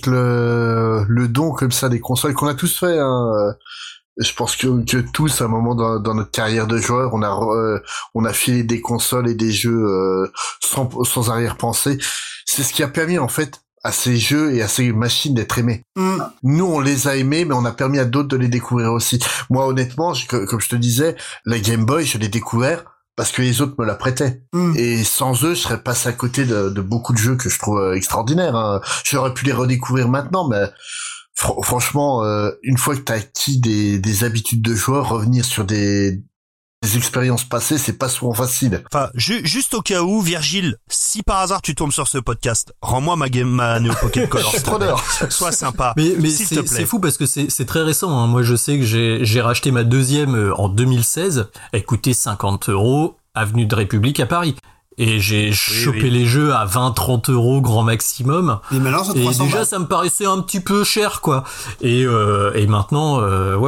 que le don comme ça des consoles qu'on a tous fait, hein. Je pense que tous, à un moment dans notre carrière de joueur, on a filé des consoles et des jeux sans arrière-pensée. C'est ce qui a permis en fait à ces jeux et à ces machines d'être aimés. Nous, on les a aimés, mais on a permis à d'autres de les découvrir aussi. Moi, honnêtement, comme je te disais, la Game Boy, je l'ai découvert parce que les autres me la prêtaient. Et sans eux, je serais passé à côté de beaucoup de jeux que je trouve extraordinaires. Hein. J'aurais pu les redécouvrir maintenant, mais franchement, une fois que t'as acquis des habitudes de joueur, revenir sur des expériences passées, c'est pas souvent facile. Enfin, juste au cas où, Virgile, si par hasard tu tombes sur ce podcast, rends-moi ma Neo Pocket Color. Sois sympa. Mais s'il te plaît. C'est fou parce que c'est très récent. Hein. Moi, je sais que j'ai racheté ma deuxième en 2016. Elle coûtait 50 €, avenue de République à Paris. Et j'ai chopé les jeux à 20-30 € grand maximum. Et maintenant, ça et déjà, ça me paraissait un petit peu cher, quoi. Et maintenant,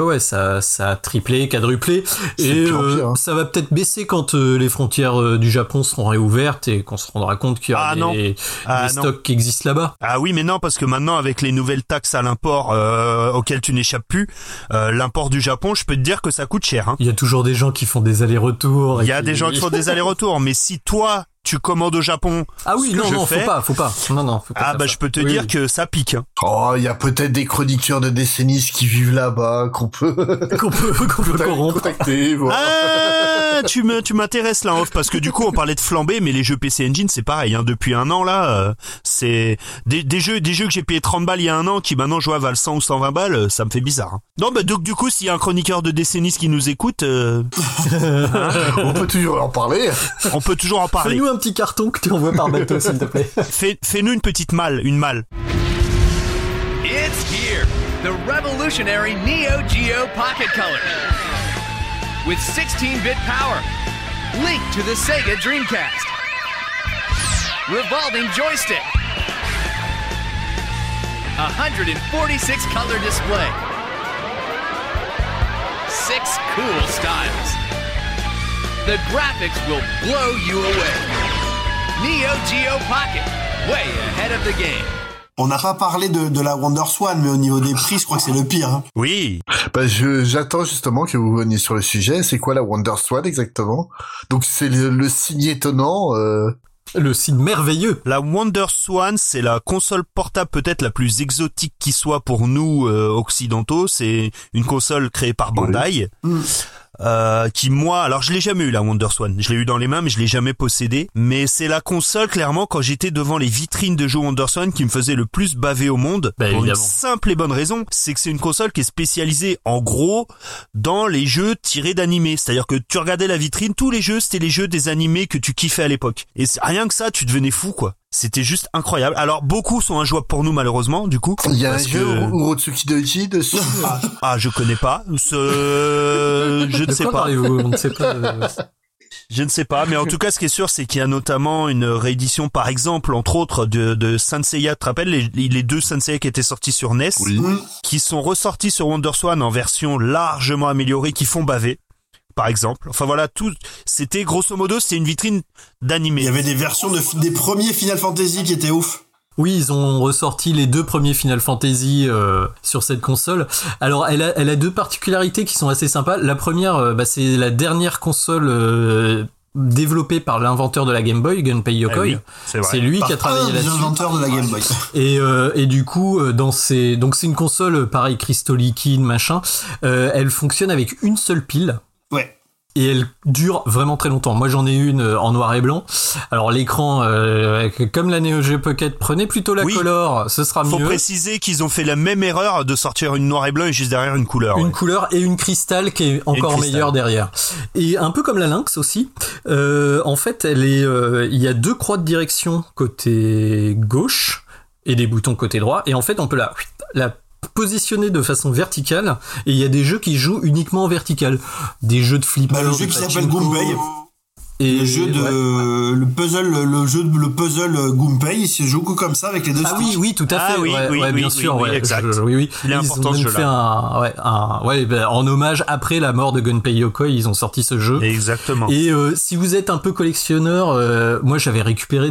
ça a triplé, quadruplé. Et ça va peut-être baisser quand les frontières du Japon seront réouvertes et qu'on se rendra compte qu'il y aura des stocks qui existent là-bas. Ah oui, mais non, parce que maintenant, avec les nouvelles taxes à l'import auxquelles tu n'échappes plus, l'import du Japon, je peux te dire que ça coûte cher. Hein. Il y a toujours des gens qui font des allers-retours. Il y a des gens qui font des allers-retours, mais si toi, tu commandes au Japon. Ah oui, faut pas. Non, faut pas. Je peux te dire que ça pique. Hein. Oh, il y a peut-être des chroniqueurs de décennistes qui vivent là-bas, qu'on peut corrompre. Contacter, voilà. Ah, tu m'intéresses là, off, parce que du coup, on parlait de flambée, mais les jeux PC Engine, c'est pareil, hein. Depuis un an, là, c'est des jeux que j'ai payé 30 balles il y a un an, qui maintenant, je vois, valent 100 ou 120 balles, ça me fait bizarre. Hein. Non, donc, du coup, s'il y a un chroniqueur de décennistes qui nous écoute, on peut toujours en parler. On peut toujours en parler. Fais-nous un petit carton que tu envoies par bateau, s'il te plaît. Fais-nous une petite malle, une malle. It's here, the revolutionary Neo Geo Pocket Color. With 16-bit power, linked to the Sega Dreamcast. Revolving joystick. 146 color display. 6 cool styles. The graphics will blow you away. Neo Geo Pocket, way ahead of the game. On n'a pas parlé de la WonderSwan, mais au niveau des prix, je crois que c'est le pire. Hein. Oui. J'attends justement que vous veniez sur le sujet. C'est quoi la WonderSwan exactement? Donc c'est le signe étonnant. Le signe merveilleux. La WonderSwan, c'est la console portable peut-être la plus exotique qui soit pour nous occidentaux. C'est une console créée par Bandai. qui moi, alors je l'ai jamais eu la WonderSwan, je l'ai eu dans les mains mais je l'ai jamais possédé, mais c'est la console clairement quand j'étais devant les vitrines de jeux WonderSwan qui me faisait le plus baver au monde, pour évidemment. une simple et bonne raison, c'est que c'est une console qui est spécialisée en gros dans les jeux tirés d'animés, c'est-à-dire que tu regardais la vitrine, tous les jeux c'était les jeux des animés que tu kiffais à l'époque, et rien que ça tu devenais fou quoi. C'était juste incroyable. Alors beaucoup sont injouables pour nous malheureusement du coup. Il y a un jeu Urotsuki Doichi dessus. Je connais pas. Je ne sais pas. On ne sait pas. Je ne sais pas, mais en tout cas, ce qui est sûr, c'est qu'il y a notamment une réédition, par exemple, entre autres, de Saint Seiya. Tu te rappelles les deux Saint Seiya qui étaient sortis sur NES, qui sont ressortis sur WonderSwan en version largement améliorée, qui font baver. Par exemple. Enfin voilà, c'était grosso modo, c'était une vitrine d'animé. Il y avait des versions des premiers Final Fantasy qui étaient ouf. Oui, ils ont ressorti les 2 premiers Final Fantasy sur cette console. Alors, elle a 2 particularités qui sont assez sympas. La première, c'est la dernière console développée par l'inventeur de la Game Boy, Gunpei Yokoi. Oui, c'est lui qui a travaillé là-dessus. L'inventeur de la Game Boy. Et du coup, donc c'est une console pareil, cristaux liquides, machin. Elle fonctionne avec une seule pile. Ouais. Et elle dure vraiment très longtemps. Moi, j'en ai une en noir et blanc. Alors, l'écran, comme la Neo Geo Pocket, prenez plutôt la Color, ce sera mieux. Faut préciser qu'ils ont fait la même erreur de sortir une noir et blanc et juste derrière une couleur. Une couleur et une cristal qui est encore meilleure derrière. Et un peu comme la Lynx aussi. En fait, il y a 2 croix de direction côté gauche et des boutons côté droit. Et en fait, on peut la positionné de façon verticale, et il y a des jeux qui jouent uniquement en vertical, des jeux de flipper, le jeu qui s'appelle Gunpei, et le jeu de le puzzle Gunpei, il se joue comme ça avec les 2 sticks. Oui, tout à fait. Bien sûr, exact. Oui. Il est important ce jeu-là. Fait en hommage après la mort de Gunpei Yokoi, ils ont sorti ce jeu. Exactement. Et si vous êtes un peu collectionneur, moi j'avais récupéré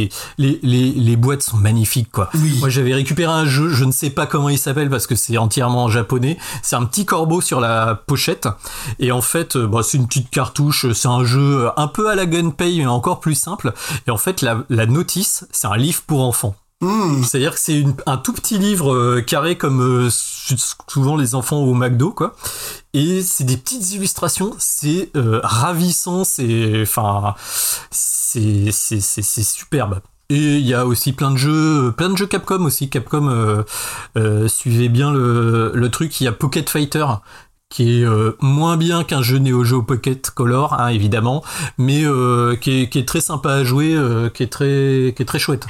les boîtes sont magnifiques quoi. Oui. Moi j'avais récupéré un jeu, je ne sais pas comment il s'appelle parce que c'est entièrement en japonais. C'est un petit corbeau sur la pochette, et en fait, c'est une petite cartouche. C'est un jeu un peu à la Gunpei mais encore plus simple, et en fait la notice c'est un livre pour enfants. C'est-à-dire que c'est un tout petit livre carré comme souvent les enfants au McDo quoi, et c'est des petites illustrations, c'est ravissant, c'est superbe. Et il y a aussi plein de jeux Capcom aussi. Capcom suivait bien le truc. Il y a Pocket Fighter qui est moins bien qu'un jeu Neo Geo Pocket Color, hein, évidemment, mais qui est très sympa à jouer, qui est très chouette.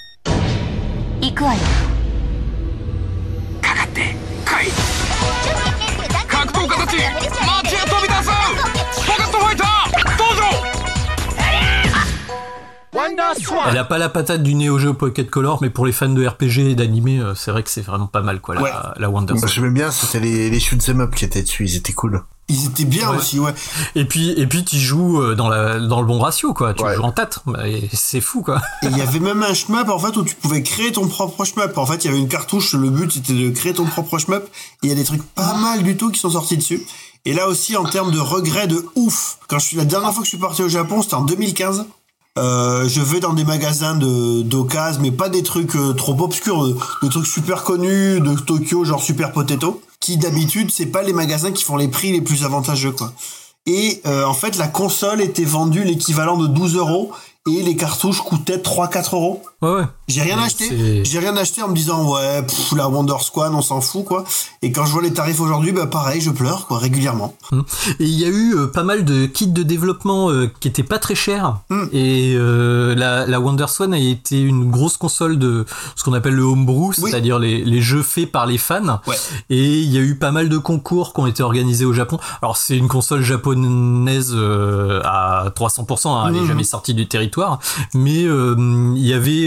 Elle a pas la patate du Neo Geo Pocket Color, mais pour les fans de RPG et d'animé, c'est vrai que c'est vraiment pas mal quoi, la WonderSwan. J'aimais bien, c'était les shoot'em up qui étaient dessus, ils étaient cool. Ils étaient bien aussi, ouais. Et puis tu joues dans le bon ratio quoi, tu joues en tâte, et c'est fou quoi. Et il y avait même un shmup en fait où tu pouvais créer ton propre shmup. En fait, il y avait une cartouche, le but c'était de créer ton propre shmup, et il y a des trucs pas mal du tout qui sont sortis dessus. Et là aussi en termes de regrets de ouf, la dernière fois que je suis parti au Japon, c'était en 2015. Je vais dans des magasins d'occasion, mais pas des trucs trop obscurs, de trucs super connus de Tokyo, genre Super Potato, qui d'habitude c'est pas les magasins qui font les prix les plus avantageux quoi. Et en fait la console était vendue l'équivalent de 12 € et les cartouches coûtaient 3-4 €. Ouais. J'ai rien acheté en me disant la WonderSwan on s'en fout quoi. Et quand je vois les tarifs aujourd'hui, pareil, je pleure quoi régulièrement. Et il y a eu pas mal de kits de développement qui étaient pas très chers. Et la WonderSwan a été une grosse console de ce qu'on appelle le homebrew, c'est-à-dire les jeux faits par les fans. Ouais. Et il y a eu pas mal de concours qui ont été organisés au Japon. Alors c'est une console japonaise à 300%, hein, elle n'est jamais sortie du territoire, mais il y avait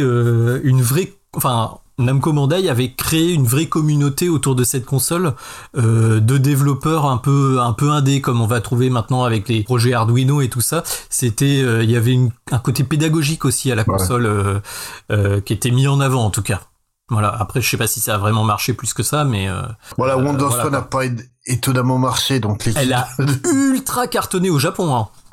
Namco Bandai avait créé une vraie communauté autour de cette console de développeurs un peu indé comme on va trouver maintenant avec les projets Arduino et tout ça. C'était il y avait un côté pédagogique aussi à la console qui était mis en avant en tout cas. Voilà, après je sais pas si ça a vraiment marché plus que ça, mais WonderSwan n'a pas étonnamment marché, donc elle a ultra cartonné au Japon hein.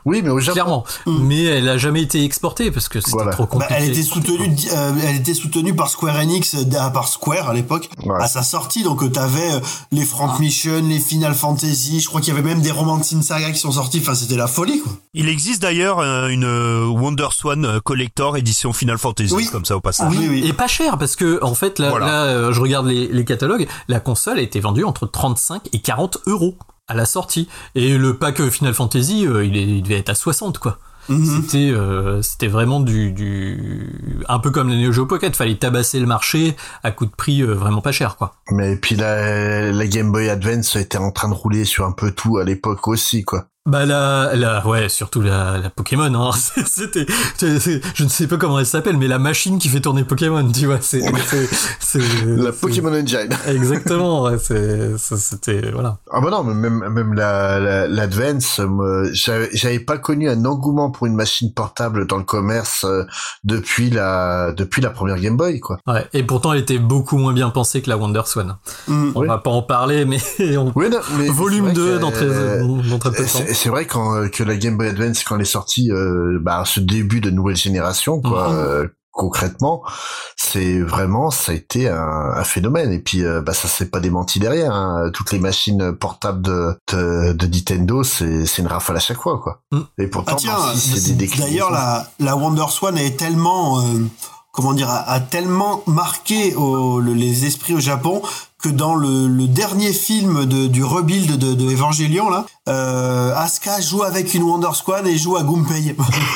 Oui, mais au Japon. Clairement. Mais elle a jamais été exportée parce que c'était trop compliqué. Elle était soutenue par Square Enix, par Square à l'époque, à sa sortie. Donc t'avais les Front Mission, les Final Fantasy. Je crois qu'il y avait même des Romancing Saga qui sont sortis. Enfin, c'était la folie, quoi. Il existe d'ailleurs une WonderSwan Collector édition Final Fantasy, comme ça au passage. Oui. Et pas cher parce que en fait là je regarde les catalogues, la console a été vendue entre 35 et 40 euros à la sortie, et le pack Final Fantasy il devait être à 60 quoi. C'était vraiment un peu comme la Neo Geo Pocket, fallait tabasser le marché à coup de prix vraiment pas cher quoi. Mais puis la Game Boy Advance était en train de rouler sur un peu tout à l'époque aussi quoi. Bah ouais, surtout la Pokémon, hein. Je ne sais pas comment elle s'appelle, mais la machine qui fait tourner Pokémon, tu vois, c'est la Pokémon Engine. Exactement, ouais, c'était, voilà. Ah bah non, même l'Advance, j'avais pas connu un engouement pour une machine portable dans le commerce depuis la première Game Boy, quoi. Ouais, et pourtant elle était beaucoup moins bien pensée que la WonderSwan. On va pas en parler, mais volume 2 dans très peu de temps. C'est vrai que la Game Boy Advance, quand elle est sortie, ce début de nouvelle génération, quoi, concrètement, ça a été un phénomène. Et puis, ça s'est pas démenti derrière, hein. Toutes les machines portables de Nintendo, c'est une rafale à chaque fois, quoi. Et pourtant, c'est des déclinaisons. D'ailleurs, la WonderSwan est tellement, a tellement marqué les esprits au Japon que dans le dernier film du rebuild de Evangelion, là, Asuka joue avec une WonderSwan et joue à Gunpei.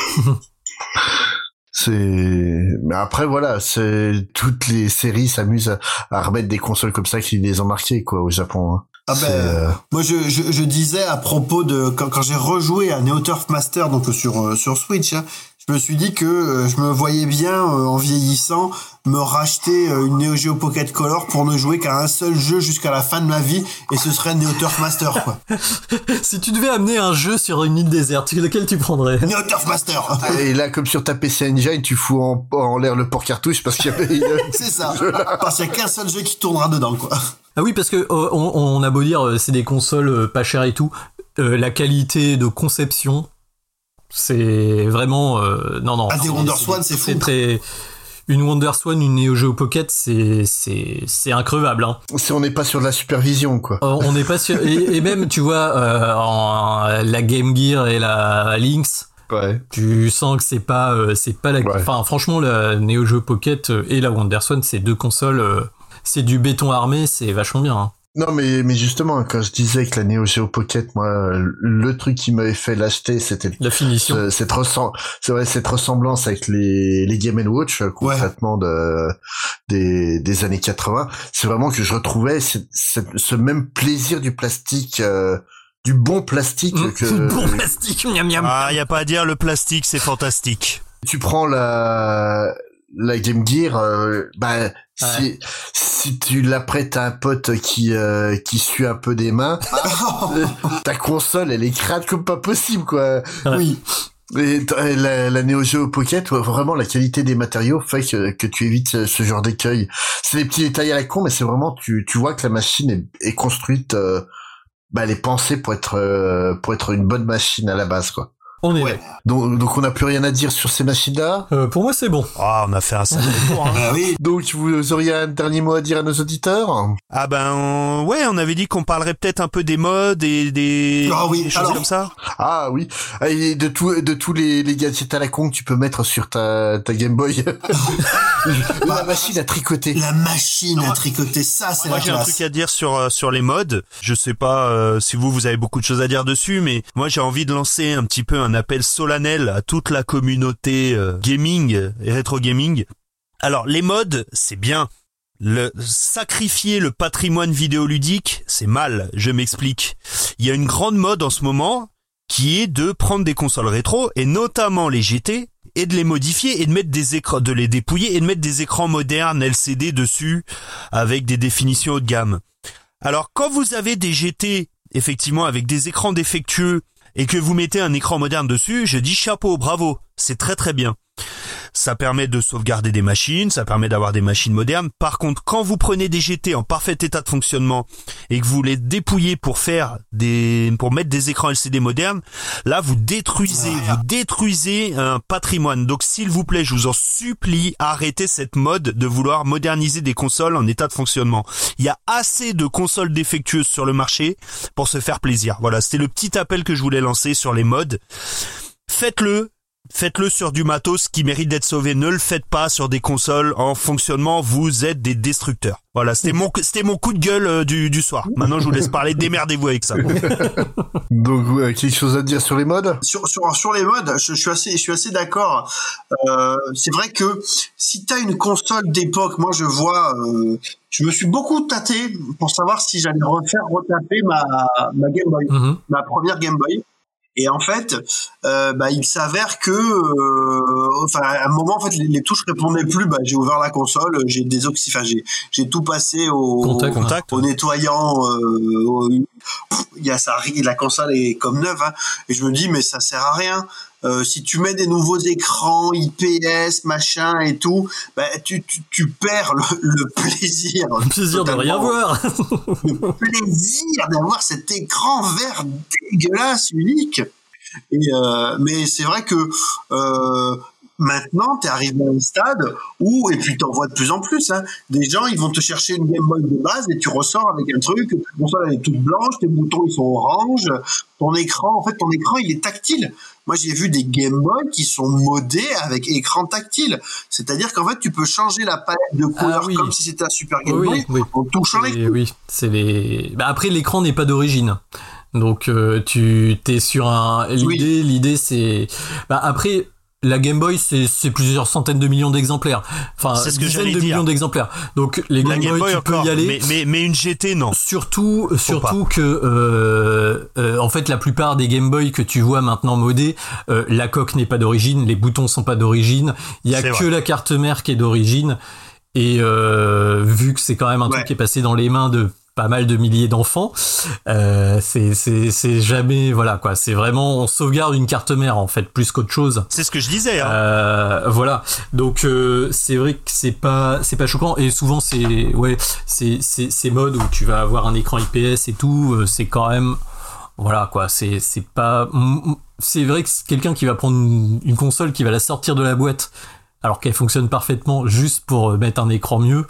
Mais après, voilà, toutes les séries s'amusent à remettre des consoles comme ça qui les ont marquées, quoi, au Japon, hein. Moi je disais à propos de quand j'ai rejoué à Neo Turf Master, donc sur Switch, hein, je me suis dit que je me voyais bien en vieillissant me racheter une Neo Geo Pocket Color pour ne jouer qu'à un seul jeu jusqu'à la fin de ma vie, et ce serait Neo Turf Master, quoi. Si tu devais amener un jeu sur une île déserte, lequel tu prendrais? Neo Turf Master. Et là, comme sur ta PC Engine, tu fous en l'air le port cartouche parce qu'il y avait c'est ça, parce qu'il y a qu'un seul jeu qui tournera dedans, quoi. Ah oui, parce que on a beau dire c'est des consoles pas chères et tout, la qualité de conception, c'est vraiment non. Des WonderSwan, c'est fou. Une WonderSwan, une Neo Geo Pocket, c'est increvable, hein. On n'est pas sur de la supervision, quoi. On n'est pas sur, et même tu vois la Game Gear et la Lynx. Ouais. Tu sens que c'est pas la. Enfin, franchement, la Neo Geo Pocket et la WonderSwan, c'est deux consoles. C'est du béton armé, c'est vachement bien, hein. Non, mais justement, quand je disais que la Neo Geo Pocket, moi, le truc qui m'avait fait l'acheter, c'était la finition. Cette ressemblance avec les Game & Watch, concrètement, des années 80. C'est vraiment que je retrouvais ce même plaisir du plastique, du bon plastique que... Bon plastique, miam miam. Ah, y a pas à dire, le plastique, c'est fantastique. Tu prends la Game Gear, si tu la prêtes à un pote qui sue un peu des mains, ta console elle est crade comme pas possible, quoi. Oui. Et la Neo Geo Pocket, vraiment la qualité des matériaux fait que tu évites ce genre d'écueil. C'est des petits détails à la con, mais c'est vraiment tu vois que la machine est construite, elle est pensée pour être une bonne machine à la base, quoi. On est donc on n'a plus rien à dire sur ces machines-là. Pour moi c'est bon. Ah, on a fait un sacré tour, hein. Ah oui. Donc vous auriez un dernier mot à dire à nos auditeurs? Ah on avait dit qu'on parlerait peut-être un peu des modes et des choses comme ça. Ah oui. Et de tous les gadgets à la con que tu peux mettre sur ta Game Boy. La machine à tricoter. La machine à tricoter, ça c'est la classe. Moi j'ai un truc à dire sur les modes. Je sais pas si vous avez beaucoup de choses à dire dessus, mais moi j'ai envie de lancer un petit peu un appel solennel à toute la communauté gaming et rétro gaming. Alors les modes, c'est bien. Sacrifier le patrimoine vidéoludique, c'est mal, je m'explique. Il y a une grande mode en ce moment qui est de prendre des consoles rétro, et notamment les GT, et de les modifier et de mettre des écrans, de les dépouiller et de mettre des écrans modernes LCD dessus avec des définitions haut de gamme. Alors quand vous avez des GT effectivement avec des écrans défectueux et que vous mettez un écran moderne dessus, je dis chapeau, bravo, c'est très très bien. Ça permet de sauvegarder des machines, ça permet d'avoir des machines modernes. Par contre, quand vous prenez des GT en parfait état de fonctionnement et que vous les dépouillez pour mettre des écrans LCD modernes, là vous détruisez un patrimoine. Donc s'il vous plaît, je vous en supplie, arrêtez cette mode de vouloir moderniser des consoles en état de fonctionnement. Il y a assez de consoles défectueuses sur le marché pour se faire plaisir. Voilà, c'était le petit appel que je voulais lancer sur les mods. Faites-le sur du matos qui mérite d'être sauvé. Ne le faites pas sur des consoles en fonctionnement. Vous êtes des destructeurs. Voilà, c'était mon coup de gueule du soir. Maintenant, je vous laisse parler. Démerdez-vous avec ça. Donc, quelque chose à dire sur les mods? Sur les mods, je suis assez d'accord. C'est vrai que si t'as une console d'époque, moi je me suis beaucoup tâté pour savoir si j'allais retaper ma Game Boy, ma première Game Boy. Et en fait, il s'avère que, à un moment, en fait, les touches répondaient plus. J'ai ouvert la console, j'ai tout passé au nettoyant. La console est comme neuve, hein, et je me dis, mais ça sert à rien. Si tu mets des nouveaux écrans IPS, machin et tout, tu perds le plaisir. Le plaisir de rien voir. Le plaisir d'avoir cet écran vert dégueulasse, unique. Mais c'est vrai que maintenant, t'es arrivé à un stade où, et puis t'en vois de plus en plus, hein, des gens, ils vont te chercher une Game Boy de base et tu ressors avec un truc, ta console elle est toute blanche, tes boutons ils sont orange, ton écran il est tactile. Moi, j'ai vu des Game Boy qui sont modés avec écran tactile. C'est-à-dire qu'en fait, tu peux changer la palette de couleurs comme si c'était un Super Game Boy en touchant les... Oui, c'est les... après, l'écran n'est pas d'origine. Donc, tu t'es sur un... L'idée, c'est... après... La Game Boy, c'est plusieurs centaines de millions d'exemplaires. Enfin, c'est ce que dizaines de millions d'exemplaires. Donc, les Game Boy, tu peux y aller. Mais une GT, non. Surtout que, en fait, la plupart des Game Boy que tu vois maintenant modés, la coque n'est pas d'origine, les boutons sont pas d'origine. Il y a que la carte mère qui est d'origine. Et, vu que c'est quand même un truc qui est passé dans les mains de pas mal de milliers d'enfants, c'est jamais, voilà quoi, c'est vraiment, on sauvegarde une carte mère en fait plus qu'autre chose. C'est ce que je disais, hein. Voilà, donc c'est vrai que c'est pas choquant, et souvent c'est modes où tu vas avoir un écran IPS et tout, c'est quand même, voilà quoi, c'est pas, c'est vrai que c'est quelqu'un qui va prendre une console, qui va la sortir de la boîte alors qu'elle fonctionne parfaitement juste pour mettre un écran mieux.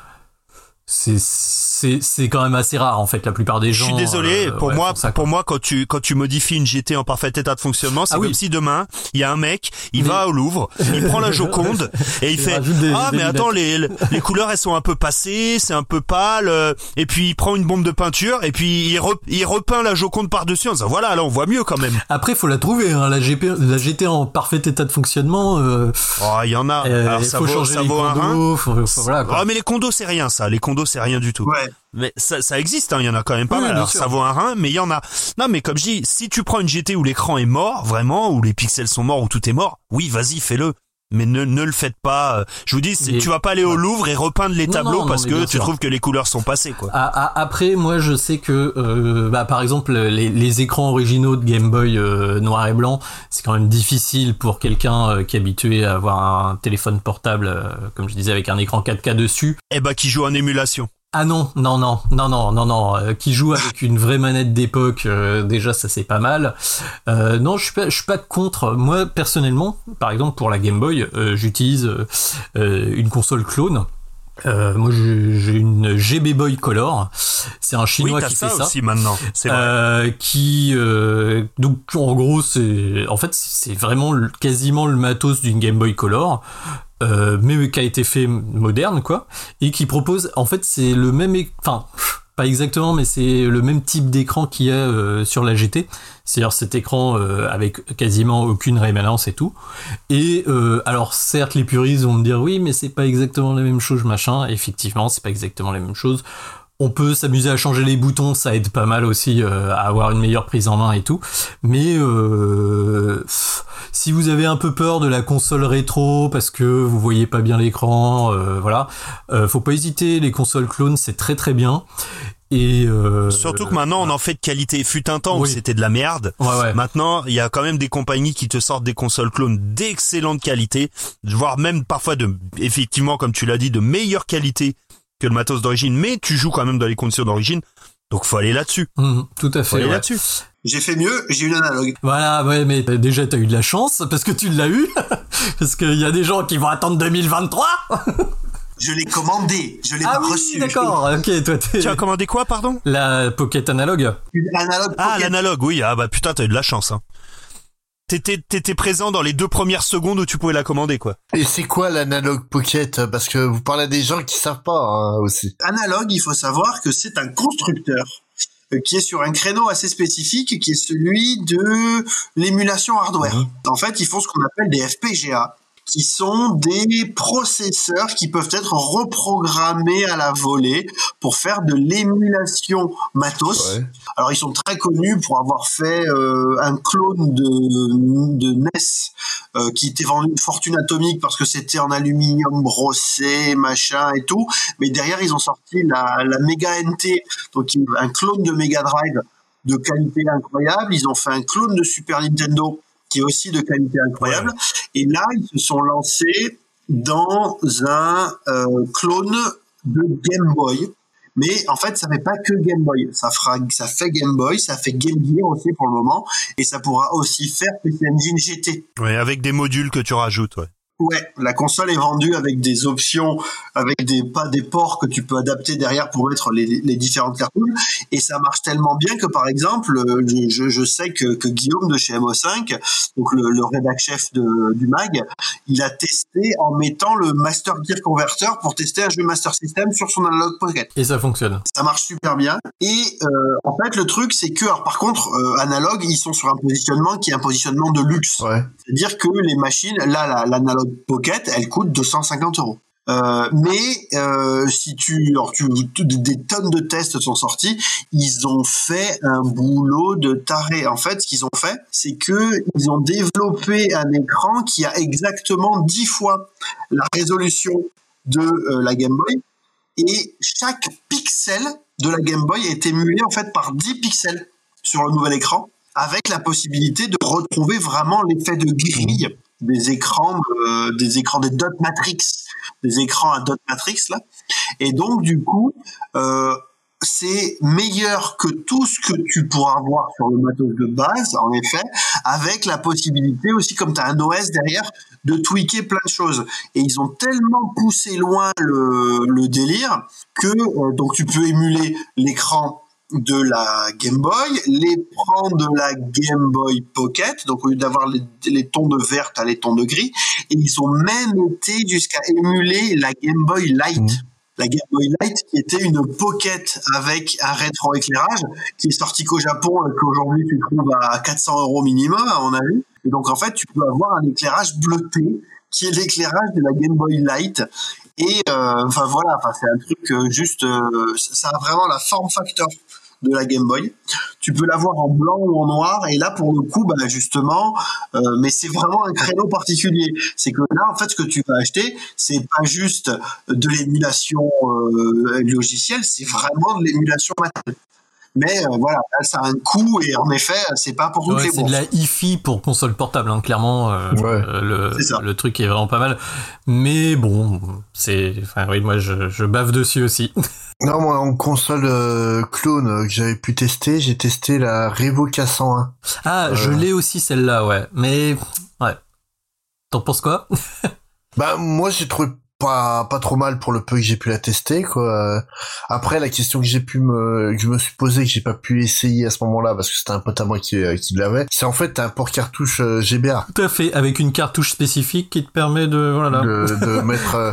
C'est quand même assez rare en fait, la plupart des gens. Je suis désolé, pour moi quand tu modifies une GT en parfait état de fonctionnement, c'est comme si demain il y a un mec, il va au Louvre, il prend la Joconde et il fait mais attends, les couleurs elles sont un peu passées, c'est un peu pâle, et puis il prend une bombe de peinture et puis il repeint la Joconde par-dessus en disant voilà, là on voit mieux quand même. Après faut la trouver, hein, la GT en parfait état de fonctionnement. Il y en a. Alors ça vaut un rein. Voilà, quoi. Mais les condos c'est rien, ça. Les condos c'est rien du tout. Ouais. Mais ça existe, hein, il y en a quand même pas mal. Alors ça vaut un rein, mais il y en a. Non, mais comme je dis, si tu prends une GT où l'écran est mort, vraiment, où les pixels sont morts, où tout est mort, oui, vas-y, fais-le. Mais ne le faites pas. Je vous dis, tu vas pas aller au Louvre et repeindre les tableaux parce que tu trouves que les couleurs sont passées, quoi. Après, moi, je sais que, par exemple, les écrans originaux de Game Boy noir et blanc, c'est quand même difficile pour quelqu'un qui est habitué à avoir un téléphone portable, comme je disais, avec un écran 4K dessus. Qui joue en émulation. Ah non, qui joue avec une vraie manette d'époque, déjà ça c'est pas mal. Non, je suis pas contre. Moi personnellement, par exemple pour la Game Boy, j'utilise une console clone. Moi j'ai une GB Boy Color, c'est un chinois qui fait ça aussi maintenant, c'est vrai. Donc en gros c'est vraiment quasiment le matos d'une Game Boy Color, mais qui a été fait moderne quoi, et qui propose, en fait c'est le même, pas exactement, mais c'est le même type d'écran qu'il y a sur la GT, c'est-à-dire cet écran avec quasiment aucune rémanence et tout. Et alors certes les puristes vont me dire oui mais c'est pas exactement la même chose machin, effectivement c'est pas exactement la même chose. On peut s'amuser à changer les boutons, ça aide pas mal aussi à avoir une meilleure prise en main et tout. Mais si vous avez un peu peur de la console rétro parce que vous voyez pas bien l'écran, voilà, faut pas hésiter, les consoles clones c'est très très bien. Et surtout que maintenant on en fait de qualité. Fut un temps où c'était de la merde. Ouais. Maintenant il y a quand même des compagnies qui te sortent des consoles clones d'excellente qualité, voire même parfois effectivement comme tu l'as dit, de meilleure qualité que le matos d'origine, mais tu joues quand même dans les conditions d'origine. Donc faut aller là-dessus. Tout à fait. Faut aller là-dessus. J'ai fait mieux, j'ai eu l'analogue. Voilà, ouais, mais déjà t'as eu de la chance parce que tu l'as eu, parce qu'il y a des gens qui vont attendre 2023. Je l'ai commandé, je l'ai pas reçu. D'accord, ok, toi Tu as commandé quoi, pardon? La Pocket Analogue. Analogue Pocket. Ah, l'analogue, oui. Ah bah putain, t'as eu de la chance, hein. T'étais présent dans les 2 premières secondes où tu pouvais la commander, quoi. Et c'est quoi l'Analogue Pocket? Parce que vous parlez à des gens qui savent pas, hein, aussi. Analogue, il faut savoir que c'est un constructeur qui est sur un créneau assez spécifique, qui est celui de l'émulation hardware. En fait, ils font ce qu'on appelle des FPGA, qui sont des processeurs qui peuvent être reprogrammés à la volée pour faire de l'émulation matos. Ouais. Alors, ils sont très connus pour avoir fait un clone de NES qui était vendu une fortune atomique parce que c'était en aluminium brossé, machin et tout. Mais derrière, ils ont sorti la Mega NT, donc un clone de Mega Drive de qualité incroyable. Ils ont fait un clone de Super Nintendo qui est aussi de qualité incroyable. Et là, ils se sont lancés dans un clone de Game Boy. Mais en fait, ça fait pas que Game Boy. Ça fait Game Boy, ça fait Game Gear aussi pour le moment. Et ça pourra aussi faire PC Engine GT. Ouais, avec des modules que tu rajoutes, ouais. Ouais, la console est vendue avec des options, avec des ports que tu peux adapter derrière pour mettre les différentes cartouches, et ça marche tellement bien que par exemple, je sais que Guillaume de chez MO5, donc le rédac chef du mag, il a testé en mettant le Master Gear Converter pour tester un jeu Master System sur son Analogue Pocket. Et ça fonctionne. Ça marche super bien. Et en fait, le truc, c'est que, alors par contre, Analogue, ils sont sur un positionnement qui est un positionnement de luxe. Ouais. C'est-à-dire que les machines, là, l'Analogue Pocket, elle coûte 250 €. Mais si des tonnes de tests sont sortis, ils ont fait un boulot de taré. En fait, ce qu'ils ont fait, c'est que ils ont développé un écran qui a exactement 10 fois la résolution de la Game Boy, et chaque pixel de la Game Boy est émulé en fait par 10 pixels sur le nouvel écran, avec la possibilité de retrouver vraiment l'effet de grille des écrans des dot matrix, des écrans à dot matrix là. Et donc du coup c'est meilleur que tout ce que tu pourras avoir sur le matos de base, en effet, avec la possibilité aussi, comme tu as un OS derrière, de tweaker plein de choses. Et ils ont tellement poussé loin le délire que donc tu peux émuler l'écran de la Game Boy, l'écran de la Game Boy Pocket, donc au lieu d'avoir les tons de vert, t'as les tons de gris, et ils ont même été jusqu'à émuler la Game Boy Light. La Game Boy Light qui était une Pocket avec un rétroéclairage qui est sorti qu'au Japon et qu'aujourd'hui tu trouves à 400 € minimum à mon avis. Et donc en fait tu peux avoir un éclairage bleuté qui est l'éclairage de la Game Boy Light. Et enfin voilà, c'est un truc juste, ça a vraiment la form factor de la Game Boy. Tu peux l'avoir en blanc ou en noir, et là pour le coup, justement, mais c'est vraiment un créneau particulier. C'est que là, en fait, ce que tu vas acheter, c'est pas juste de l'émulation logicielle, c'est vraiment de l'émulation matérielle. Mais voilà, là, ça a un coût, et en effet, c'est pas pour toutes les bourses. C'est de la hi-fi pour console portable, hein, clairement. Le truc est vraiment pas mal. Mais bon, moi je bave dessus aussi. Non, moi, en console clone que j'avais pu tester, j'ai testé la Revo K101. Ah, je l'ai aussi celle-là, ouais. Mais, ouais. T'en penses quoi? Moi, j'ai trouvé pas trop mal pour le peu que j'ai pu la tester, quoi. Après, la question que je me suis posée, que j'ai pas pu essayer à ce moment-là, parce que c'était un pote à moi qui l'avait, c'est en fait, t'as un port cartouche GBA. Tout à fait, avec une cartouche spécifique qui te permet de mettre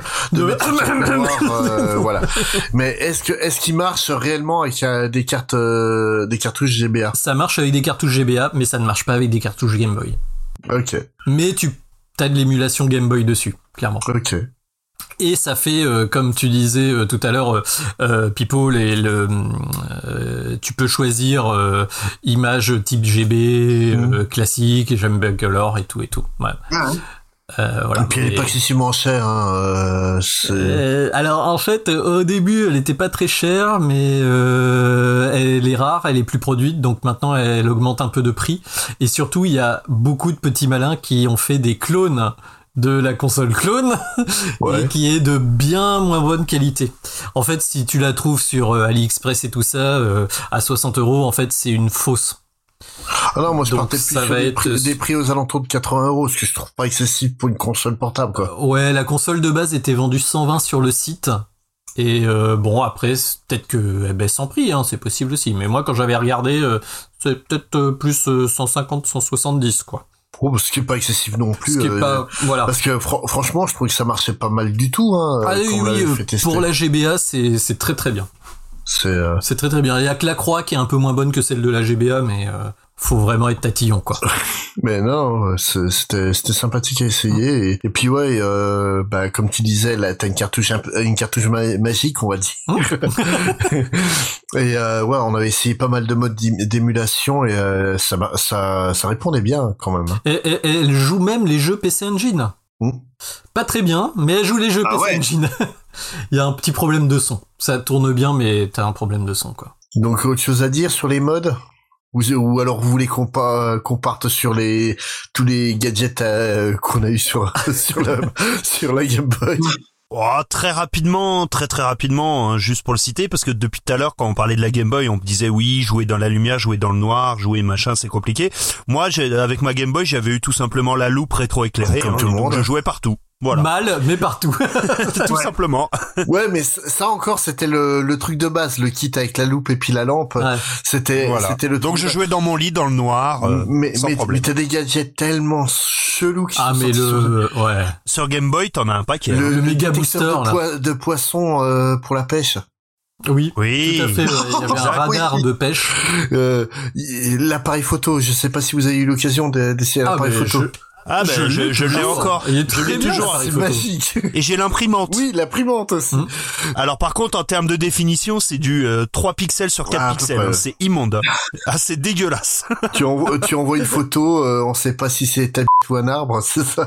voilà. Mais est-ce qu'il marche réellement avec des cartouches GBA? Ça marche avec des cartouches GBA, mais ça ne marche pas avec des cartouches Game Boy. Ok. Mais t'as de l'émulation Game Boy dessus, clairement. Ok. Et ça fait, comme tu disais tout à l'heure, Pipo, tu peux choisir image type GB, classique, j'aime bien color et tout. Ouais. Voilà. Et puis elle est pas excessivement chère. Hein, alors en fait, au début, elle était pas très chère, mais elle est rare, elle est plus produite, donc maintenant elle augmente un peu de prix. Et surtout, il y a beaucoup de petits malins qui ont fait des clones de la console clone et qui est de bien moins bonne qualité. En fait, si tu la trouves sur AliExpress et tout ça à 60 €, en fait, c'est une fausse. Ah non, moi je partais plus sur des prix aux alentours de 80 €, ce que je trouve pas excessif pour une console portable, quoi. Ouais, la console de base était vendue 120 sur le site. Et bon, après, c'est peut-être que elle baisse en prix, hein, c'est possible aussi. Mais moi, quand j'avais regardé, c'est peut-être plus 150, 170, quoi. Oh, ce qui est pas excessif non plus. Ce qui est pas, voilà. Parce que franchement, je trouve que ça marchait pas mal du tout. Hein, ah oui, pour la GBA, c'est très très bien. C'est très très bien. Il y a que la croix qui est un peu moins bonne que celle de la GBA, mais faut vraiment être tatillon, quoi. Mais non, c'était sympathique à essayer. Et puis ouais, bah comme tu disais, là t'as une cartouche magique, on va dire. Et ouais, on avait essayé pas mal de modes d'émulation et ça répondait bien quand même. Et elle joue même les jeux PC Engine. Pas très bien, mais elle joue les jeux PC Engine. Il y a un petit problème de son. Ça tourne bien, mais t'as un problème de son, quoi. Donc autre chose à dire sur les modes? Ou alors vous voulez qu'on parte sur tous les gadgets qu'on a eu sur la Game Boy? Oh, très rapidement, hein, juste pour le citer, parce que depuis tout à l'heure, quand on parlait de la Game Boy, on disait oui, jouer dans la lumière, jouer dans le noir, jouer machin, c'est compliqué. Moi, avec ma Game Boy, j'avais eu tout simplement la loupe rétroéclairée, comme tout le monde. Je jouais partout. Voilà. Mal, mais partout. Tout simplement. Ouais, mais ça encore, c'était le truc de base, le kit avec la loupe et puis la lampe. Ouais. C'était le truc. Donc je jouais dans mon lit, dans le noir, sans problème. Mais t'as des gadgets tellement chelous qui sont sortis sur Game Boy, t'en as un paquet. Le méga booster de poisson pour la pêche. Oui, tout à fait. Il y avait un radar de pêche. L'appareil photo, je sais pas si vous avez eu l'occasion d'essayer l'appareil photo. Ah ben je l'ai encore. Il est très bien, toujours. C'est magique. Et j'ai l'imprimante. Oui, l'imprimante aussi. Alors par contre en termes de définition, c'est du 3 pixels sur 4 pixels. Hein, c'est immonde. Ah, c'est dégueulasse. Tu envoies une photo, on sait pas si c'est ta bite ou un arbre, c'est ça.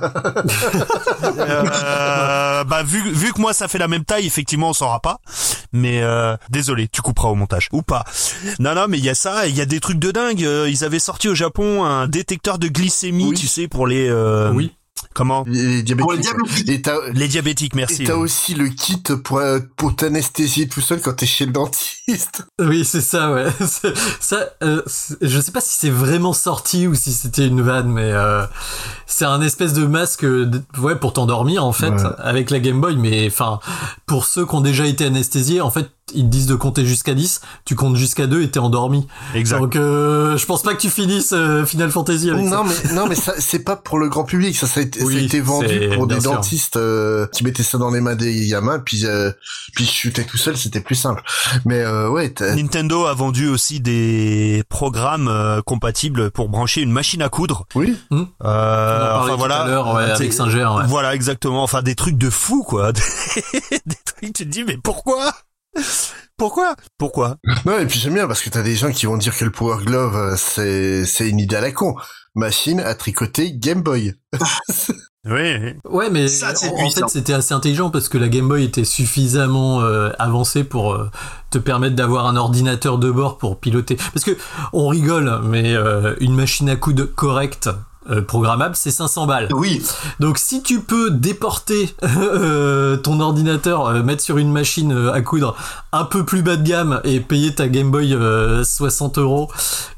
Bah vu que moi ça fait la même taille, effectivement on saura pas. Mais désolé, tu couperas au montage ou pas. Non mais il y a ça, il y a des trucs de dingue. Ils avaient sorti au Japon un détecteur de glycémie, tu sais, pour les oui. Comment? Les diabétiques. Les diabétiques, merci. Et t'as aussi le kit pour t'anesthésier tout seul quand t'es chez le dentiste. Oui, c'est ça, ouais. Je sais pas si c'est vraiment sorti ou si c'était une vanne, mais c'est un espèce de masque, pour t'endormir en fait, avec la Game Boy. Mais enfin, pour ceux qui ont déjà été anesthésiés, en fait, ils te disent de compter jusqu'à 10, tu comptes jusqu'à 2 et t'es endormi. Exact. Donc je pense pas que tu finisses Final Fantasy avec ça. Non mais ça, c'est pas pour le grand public, ça a été vendu pour des dentistes qui mettaient ça dans les mains des gamins, puis je shootais tout seul, c'était plus simple. Mais Nintendo a vendu aussi des programmes compatibles pour brancher une machine à coudre. Oui. Enfin voilà, tout à l'heure, avec Singer. Ouais. Voilà, exactement. Enfin des trucs de fou, quoi. Des trucs, tu te dis mais pourquoi? Non, et puis j'aime bien parce que t'as des gens qui vont dire que le Power Glove c'est une idée à la con. Machine à tricoter Game Boy. Oui. Ouais, mais ça, en fait c'était assez intelligent parce que la Game Boy était suffisamment avancée pour te permettre d'avoir un ordinateur de bord pour piloter. Parce que on rigole, mais une machine à coudre correcte, programmable, c'est 500 balles. Oui. Donc si tu peux déporter ton ordinateur, mettre sur une machine à coudre un peu plus bas de gamme et payer ta Game Boy 60 €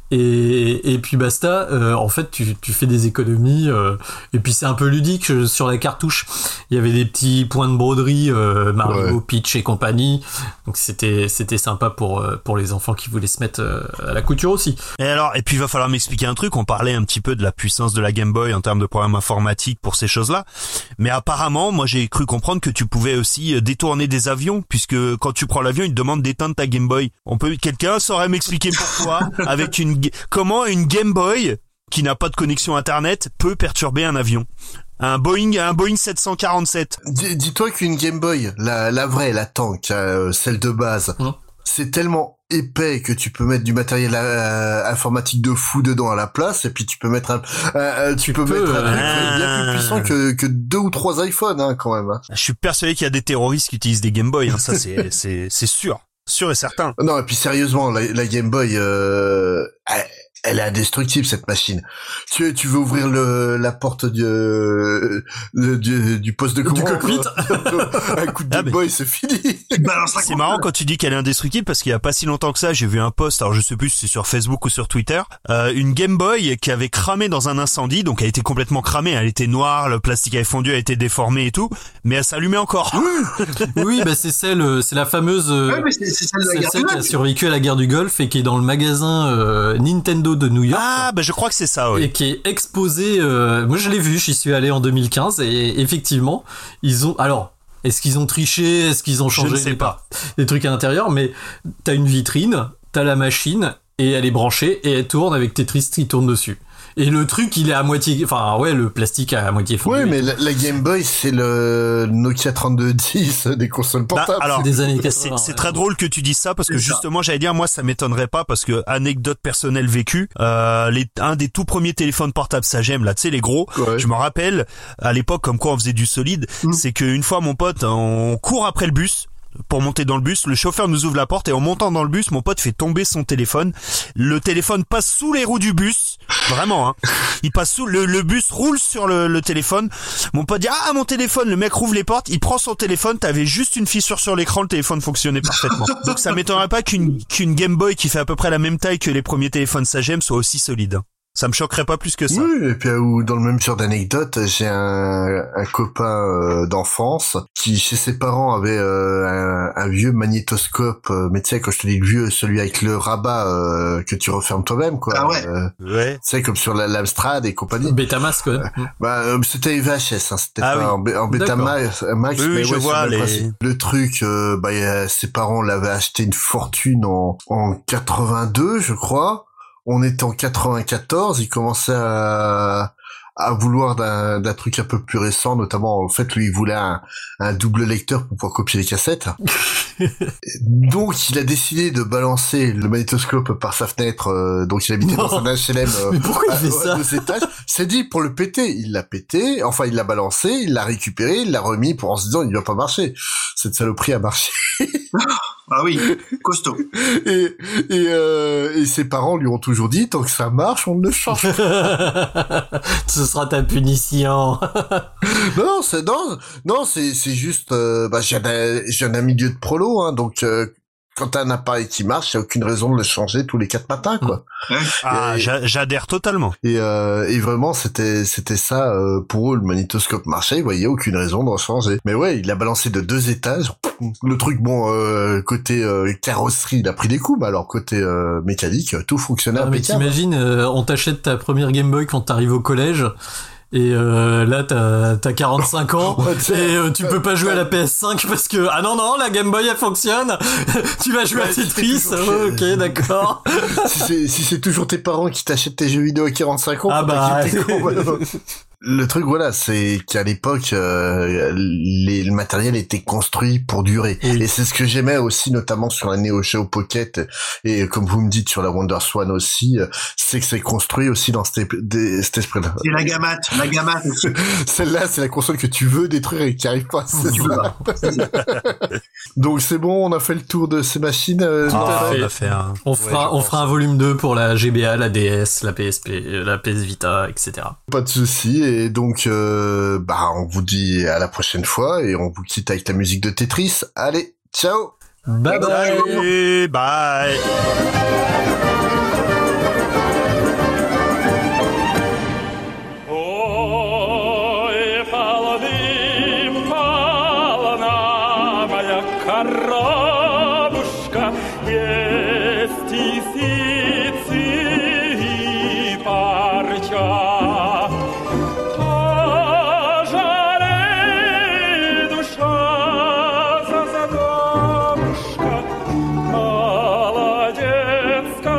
et puis basta, en fait tu fais des économies et puis c'est un peu ludique. Sur la cartouche il y avait des petits points de broderie, Mario, Peach et compagnie, donc c'était sympa pour les enfants qui voulaient se mettre à la couture aussi. Et puis il va falloir m'expliquer un truc. On parlait un petit peu de la puissance de la Game Boy en termes de programmes informatiques pour ces choses-là, mais apparemment moi j'ai cru comprendre que tu pouvais aussi détourner des avions, puisque quand tu prends l'avion il te demande d'éteindre ta Game Boy. Quelqu'un saurait m'expliquer pourquoi avec comment une Game Boy qui n'a pas de connexion internet peut perturber un avion? Un Boeing 747. Dis-toi qu'une Game Boy, la vraie, la tank, celle de base, c'est tellement épais que tu peux mettre du matériel informatique de fou dedans à la place, et puis tu peux mettre un truc bien plus puissant que 2 ou 3 iPhones, hein, quand même. Hein. Je suis persuadé qu'il y a des terroristes qui utilisent des Game Boy, hein, ça c'est sûr et certain. Non, et puis sérieusement, la Game Boy, elle est indestructible, cette machine. Tu veux ouvrir la porte du poste de commande. Du cockpit. Un coup de Game Boy, c'est fini. C'est marrant quand tu dis qu'elle est indestructible parce qu'il y a pas si longtemps que ça, j'ai vu un post, alors je sais plus si c'est sur Facebook ou sur Twitter, une Game Boy qui avait cramé dans un incendie, donc elle a été complètement cramée, elle était noire, le plastique avait fondu, elle a été déformée et tout, mais elle s'allumait encore. Oui, bah c'est la fameuse, celle qui a survécu à la guerre du Golfe et qui est dans le magasin Nintendo de New York. Ah, bah je crois que c'est ça, oui. Et qui est exposé, moi je l'ai vu, j'y suis allé en 2015 et effectivement, est-ce qu'ils ont triché, est-ce qu'ils ont changé des trucs à l'intérieur, mais t'as une vitrine, t'as la machine et elle est branchée et elle tourne avec Tetris qui tourne dessus. Et le truc, il est à moitié, le plastique à moitié fondu. Ouais, mais la Game Boy, c'est le Nokia 3210 des consoles portables. Alors, des années 80. C'est très drôle que tu dises ça parce que justement, j'allais dire, moi, ça m'étonnerait pas parce que anecdote personnelle vécue, un des tout premiers téléphones portables Sagem, là, tu sais, les gros, je me rappelle, à l'époque, comme quoi on faisait du solide, c'est qu'une fois, mon pote, on court après le bus. Pour monter dans le bus, le chauffeur nous ouvre la porte et en montant dans le bus, mon pote fait tomber son téléphone. Le téléphone passe sous les roues du bus. Vraiment, hein. Il passe sous, le bus roule sur le téléphone. Mon pote dit, mon téléphone, le mec rouvre les portes, il prend son téléphone, t'avais juste une fissure sur l'écran, le téléphone fonctionnait parfaitement. Donc ça m'étonnerait pas qu'une Game Boy qui fait à peu près la même taille que les premiers téléphones Sagem soit aussi solide. Ça me choquerait pas plus que ça. Oui, et puis dans le même genre d'anecdote, j'ai un copain d'enfance qui, chez ses parents, avait un vieux magnétoscope, mais tu sais, quand je te dis le vieux, celui avec le rabat que tu refermes toi-même, quoi. Ah ouais. Ouais. Tu sais, comme sur l'Amstrad et compagnie. Betamax, quoi. C'était VHS, hein, c'était pas en Betamax, oui, mais je vois le truc, ses parents l'avaient acheté une fortune en 82, je crois. On était en 94, il commençait à vouloir d'un truc un peu plus récent, notamment en fait, lui, il voulait un double lecteur pour pouvoir copier les cassettes. Donc, il a décidé de balancer le magnétoscope par sa fenêtre, donc il habitait dans un HLM mais pourquoi il fait ça 2 étages. C'est dit pour le péter, il l'a pété, enfin il l'a balancé, il l'a récupéré, il l'a remis en se disant il va pas marcher. Cette saloperie a marché. Ah oui, costaud. Et ses parents lui ont toujours dit, tant que ça marche, on ne le change pas. Ce sera ta punition. Non, c'est juste, j'ai un milieu de prolo, hein, donc, quand t'as un appareil qui marche, il n'y a aucune raison de le changer tous les 4 matins, quoi. J'adhère totalement. Et vraiment, c'était ça, pour eux, le magnétoscope marchait, ils voyaient aucune raison de le changer. Mais ouais, il l'a balancé de 2 étages. Le truc, côté carrosserie, il a pris des coups, mais alors côté mécanique, tout fonctionnait impeccable. Mais t'imagines, on t'achète ta première Game Boy quand t'arrives au collège. Et là t'as 45 ans et tu peux pas jouer à la PS5 parce que non la Game Boy elle fonctionne. Tu vas jouer à Tetris. Ok, d'accord. si c'est toujours tes parents qui t'achètent tes jeux vidéo à 45 ans, le truc, voilà, c'est qu'à l'époque, le matériel était construit pour durer. Et c'est ce que j'aimais aussi, notamment sur la Neo Geo Pocket, et comme vous me dites sur la WonderSwan aussi, c'est que c'est construit aussi dans cet esprit-là. C'est la gamate aussi. Celle-là, c'est la console que tu veux détruire et qui arrive pas. Donc c'est bon, on a fait le tour de ces machines. On fera un volume 2 pour la GBA, la DS, la PSP, la PS Vita, etc. Pas de souci. Et donc, on vous dit à la prochaine fois et on vous quitte avec la musique de Tetris. Allez, ciao. Bye bye. Bye. Молодец,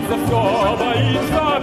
Za słowa i za